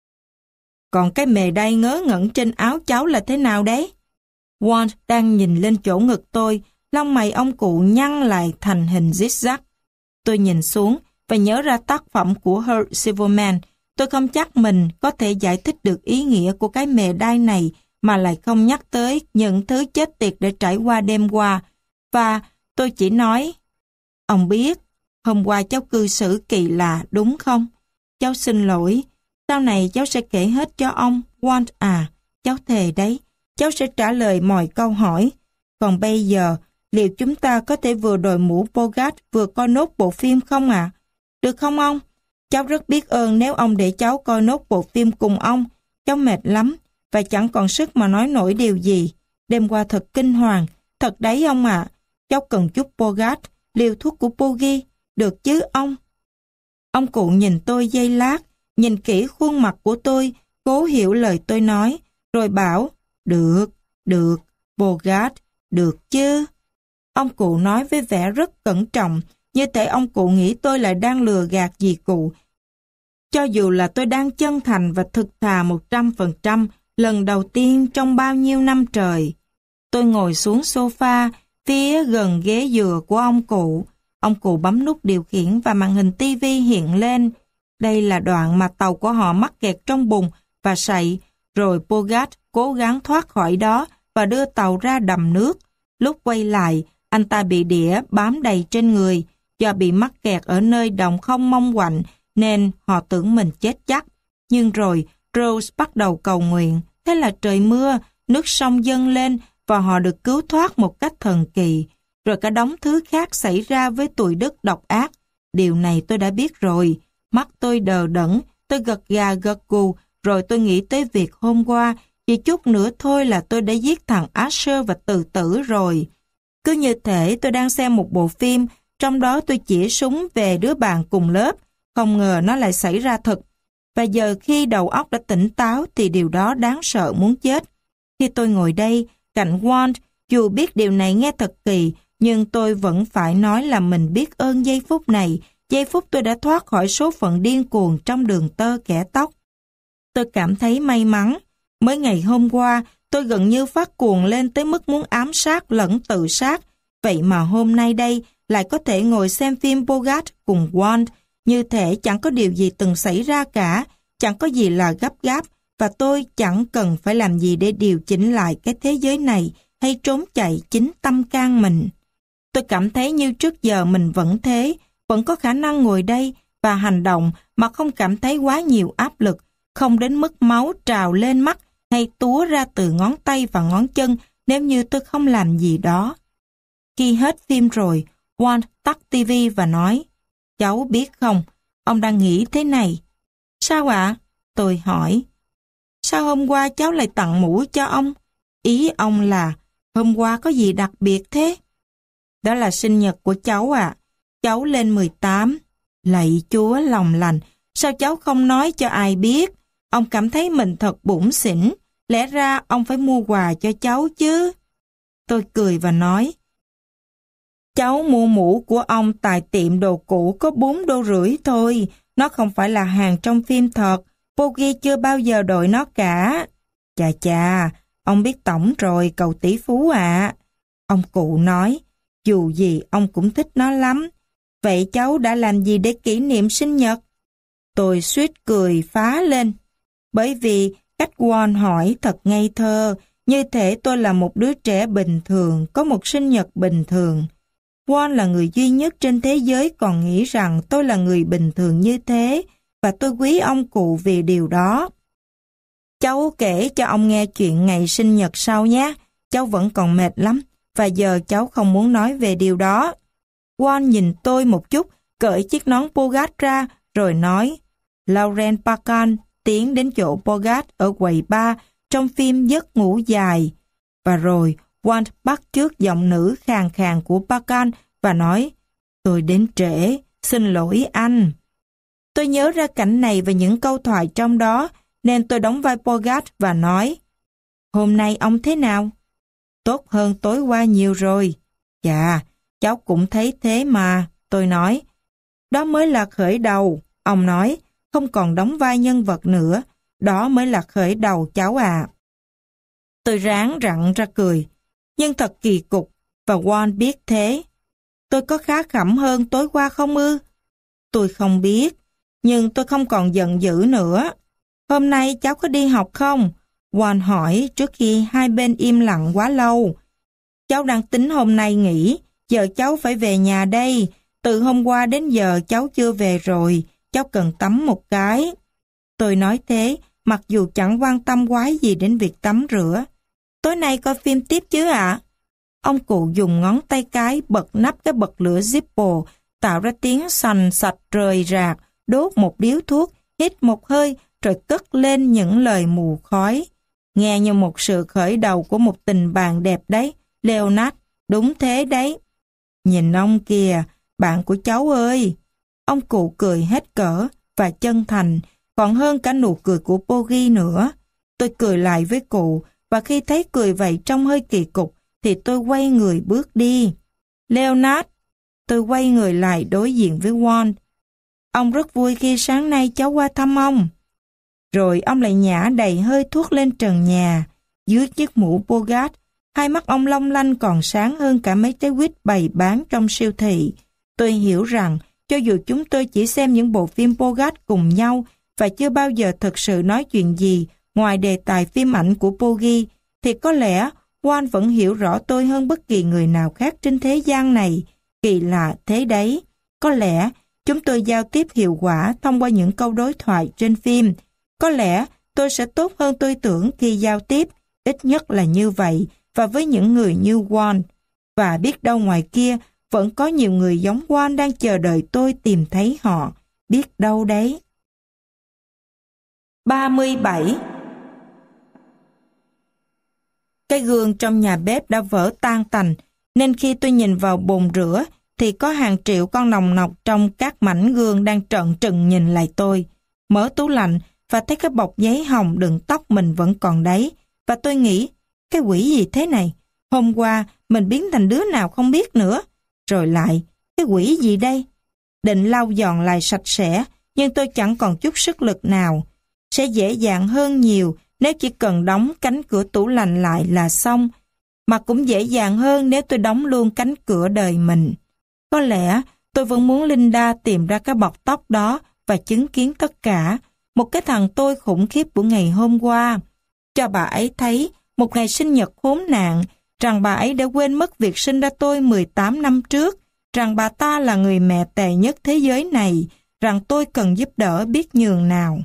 Còn cái mề đay ngớ ngẩn trên áo cháu là thế nào đấy? Walt đang nhìn lên chỗ ngực tôi, lông mày ông cụ nhăn lại thành hình zigzag. Tôi nhìn xuống và nhớ ra tác phẩm của Herb Silverman. Tôi không chắc mình có thể giải thích được ý nghĩa của cái mề đai này mà lại không nhắc tới những thứ chết tiệt để trải qua đêm qua. Và tôi chỉ nói, ông biết, hôm qua cháu cư xử kỳ lạ đúng không? Cháu xin lỗi, sau này cháu sẽ kể hết cho ông, Walt à, cháu thề đấy, cháu sẽ trả lời mọi câu hỏi. Còn bây giờ, liệu chúng ta có thể vừa đội mũ Bogart vừa coi nốt bộ phim không ạ? À? Được không ông? Cháu rất biết ơn nếu ông để cháu coi nốt bộ phim cùng ông. Cháu mệt lắm và chẳng còn sức mà nói nổi điều gì. Đêm qua thật kinh hoàng, thật đấy ông ạ. À. Cháu cần chút Bogart, liều thuốc của Poggy, được chứ ông? Ông cụ nhìn tôi giây lát, nhìn kỹ khuôn mặt của tôi, cố hiểu lời tôi nói, rồi bảo, được, được, Bogart, được chứ. Ông cụ nói với vẻ rất cẩn trọng, như thể ông cụ nghĩ tôi lại đang lừa gạt gì cụ. Cho dù là tôi đang chân thành và thực thà một trăm phần trăm lần đầu tiên trong bao nhiêu năm trời. Tôi ngồi xuống sofa, phía gần ghế dừa của ông cụ. Ông cụ bấm nút điều khiển và màn hình tivi hiện lên. Đây là đoạn mà tàu của họ mắc kẹt trong bùn và sậy, rồi Bogart cố gắng thoát khỏi đó và đưa tàu ra đầm nước. Lúc quay lại, anh ta bị đĩa bám đầy trên người, do bị mắc kẹt ở nơi đồng không mong quạnh nên họ tưởng mình chết chắc. Nhưng rồi Rose bắt đầu cầu nguyện, thế là trời mưa, nước sông dâng lên và họ được cứu thoát một cách thần kỳ. Rồi cả đống thứ khác xảy ra với tụi Đức độc ác. Điều này tôi đã biết rồi. Mắt tôi đờ đẫn, tôi gật gà gật gù, rồi tôi nghĩ tới việc hôm qua, chỉ chút nữa thôi là tôi đã giết thằng Asher và tự tử rồi. Cứ như thể tôi đang xem một bộ phim, trong đó tôi chĩa súng về đứa bạn cùng lớp, không ngờ nó lại xảy ra thật. Và giờ khi đầu óc đã tỉnh táo thì điều đó đáng sợ muốn chết. Khi tôi ngồi đây, cạnh Walt, dù biết điều này nghe thật kỳ, nhưng tôi vẫn phải nói là mình biết ơn giây phút này, giây phút tôi đã thoát khỏi số phận điên cuồng trong đường tơ kẻ tóc. Tôi cảm thấy may mắn. Mới ngày hôm qua, tôi gần như phát cuồng lên tới mức muốn ám sát lẫn tự sát. Vậy mà hôm nay đây lại có thể ngồi xem phim Bogart cùng Walt, như thể chẳng có điều gì từng xảy ra cả, chẳng có gì là gấp gáp, và tôi chẳng cần phải làm gì để điều chỉnh lại cái thế giới này hay trốn chạy chính tâm can mình. Tôi cảm thấy như trước giờ mình vẫn thế, vẫn có khả năng ngồi đây và hành động mà không cảm thấy quá nhiều áp lực, không đến mức máu trào lên mắt hay túa ra từ ngón tay và ngón chân nếu như tôi không làm gì đó. Khi hết phim rồi, Walt tắt tivi và nói, cháu biết không, ông đang nghĩ thế này. Sao ạ? Tôi hỏi. Sao hôm qua cháu lại tặng mũ cho ông? Ý ông là, hôm qua có gì đặc biệt thế? Đó là sinh nhật của cháu ạ. À. Cháu lên mười tám. Lạy Chúa lòng lành, sao cháu không nói cho ai biết? Ông cảm thấy mình thật bủn xỉn. Lẽ ra ông phải mua quà cho cháu chứ. Tôi cười và nói, cháu mua mũ của ông tại tiệm đồ cũ có bốn đô rưỡi thôi. Nó không phải là hàng trong phim thật. Poggy chưa bao giờ đội nó cả. Chà chà, ông biết tổng rồi cậu tỷ phú ạ. À. Ông cụ nói, dù gì ông cũng thích nó lắm. Vậy cháu đã làm gì để kỷ niệm sinh nhật? Tôi suýt cười phá lên. Bởi vì cách Walt hỏi thật ngây thơ, như thể tôi là một đứa trẻ bình thường, có một sinh nhật bình thường. Walt là người duy nhất trên thế giới còn nghĩ rằng tôi là người bình thường như thế, và tôi quý ông cụ vì điều đó. Cháu kể cho ông nghe chuyện ngày sinh nhật sau nhé. cháu vẫn còn mệt lắm, và giờ cháu không muốn nói về điều đó. Juan nhìn tôi một chút, cởi chiếc nón Bogart ra, rồi nói, Lauren Bacall tiến đến chỗ Bogart ở quầy bar trong phim Giấc ngủ dài. Và rồi, Juan bắt chước giọng nữ khàn khàn của Bacall và nói, tôi đến trễ, xin lỗi anh. Tôi nhớ ra cảnh này và những câu thoại trong đó, nên tôi đóng vai Bogart và nói, hôm nay ông thế nào? Tốt hơn tối qua nhiều rồi. Dạ, cháu cũng thấy thế mà, tôi nói. Đó mới là khởi đầu, ông nói, không còn đóng vai nhân vật nữa, đó mới là khởi đầu cháu à. Tôi ráng rặn ra cười, nhưng thật kỳ cục, và Juan biết thế. Tôi có khá khẩm hơn tối qua không ư? Tôi không biết, nhưng tôi không còn giận dữ nữa. Hôm nay cháu có đi học không? Juan hỏi trước khi hai bên im lặng quá lâu. Cháu đang tính hôm nay nghỉ, giờ cháu phải về nhà đây. Từ hôm qua đến giờ cháu chưa về rồi, cháu cần tắm một cái. Tôi nói thế, mặc dù chẳng quan tâm quái gì đến việc tắm rửa. Tối nay coi phim tiếp chứ ạ? Ông cụ dùng ngón tay cái bật nắp cái bật lửa Zippo, tạo ra tiếng sành sạch rời rạc, đốt một điếu thuốc, hít một hơi, rồi cất lên những lời mù khói. Nghe như một sự khởi đầu của một tình bạn đẹp đấy, Leonard, đúng thế đấy. Nhìn ông kìa, bạn của cháu ơi. Ông cụ cười hết cỡ và chân thành, còn hơn cả nụ cười của Poggy nữa. Tôi cười lại với cụ, và khi thấy cười vậy trông hơi kỳ cục, thì tôi quay người bước đi. Leonard, tôi quay người lại đối diện với Juan. Ông rất vui khi sáng nay cháu qua thăm ông. Rồi ông lại nhả đầy hơi thuốc lên trần nhà. Dưới chiếc mũ Bogart, hai mắt ông long lanh còn sáng hơn cả mấy trái quýt bày bán trong siêu thị. Tôi hiểu rằng, cho dù chúng tôi chỉ xem những bộ phim Bogart cùng nhau và chưa bao giờ thực sự nói chuyện gì ngoài đề tài phim ảnh của Poggy, thì có lẽ Juan vẫn hiểu rõ tôi hơn bất kỳ người nào khác trên thế gian này. Kỳ lạ thế đấy. Có lẽ chúng tôi giao tiếp hiệu quả thông qua những câu đối thoại trên phim. Có lẽ tôi sẽ tốt hơn tôi tưởng khi giao tiếp, ít nhất là như vậy, và với những người như Juan. Và biết đâu ngoài kia vẫn có nhiều người giống Juan đang chờ đợi tôi tìm thấy họ. Biết đâu đấy. ba mươi bảy. Cái gương trong nhà bếp đã vỡ tan tành, nên khi tôi nhìn vào bồn rửa, thì có hàng triệu con nòng nọc trong các mảnh gương đang trợn trừng nhìn lại tôi. Mở tủ lạnh và thấy cái bọc giấy hồng đựng tóc mình vẫn còn đấy. Và tôi nghĩ, cái quỷ gì thế này? Hôm qua mình biến thành đứa nào không biết nữa. Rồi lại, cái quỷ gì đây? Định lau dọn lại sạch sẽ, nhưng tôi chẳng còn chút sức lực nào. Sẽ dễ dàng hơn nhiều nếu chỉ cần đóng cánh cửa tủ lạnh lại là xong, mà cũng dễ dàng hơn nếu tôi đóng luôn cánh cửa đời mình. Có lẽ tôi vẫn muốn Linda tìm ra cái bọc tóc đó và chứng kiến tất cả, một cái thằng tôi khủng khiếp của ngày hôm qua. Cho bà ấy thấy, một ngày sinh nhật khốn nạn, rằng bà ấy đã quên mất việc sinh ra tôi mười tám năm trước, rằng bà ta là người mẹ tệ nhất thế giới này, rằng tôi cần giúp đỡ biết nhường nào.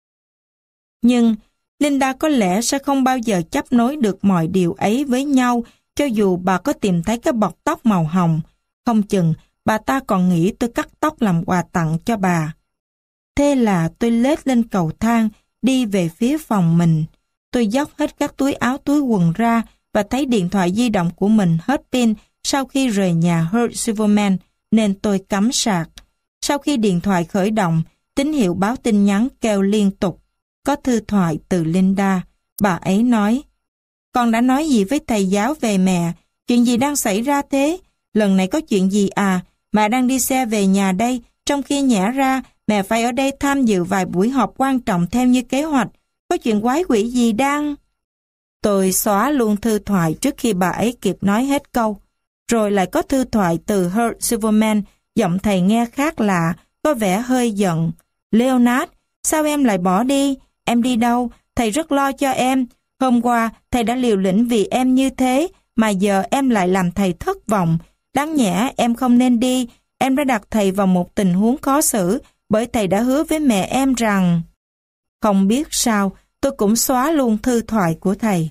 Nhưng Linda có lẽ sẽ không bao giờ chấp nối được mọi điều ấy với nhau, cho dù bà có tìm thấy cái bọc tóc màu hồng. Không chừng, bà ta còn nghĩ tôi cắt tóc làm quà tặng cho bà. Thế là tôi lết lên cầu thang, đi về phía phòng mình. Tôi dốc hết các túi áo túi quần ra và thấy điện thoại di động của mình hết pin sau khi rời nhà Hurt Silverman, nên tôi cắm sạc. Sau khi điện thoại khởi động, tín hiệu báo tin nhắn kêu liên tục. Có thư thoại từ Linda. Bà ấy nói, con đã nói gì với thầy giáo về mẹ? Chuyện gì đang xảy ra thế? Lần này có chuyện gì à? Mẹ đang đi xe về nhà đây, trong khi nhẽ ra mẹ phải ở đây tham dự vài buổi họp quan trọng theo như kế hoạch. Có chuyện quái quỷ gì đang... Tôi xóa luôn thư thoại trước khi bà ấy kịp nói hết câu. Rồi lại có thư thoại từ Hurt Silverman, giọng thầy nghe khác lạ, có vẻ hơi giận. Leonard, sao em lại bỏ đi? Em đi đâu? Thầy rất lo cho em. Hôm qua, thầy đã liều lĩnh vì em như thế, mà giờ em lại làm thầy thất vọng. Đáng nhẽ em không nên đi. Em đã đặt thầy vào một tình huống khó xử, bởi thầy đã hứa với mẹ em rằng... Không biết sao, tôi cũng xóa luôn thư thoại của thầy.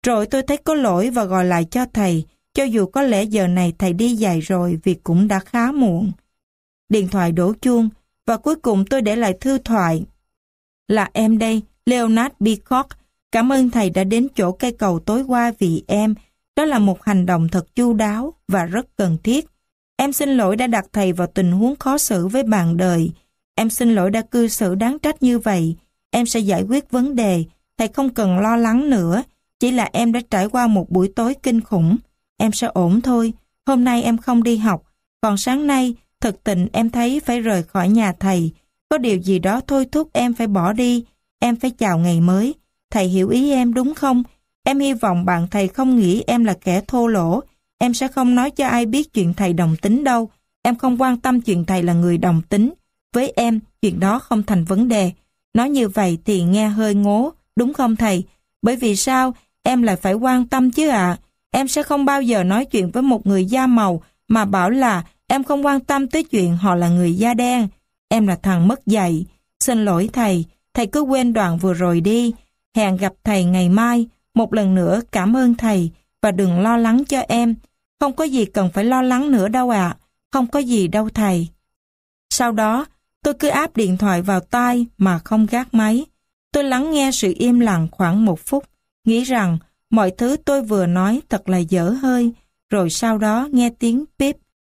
Rồi tôi thấy có lỗi và gọi lại cho thầy, cho dù có lẽ giờ này thầy đi dài rồi vì cũng đã khá muộn. Điện thoại đổ chuông, và cuối cùng tôi để lại thư thoại. Là em đây, Leonard Peacock. Cảm ơn thầy đã đến chỗ cây cầu tối qua vì em. Đó là một hành động thật chu đáo và rất cần thiết. Em xin lỗi đã đặt thầy vào tình huống khó xử với bạn đời. Em xin lỗi đã cư xử đáng trách như vậy. Em sẽ giải quyết vấn đề. Thầy không cần lo lắng nữa. Chỉ là em đã trải qua một buổi tối kinh khủng. Em sẽ ổn thôi. Hôm nay em không đi học. Còn sáng nay, thực tình em thấy phải rời khỏi nhà thầy. Có điều gì đó thôi thúc em phải bỏ đi. Em phải chào ngày mới. Thầy hiểu ý em đúng không? Em hy vọng bạn thầy không nghĩ em là kẻ thô lỗ. Em sẽ không nói cho ai biết chuyện thầy đồng tính đâu. Em không quan tâm chuyện thầy là người đồng tính. Với em, chuyện đó không thành vấn đề. Nói như vậy thì nghe hơi ngố, đúng không thầy? Bởi vì sao em lại phải quan tâm chứ ạ? À? Em sẽ không bao giờ nói chuyện với một người da màu mà bảo là em không quan tâm tới chuyện họ là người da đen. Em là thằng mất dạy. Xin lỗi thầy, thầy cứ quên đoạn vừa rồi đi. Hẹn gặp thầy ngày mai. Một lần nữa cảm ơn thầy và đừng lo lắng cho em. Không có gì cần phải lo lắng nữa đâu ạ. À. Không có gì đâu thầy. Sau đó, tôi cứ áp điện thoại vào tai mà không gác máy. Tôi lắng nghe sự im lặng khoảng một phút, nghĩ rằng mọi thứ tôi vừa nói thật là dở hơi, rồi sau đó nghe tiếng píp.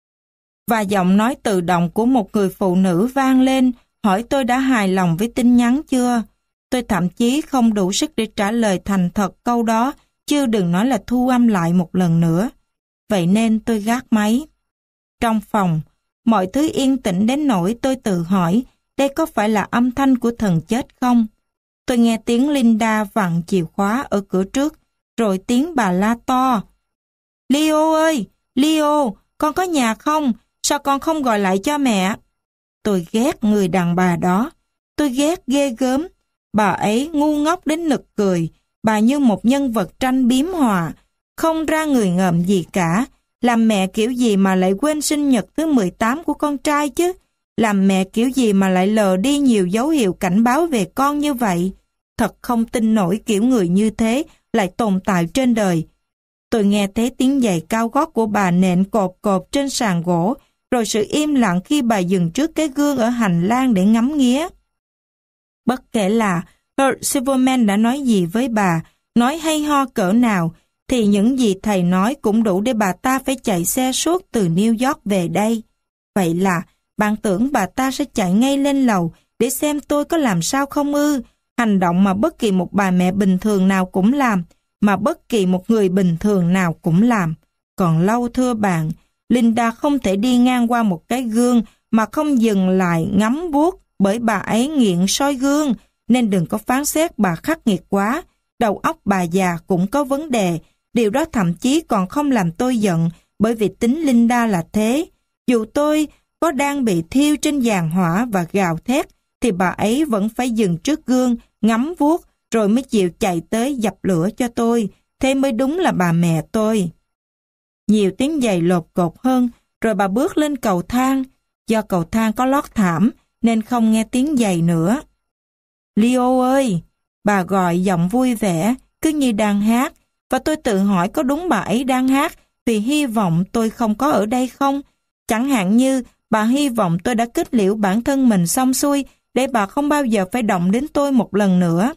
Và giọng nói tự động của một người phụ nữ vang lên, hỏi tôi đã hài lòng với tin nhắn chưa. Tôi thậm chí không đủ sức để trả lời thành thật câu đó, chứ đừng nói là thu âm lại một lần nữa. Vậy nên tôi gác máy. Trong phòng, mọi thứ yên tĩnh đến nỗi tôi tự hỏi, đây có phải là âm thanh của thần chết không? Tôi nghe tiếng Linda vặn chìa khóa ở cửa trước, rồi tiếng bà la to. Leo ơi, Leo, con có nhà không? Sao con không gọi lại cho mẹ? Tôi ghét người đàn bà đó. Tôi ghét ghê gớm. Bà ấy ngu ngốc đến nực cười. Bà như một nhân vật tranh biếm họa. Không ra người ngợm gì cả. Làm mẹ kiểu gì mà lại quên sinh nhật thứ mười tám của con trai chứ? Làm mẹ kiểu gì mà lại lờ đi nhiều dấu hiệu cảnh báo về con như vậy? Thật không tin nổi kiểu người như thế lại tồn tại trên đời. Tôi nghe thấy tiếng giày cao gót của bà nện cộp cộp trên sàn gỗ, rồi sự im lặng khi bà dừng trước cái gương ở hành lang để ngắm nghía. Bất kể là Herb Silverman đã nói gì với bà, nói hay ho cỡ nào, thì những gì thầy nói cũng đủ để bà ta phải chạy xe suốt từ New York về đây. Vậy là, bạn tưởng bà ta sẽ chạy ngay lên lầu để xem tôi có làm sao không ư? Hành động mà bất kỳ một bà mẹ bình thường nào cũng làm, mà bất kỳ một người bình thường nào cũng làm. Còn lâu thưa bạn, Linda không thể đi ngang qua một cái gương mà không dừng lại ngắm vuốt, bởi bà ấy nghiện soi gương, nên đừng có phán xét bà khắc nghiệt quá. Đầu óc bà già cũng có vấn đề, điều đó thậm chí còn không làm tôi giận, bởi vì tính Linda là thế. Dù tôi có đang bị thiêu trên giàn hỏa và gào thét, thì bà ấy vẫn phải dừng trước gương, ngắm vuốt, rồi mới chịu chạy tới dập lửa cho tôi. Thế mới đúng là bà mẹ tôi. Nhiều tiếng giày lột cột hơn, rồi bà bước lên cầu thang. Do cầu thang có lót thảm, nên không nghe tiếng giày nữa. Leo ơi! Bà gọi giọng vui vẻ, cứ như đang hát. Và tôi tự hỏi có đúng bà ấy đang hát vì hy vọng tôi không có ở đây không? Chẳng hạn như bà hy vọng tôi đã kết liễu bản thân mình xong xuôi để bà không bao giờ phải động đến tôi một lần nữa.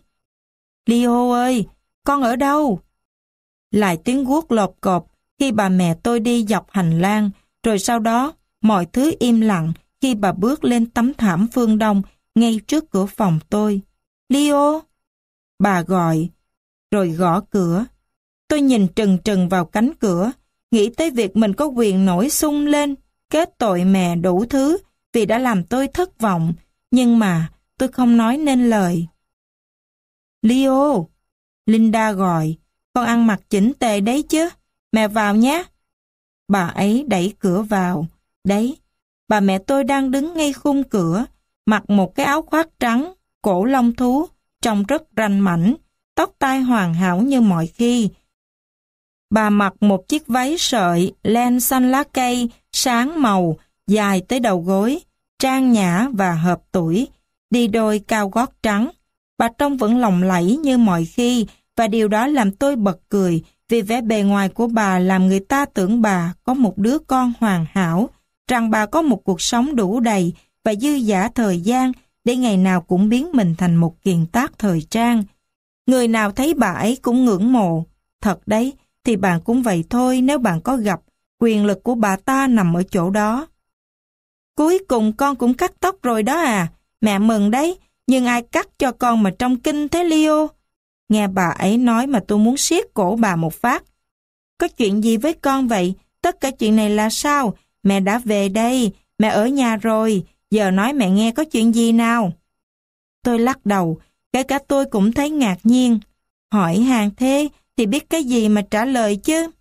Leo ơi! Con ở đâu? Lại tiếng guốc lộp cộp khi bà mẹ tôi đi dọc hành lang, rồi sau đó mọi thứ im lặng khi bà bước lên tấm thảm phương đông ngay trước cửa phòng tôi. Leo! Bà gọi, rồi gõ cửa. Tôi nhìn trừng trừng vào cánh cửa, nghĩ tới việc mình có quyền nổi sung lên, kết tội mẹ đủ thứ vì đã làm tôi thất vọng, nhưng mà tôi không nói nên lời. Leo! Linda gọi, con ăn mặc chỉnh tề đấy chứ, mẹ vào nhé. Bà ấy đẩy cửa vào, đấy, bà mẹ tôi đang đứng ngay khung cửa, mặc một cái áo khoác trắng, cổ lông thú, trông rất ranh mảnh, tóc tai hoàn hảo như mọi khi. Bà mặc một chiếc váy sợi len xanh lá cây, sáng màu, dài tới đầu gối, trang nhã và hợp tuổi, đi đôi cao gót trắng. Bà trông vẫn lộng lẫy như mọi khi và điều đó làm tôi bật cười vì vẻ bề ngoài của bà làm người ta tưởng bà có một đứa con hoàn hảo, rằng bà có một cuộc sống đủ đầy và dư dả thời gian để ngày nào cũng biến mình thành một kiền tác thời trang. Người nào thấy bà ấy cũng ngưỡng mộ. Thật đấy, thì bạn cũng vậy thôi nếu bạn có gặp, quyền lực của bà ta nằm ở chỗ đó. Cuối cùng con cũng cắt tóc rồi đó à, mẹ mừng đấy, nhưng ai cắt cho con mà trông kinh thế Leo? Nghe bà ấy nói mà tôi muốn siết cổ bà một phát. Có chuyện gì với con vậy? Tất cả chuyện này là sao? Mẹ đã về đây, mẹ ở nhà rồi, giờ nói mẹ nghe có chuyện gì nào? Tôi lắc đầu, kể cả tôi cũng thấy ngạc nhiên. Hỏi hàng thế thì biết cái gì mà trả lời chứ?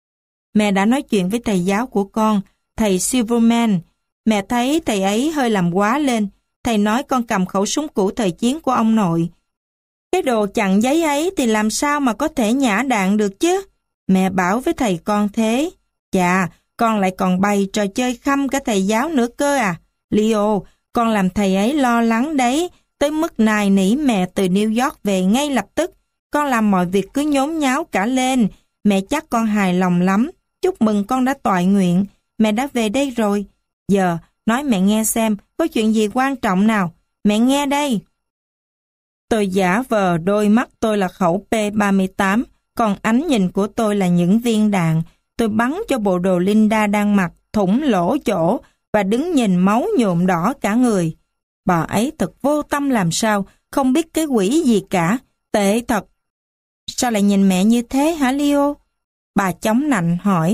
Mẹ đã nói chuyện với thầy giáo của con, thầy Silverman. Mẹ thấy thầy ấy hơi làm quá lên. Thầy nói con cầm khẩu súng cũ thời chiến của ông nội. Cái đồ chặn giấy ấy thì làm sao mà có thể nhả đạn được chứ? Mẹ bảo với thầy con thế. Chà, con lại còn bày trò chơi khăm cả thầy giáo nữa cơ à? Leo, con làm thầy ấy lo lắng đấy, tới mức nài nỉ mẹ từ New York về ngay lập tức. Con làm mọi việc cứ nhốn nháo cả lên. Mẹ chắc con hài lòng lắm. Chúc mừng con đã toại nguyện. Mẹ đã về đây rồi. Giờ, nói mẹ nghe xem, có chuyện gì quan trọng nào? Mẹ nghe đây. Tôi giả vờ đôi mắt tôi là khẩu P ba mươi tám, còn ánh nhìn của tôi là những viên đạn. Tôi bắn cho bộ đồ Linda đang mặc, thủng lỗ chỗ, và đứng nhìn máu nhuộm đỏ cả người. Bà ấy thật vô tâm làm sao, không biết cái quỷ gì cả. Tệ thật. Sao lại nhìn mẹ như thế hả Leo? Bà chống nạnh hỏi.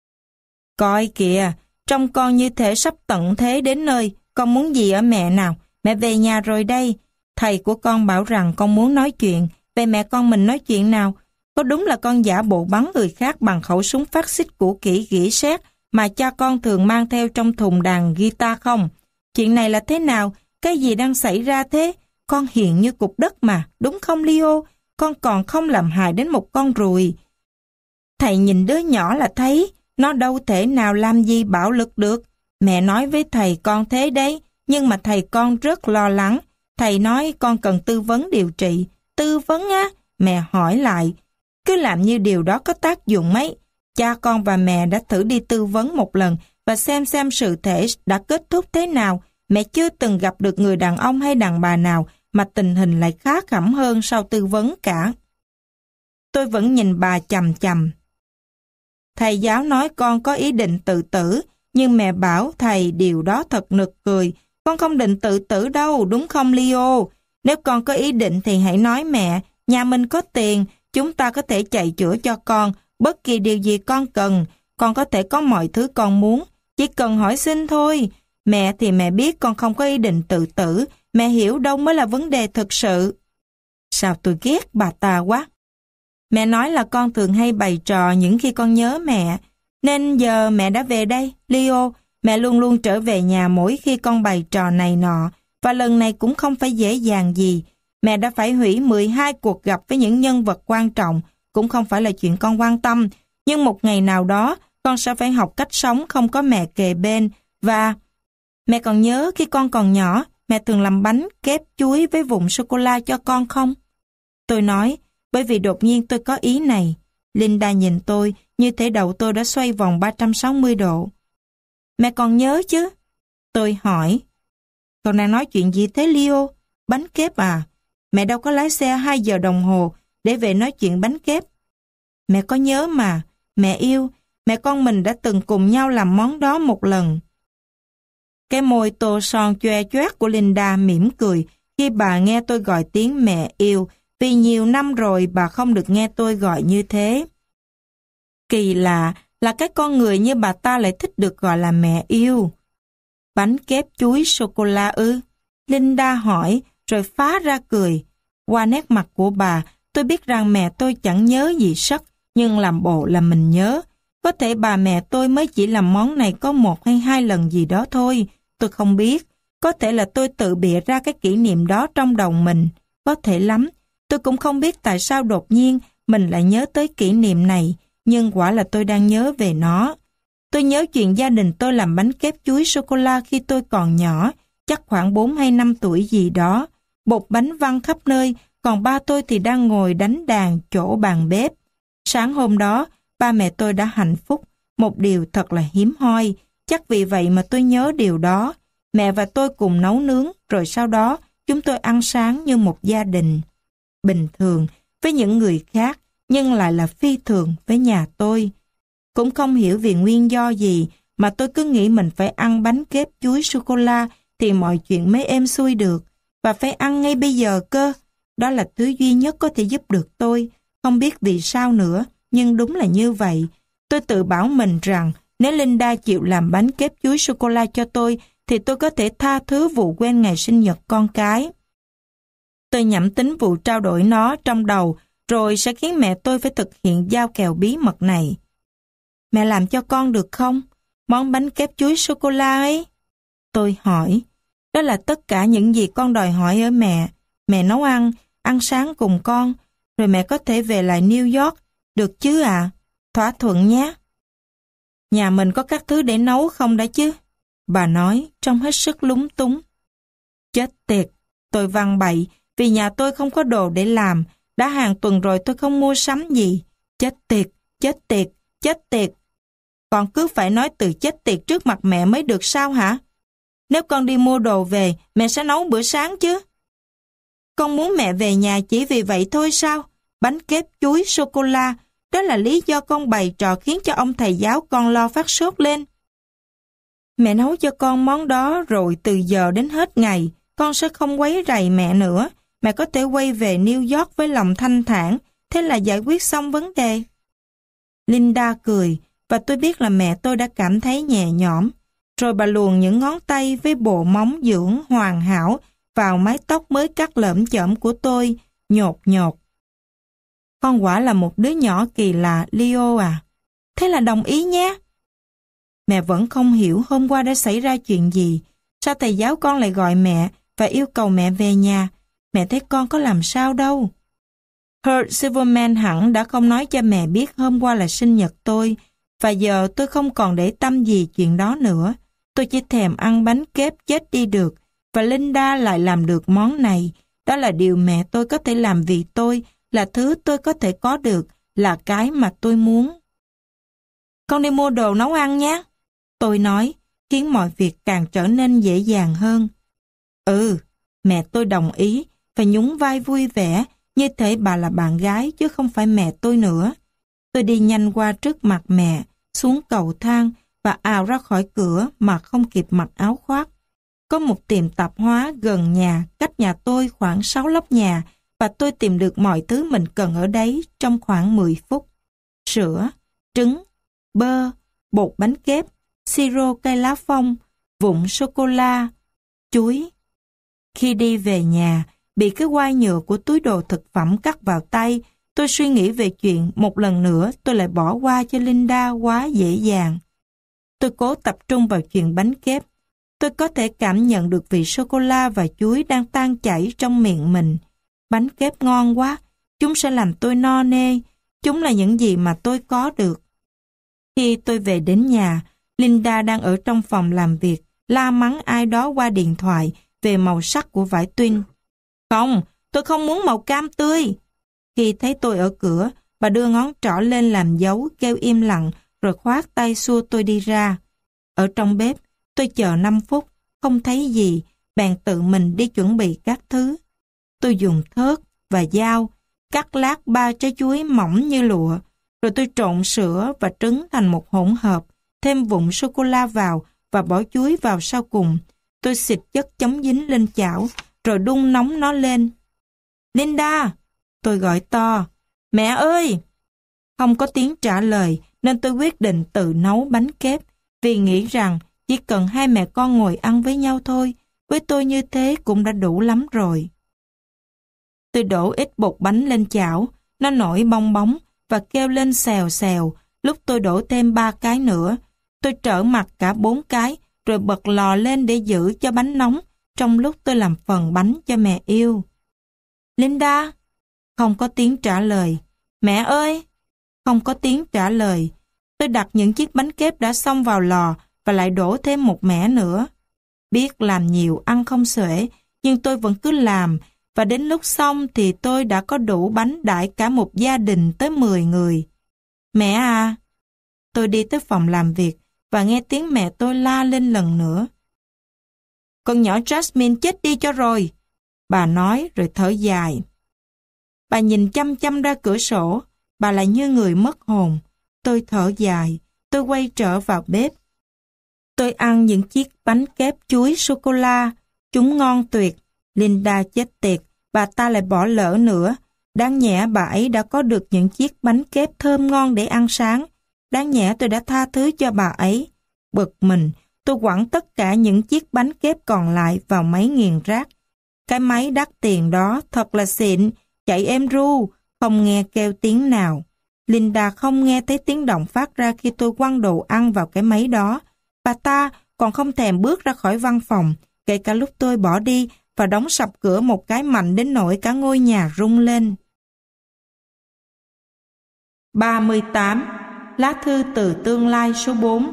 Coi kìa, trông con như thể sắp tận thế đến nơi. Con muốn gì ở mẹ nào? Mẹ về nhà rồi đây. Thầy của con bảo rằng con muốn nói chuyện. Về mẹ con mình nói chuyện nào? Có đúng là con giả bộ bắn người khác bằng khẩu súng phát xít cũ kỹ gỉ sét mà cha con thường mang theo trong thùng đàn guitar không? Chuyện này là thế nào? Cái gì đang xảy ra thế? Con hiền như cục đất mà, đúng không Leo? Con còn không làm hại đến một con ruồi. Thầy nhìn đứa nhỏ là thấy, nó đâu thể nào làm gì bạo lực được. Mẹ nói với thầy con thế đấy, nhưng mà thầy con rất lo lắng. Thầy nói con cần tư vấn điều trị. Tư vấn á? Mẹ hỏi lại. Cứ làm như điều đó có tác dụng mấy. Cha con và mẹ đã thử đi tư vấn một lần và xem xem sự thể đã kết thúc thế nào. Mẹ chưa từng gặp được người đàn ông hay đàn bà nào mà tình hình lại khá khẩm hơn sau tư vấn cả. Tôi vẫn nhìn bà chằm chằm. Thầy giáo nói con có ý định tự tử, nhưng mẹ bảo thầy điều đó thật nực cười. Con không định tự tử đâu, đúng không Leo? Nếu con có ý định thì hãy nói mẹ, nhà mình có tiền, chúng ta có thể chạy chữa cho con, bất kỳ điều gì con cần, con có thể có mọi thứ con muốn, chỉ cần hỏi xin thôi. Mẹ thì mẹ biết con không có ý định tự tử, mẹ hiểu đâu mới là vấn đề thực sự. Sao tôi ghét bà ta quá. Mẹ nói là con thường hay bày trò những khi con nhớ mẹ, nên giờ mẹ đã về đây, Leo. Mẹ luôn luôn trở về nhà mỗi khi con bày trò này nọ, và lần này cũng không phải dễ dàng gì. Mẹ đã phải hủy mười hai cuộc gặp với những nhân vật quan trọng, cũng không phải là chuyện con quan tâm, nhưng một ngày nào đó, con sẽ phải học cách sống không có mẹ kề bên, và... Mẹ còn nhớ khi con còn nhỏ, mẹ thường làm bánh kép chuối với vụn sô-cô-la cho con không? Tôi nói, bởi vì đột nhiên tôi có ý này. Linda nhìn tôi, như thể đầu tôi đã xoay vòng ba trăm sáu mươi độ. Mẹ còn nhớ chứ? Tôi hỏi. Con đang nói chuyện gì thế Leo? Bánh kép à? Mẹ đâu có lái xe hai giờ đồng hồ để về nói chuyện bánh kép. Mẹ có nhớ mà, mẹ yêu, mẹ con mình đã từng cùng nhau làm món đó một lần. Cái môi tô son choe choét của Linda mỉm cười khi bà nghe tôi gọi tiếng mẹ yêu, vì nhiều năm rồi bà không được nghe tôi gọi như thế. Kỳ lạ là cái con người như bà ta lại thích được gọi là mẹ yêu. Bánh kép chuối sô-cô-la ư? Linda hỏi, rồi phá ra cười. Qua nét mặt của bà, tôi biết rằng mẹ tôi chẳng nhớ gì sắc, nhưng làm bộ là mình nhớ. Có thể bà mẹ tôi mới chỉ làm món này có một hay hai lần gì đó thôi. Tôi không biết. Có thể là tôi tự bịa ra cái kỷ niệm đó trong đầu mình. Có thể lắm. Tôi cũng không biết tại sao đột nhiên mình lại nhớ tới kỷ niệm này, nhưng quả là tôi đang nhớ về nó. Tôi nhớ chuyện gia đình tôi làm bánh kép chuối sô-cô-la khi tôi còn nhỏ, chắc khoảng bốn hay năm tuổi gì đó. Bột bánh văng khắp nơi còn ba tôi thì đang ngồi đánh đàn chỗ bàn bếp. Sáng hôm đó, ba mẹ tôi đã hạnh phúc, một điều thật là hiếm hoi, chắc vì vậy mà tôi nhớ điều đó. Mẹ và tôi cùng nấu nướng, rồi sau đó chúng tôi ăn sáng như một gia đình. Bình thường với những người khác, nhưng lại là phi thường với nhà tôi. Cũng không hiểu vì nguyên do gì mà tôi cứ nghĩ mình phải ăn bánh kếp chuối sô-cô-la thì mọi chuyện mới êm xuôi được, và phải ăn ngay bây giờ cơ. Đó là thứ duy nhất có thể giúp được tôi, không biết vì sao nữa, nhưng đúng là như vậy. Tôi tự bảo mình rằng nếu Linda chịu làm bánh kếp chuối sô-cô-la cho tôi thì tôi có thể tha thứ vụ quên ngày sinh nhật con cái. Tôi nhẩm tính vụ trao đổi nó trong đầu, rồi sẽ khiến mẹ tôi phải thực hiện giao kèo bí mật này. Mẹ làm cho con được không? Món bánh kép chuối sô-cô-la ấy? Tôi hỏi. Đó là tất cả những gì con đòi hỏi ở mẹ. Mẹ nấu ăn, ăn sáng cùng con, rồi mẹ có thể về lại New York, được chứ ạ? À? Thỏa thuận nhé. Nhà mình có các thứ để nấu không đã chứ? Bà nói, trông hết sức lúng túng. Chết tiệt, tôi văng bậy, vì nhà tôi không có đồ để làm. Đã hàng tuần rồi tôi không mua sắm gì. Chết tiệt, chết tiệt, chết tiệt. Con cứ phải nói từ chết tiệt trước mặt mẹ mới được sao hả? Nếu con đi mua đồ về, mẹ sẽ nấu bữa sáng chứ. Con muốn mẹ về nhà chỉ vì vậy thôi sao? Bánh kép chuối sô-cô-la, đó là lý do con bày trò khiến cho ông thầy giáo con lo phát sốt lên. Mẹ nấu cho con món đó rồi từ giờ đến hết ngày, con sẽ không quấy rầy mẹ nữa. Mẹ có thể quay về New York với lòng thanh thản, thế là giải quyết xong vấn đề. Linda cười, và tôi biết là mẹ tôi đã cảm thấy nhẹ nhõm. Rồi bà luồn những ngón tay với bộ móng dưỡng hoàn hảo vào mái tóc mới cắt lởm chởm của tôi, nhột nhột. Con quả là một đứa nhỏ kỳ lạ, Leo à. Thế là đồng ý nhé. Mẹ vẫn không hiểu hôm qua đã xảy ra chuyện gì. Sao thầy giáo con lại gọi mẹ và yêu cầu mẹ về nhà? Mẹ thấy con có làm sao đâu. Herb Silverman hẳn đã không nói cho mẹ biết hôm qua là sinh nhật tôi, và giờ tôi không còn để tâm gì chuyện đó nữa. Tôi chỉ thèm ăn bánh kép chết đi được, và Linda lại làm được món này. Đó là điều mẹ tôi có thể làm vì tôi, là thứ tôi có thể có được, là cái mà tôi muốn. Con đi mua đồ nấu ăn nhé. Tôi nói, khiến mọi việc càng trở nên dễ dàng hơn. Ừ, mẹ tôi đồng ý, và nhún vai vui vẻ, như thể bà là bạn gái chứ không phải mẹ tôi nữa. Tôi đi nhanh qua trước mặt mẹ, xuống cầu thang và ào ra khỏi cửa mà không kịp mặc áo khoác. Có một tiệm tạp hóa gần nhà, cách nhà tôi khoảng sáu lốc nhà, và tôi tìm được mọi thứ mình cần ở đấy trong khoảng mười phút. Sữa, trứng, bơ, bột bánh kép, siro cây lá phong, vụn sô-cô-la, chuối. Khi đi về nhà, bị cái quai nhựa của túi đồ thực phẩm cắt vào tay, tôi suy nghĩ về chuyện một lần nữa tôi lại bỏ qua cho Linda quá dễ dàng. Tôi cố tập trung vào chuyện bánh kép. Tôi có thể cảm nhận được vị sô-cô-la và chuối đang tan chảy trong miệng mình. Bánh kép ngon quá, chúng sẽ làm tôi no nê. Chúng là những gì mà tôi có được. Khi tôi về đến nhà, Linda đang ở trong phòng làm việc, la mắng ai đó qua điện thoại về màu sắc của vải tuyên. Không, tôi không muốn màu cam tươi. Khi thấy tôi ở cửa, bà đưa ngón trỏ lên làm dấu, kêu im lặng, rồi khoát tay xua tôi đi ra. Ở trong bếp, tôi chờ năm phút, không thấy gì, bèn tự mình đi chuẩn bị các thứ. Tôi dùng thớt và dao, cắt lát ba trái chuối mỏng như lụa, rồi tôi trộn sữa và trứng thành một hỗn hợp, thêm vụn sô-cô-la vào và bỏ chuối vào sau cùng. Tôi xịt chất chống dính lên chảo, rồi đun nóng nó lên. Linda! Tôi gọi to. Mẹ ơi! Không có tiếng trả lời, nên tôi quyết định tự nấu bánh kép, vì nghĩ rằng chỉ cần hai mẹ con ngồi ăn với nhau thôi, với tôi như thế cũng đã đủ lắm rồi. Tôi đổ ít bột bánh lên chảo, nó nổi bong bóng và kêu lên xèo xèo. Lúc tôi đổ thêm ba cái nữa, tôi trở mặt cả bốn cái, rồi bật lò lên để giữ cho bánh nóng, trong lúc tôi làm phần bánh cho mẹ yêu. Linda! Không có tiếng trả lời. Mẹ ơi! Không có tiếng trả lời. Tôi đặt những chiếc bánh kép đã xong vào lò và lại đổ thêm một mẻ nữa. Biết làm nhiều ăn không xuể, nhưng tôi vẫn cứ làm và đến lúc xong thì tôi đã có đủ bánh đãi cả một gia đình tới mười người. Mẹ à! Tôi đi tới phòng làm việc và nghe tiếng mẹ tôi la lên lần nữa. Con nhỏ Jasmine chết đi cho rồi, bà nói rồi thở dài. Bà nhìn chăm chăm ra cửa sổ, bà lại như người mất hồn. Tôi thở dài, tôi quay trở vào bếp. Tôi ăn những chiếc bánh kép chuối sô-cô-la, chúng ngon tuyệt. Linda chết tiệt, bà ta lại bỏ lỡ nữa. Đáng nhẽ bà ấy đã có được những chiếc bánh kép thơm ngon để ăn sáng. Đáng nhẽ tôi đã tha thứ cho bà ấy. Bực mình, tôi quẳng tất cả những chiếc bánh kép còn lại vào máy nghiền rác. Cái máy đắt tiền đó thật là xịn, chạy êm ru, không nghe kêu tiếng nào. Linda không nghe thấy tiếng động phát ra khi tôi quăng đồ ăn vào cái máy đó. Bà ta còn không thèm bước ra khỏi văn phòng, kể cả lúc tôi bỏ đi và đóng sập cửa một cái mạnh đến nỗi cả ngôi nhà rung lên. ba mươi tám. Lá thư từ tương lai số bốn.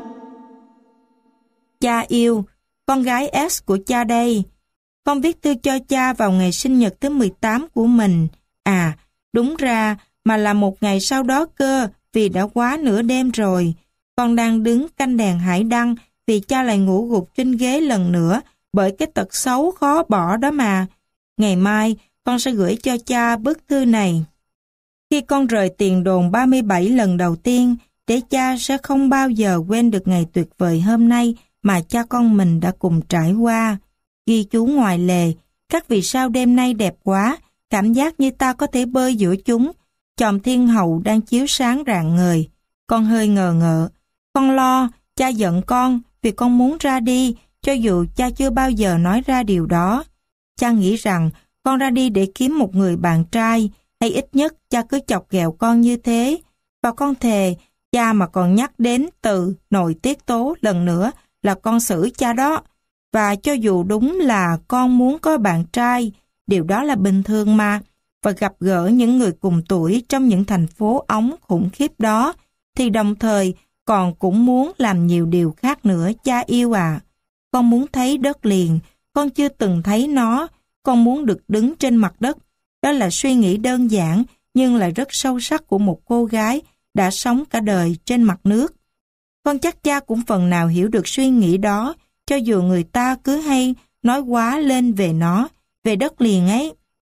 Cha yêu, con gái S của cha đây. Con viết thư cho cha vào ngày sinh nhật thứ mười tám của mình. À, đúng ra mà là một ngày sau đó cơ, vì đã quá nửa đêm rồi. Con đang đứng canh đèn hải đăng vì cha lại ngủ gục trên ghế lần nữa bởi cái tật xấu khó bỏ đó mà. Ngày mai con sẽ gửi cho cha bức thư này. Khi con rời tiền đồn ba mươi bảy lần đầu tiên, để cha sẽ không bao giờ quên được ngày tuyệt vời hôm nay mà cha con mình đã cùng trải qua. Ghi chú ngoài lề, các vì sao đêm nay đẹp quá, cảm giác như ta có thể bơi giữa chúng. Chòm thiên hậu đang chiếu sáng rạng ngời. Con hơi ngờ ngợ. Con lo, cha giận con vì con muốn ra đi, cho dù cha chưa bao giờ nói ra điều đó. Cha nghĩ rằng con ra đi để kiếm một người bạn trai, hay ít nhất cha cứ chọc ghẹo con như thế. Và con thề, cha mà còn nhắc đến từ nội tiết tố lần nữa là con xử cha đó. Và cho dù đúng là con muốn có bạn trai, điều đó là bình thường mà, và gặp gỡ những người cùng tuổi trong những thành phố ống khủng khiếp đó, thì đồng thời còn cũng muốn làm nhiều điều khác nữa, cha yêu à. Con muốn thấy đất liền, con chưa từng thấy nó, con muốn được đứng trên mặt đất. Đó là suy nghĩ đơn giản nhưng lại rất sâu sắc của một cô gái đã sống cả đời trên mặt nước. Con chắc cha cũng phần nào hiểu được suy nghĩ đó, cho dù người ta cứ hay nói quá lên về nó, về đất liền ấy.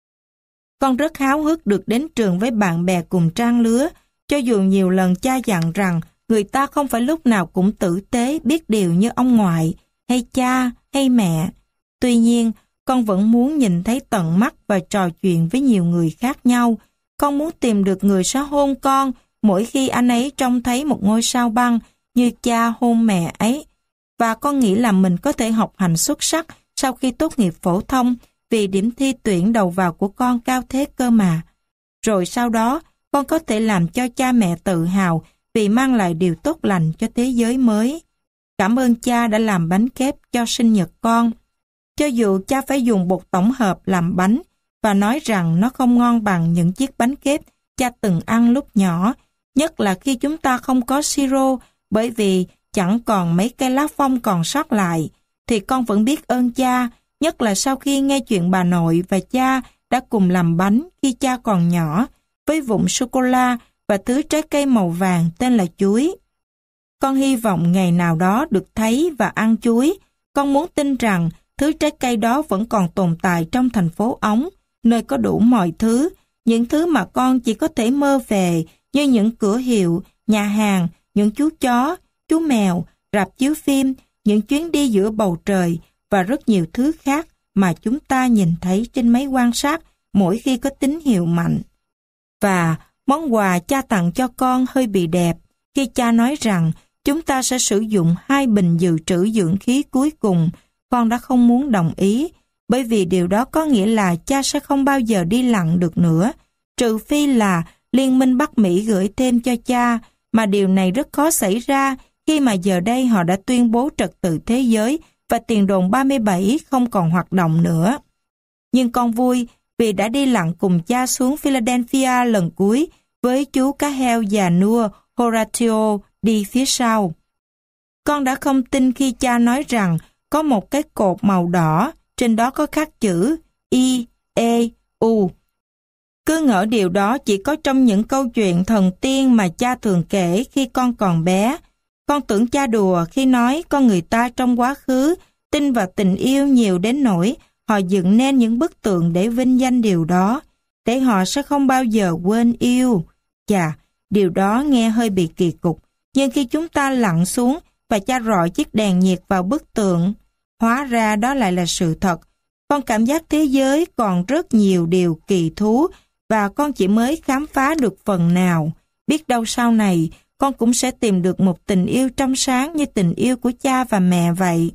Con rất háo hức được đến trường với bạn bè cùng trang lứa, cho dù nhiều lần cha dặn rằng người ta không phải lúc nào cũng tử tế biết điều như ông ngoại, hay cha, hay mẹ. Tuy nhiên, con vẫn muốn nhìn thấy tận mắt và trò chuyện với nhiều người khác nhau. Con muốn tìm được người sẽ hôn con mỗi khi anh ấy trông thấy một ngôi sao băng như cha hôn mẹ ấy. Và con nghĩ là mình có thể học hành xuất sắc sau khi tốt nghiệp phổ thông vì điểm thi tuyển đầu vào của con cao thế cơ mà. Rồi sau đó, con có thể làm cho cha mẹ tự hào vì mang lại điều tốt lành cho thế giới mới. Cảm ơn cha đã làm bánh kép cho sinh nhật con. Cho dù cha phải dùng bột tổng hợp làm bánh và nói rằng nó không ngon bằng những chiếc bánh kép cha từng ăn lúc nhỏ, nhất là khi chúng ta không có siro bởi vì chẳng còn mấy cây lá phong còn sót lại, thì con vẫn biết ơn cha, nhất là sau khi nghe chuyện bà nội và cha đã cùng làm bánh khi cha còn nhỏ, với vụn sô-cô-la và thứ trái cây màu vàng tên là chuối. Con hy vọng ngày nào đó được thấy và ăn chuối. Con muốn tin rằng thứ trái cây đó vẫn còn tồn tại trong thành phố ống, nơi có đủ mọi thứ, những thứ mà con chỉ có thể mơ về như những cửa hiệu, nhà hàng, những chú chó, chú mèo, rạp chiếu phim, những chuyến đi giữa bầu trời và rất nhiều thứ khác mà chúng ta nhìn thấy trên máy quan sát mỗi khi có tín hiệu mạnh. Và món quà cha tặng cho con hơi bị đẹp khi cha nói rằng chúng ta sẽ sử dụng hai bình dự trữ dưỡng khí cuối cùng. Con đã không muốn đồng ý, bởi vì điều đó có nghĩa là cha sẽ không bao giờ đi lặn được nữa, trừ phi là Liên minh Bắc Mỹ gửi thêm cho cha, mà điều này rất khó xảy ra khi mà giờ đây họ đã tuyên bố trật tự thế giới và tiền đồn ba mươi bảy không còn hoạt động nữa. Nhưng con vui vì đã đi lặn cùng cha xuống Philadelphia lần cuối với chú cá heo già nua Horatio đi phía sau. Con đã không tin khi cha nói rằng có một cái cột màu đỏ, trên đó có khắc chữ I, E, U. Cứ ngỡ điều đó chỉ có trong những câu chuyện thần tiên mà cha thường kể khi con còn bé. Con tưởng cha đùa khi nói con người ta trong quá khứ tin vào tình yêu nhiều đến nỗi họ dựng nên những bức tượng để vinh danh điều đó, để họ sẽ không bao giờ quên yêu. Chà, điều đó nghe hơi bị kỳ cục, nhưng khi chúng ta lặn xuống và cha rọi chiếc đèn nhiệt vào bức tượng, hóa ra đó lại là sự thật. Con cảm giác thế giới còn rất nhiều điều kỳ thú và con chỉ mới khám phá được phần nào. Biết đâu sau này con cũng sẽ tìm được một tình yêu trong sáng như tình yêu của cha và mẹ vậy.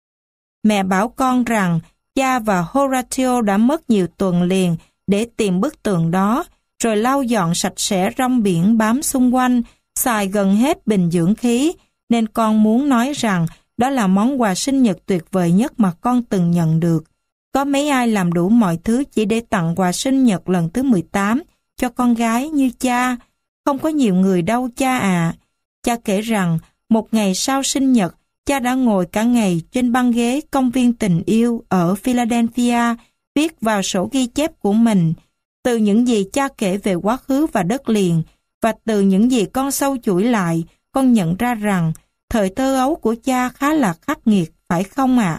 Mẹ bảo con rằng cha và Horatio đã mất nhiều tuần liền để tìm bức tượng đó, rồi lau dọn sạch sẽ rong biển bám xung quanh, xài gần hết bình dưỡng khí, nên con muốn nói rằng đó là món quà sinh nhật tuyệt vời nhất mà con từng nhận được. Có mấy ai làm đủ mọi thứ chỉ để tặng quà sinh nhật lần thứ mười tám cho con gái như cha? Không có nhiều người đâu cha à. Cha kể rằng một ngày sau sinh nhật, cha đã ngồi cả ngày trên băng ghế công viên tình yêu ở Philadelphia, viết vào sổ ghi chép của mình. Từ những gì cha kể về quá khứ và đất liền, và từ những gì con sâu chuỗi lại, con nhận ra rằng thời thơ ấu của cha khá là khắc nghiệt, phải không ạ? À?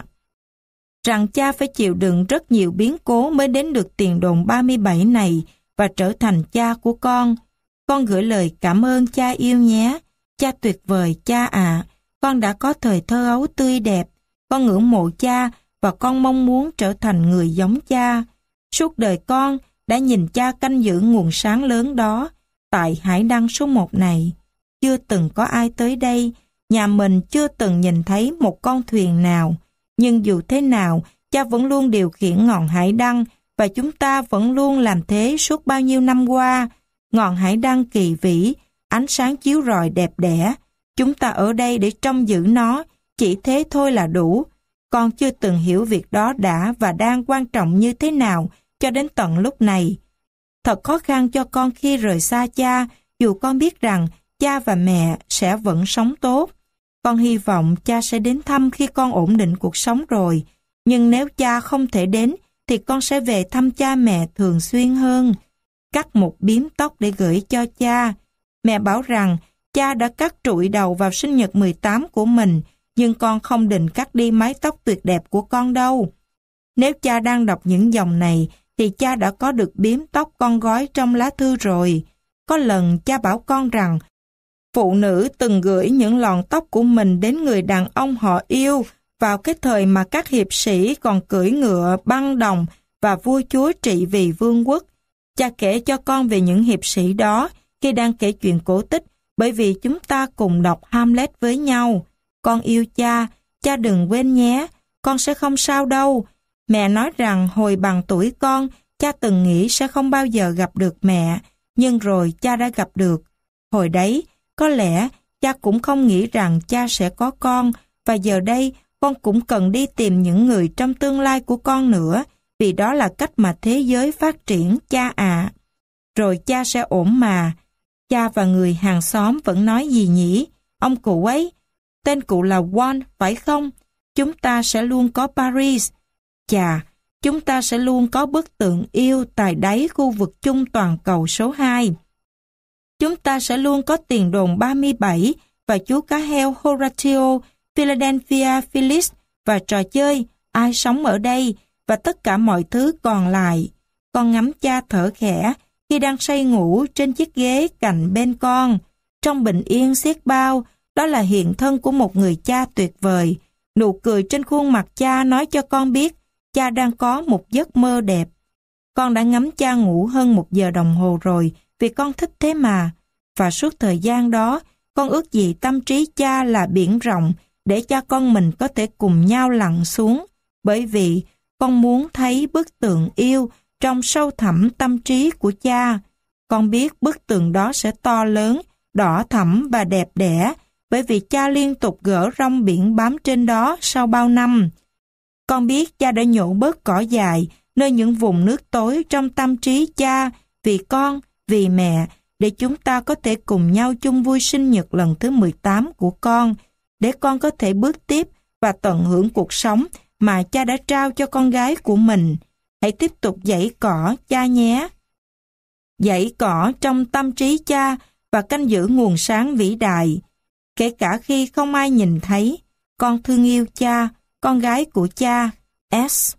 Rằng cha phải chịu đựng rất nhiều biến cố mới đến được tiền đồn ba mươi bảy này và trở thành cha của con. Con gửi lời cảm ơn cha yêu nhé. Cha tuyệt vời cha ạ. À. Con đã có thời thơ ấu tươi đẹp. Con ngưỡng mộ cha và con mong muốn trở thành người giống cha. Suốt đời con đã nhìn cha canh giữ nguồn sáng lớn đó tại hải đăng số một này. Chưa từng có ai tới đây, nhà mình chưa từng nhìn thấy một con thuyền nào. Nhưng dù thế nào, cha vẫn luôn điều khiển ngọn hải đăng và chúng ta vẫn luôn làm thế suốt bao nhiêu năm qua. Ngọn hải đăng kỳ vĩ, ánh sáng chiếu rọi đẹp đẽ. Chúng ta ở đây để trông giữ nó, chỉ thế thôi là đủ. Con chưa từng hiểu việc đó đã và đang quan trọng như thế nào cho đến tận lúc này. Thật khó khăn cho con khi rời xa cha, dù con biết rằng cha và mẹ sẽ vẫn sống tốt. Con hy vọng cha sẽ đến thăm khi con ổn định cuộc sống rồi. Nhưng nếu cha không thể đến, thì con sẽ về thăm cha mẹ thường xuyên hơn. Cắt một bím tóc để gửi cho cha. Mẹ bảo rằng cha đã cắt trụi đầu vào sinh nhật mười tám của mình, nhưng con không định cắt đi mái tóc tuyệt đẹp của con đâu. Nếu cha đang đọc những dòng này, thì cha đã có được bím tóc con gói trong lá thư rồi. Có lần cha bảo con rằng phụ nữ từng gửi những lọn tóc của mình đến người đàn ông họ yêu vào cái thời mà các hiệp sĩ còn cưỡi ngựa băng đồng và vua chúa trị vì vương quốc. Cha kể cho con về những hiệp sĩ đó khi đang kể chuyện cổ tích, bởi vì chúng ta cùng đọc Hamlet với nhau. Con yêu cha, cha đừng quên nhé, con sẽ không sao đâu. Mẹ nói rằng hồi bằng tuổi con, cha từng nghĩ sẽ không bao giờ gặp được mẹ, nhưng rồi cha đã gặp được. Hồi đấy, có lẽ cha cũng không nghĩ rằng cha sẽ có con, và giờ đây con cũng cần đi tìm những người trong tương lai của con nữa, vì đó là cách mà thế giới phát triển, cha ạ. À. Rồi cha sẽ ổn mà. Cha và người hàng xóm vẫn nói gì nhỉ? Ông cụ ấy, tên cụ là Juan, phải không? Chúng ta sẽ luôn có Paris. Chà, chúng ta sẽ luôn có bức tượng yêu tại đáy khu vực chung toàn cầu số hai. Chúng ta sẽ luôn có tiền đồn ba mươi bảy và chú cá heo Horatio, Philadelphia Phyllis và trò chơi Ai sống ở đây và tất cả mọi thứ còn lại. Con ngắm cha thở khẽ khi đang say ngủ trên chiếc ghế cạnh bên con. Trong bình yên xiết bao, đó là hiện thân của một người cha tuyệt vời. Nụ cười trên khuôn mặt cha nói cho con biết cha đang có một giấc mơ đẹp. Con đã ngắm cha ngủ hơn một giờ đồng hồ rồi vì con thích thế mà. Và suốt thời gian đó, con ước gì tâm trí cha là biển rộng để cha con mình có thể cùng nhau lặn xuống. Bởi vì con muốn thấy bức tượng yêu trong sâu thẳm tâm trí của cha. Con biết bức tượng đó sẽ to lớn, đỏ thẫm và đẹp đẽ, bởi vì cha liên tục gỡ rong biển bám trên đó sau bao năm. Con biết cha đã nhổ bớt cỏ dài nơi những vùng nước tối trong tâm trí cha vì con, vì mẹ, để chúng ta có thể cùng nhau chung vui sinh nhật lần thứ mười tám của con, để con có thể bước tiếp và tận hưởng cuộc sống mà cha đã trao cho con gái của mình. hãy tiếp tục dãy cỏ cha nhé. Dãy cỏ trong tâm trí cha và canh giữ nguồn sáng vĩ đại. Kể cả khi không ai nhìn thấy, con thương yêu cha, con gái của cha, S.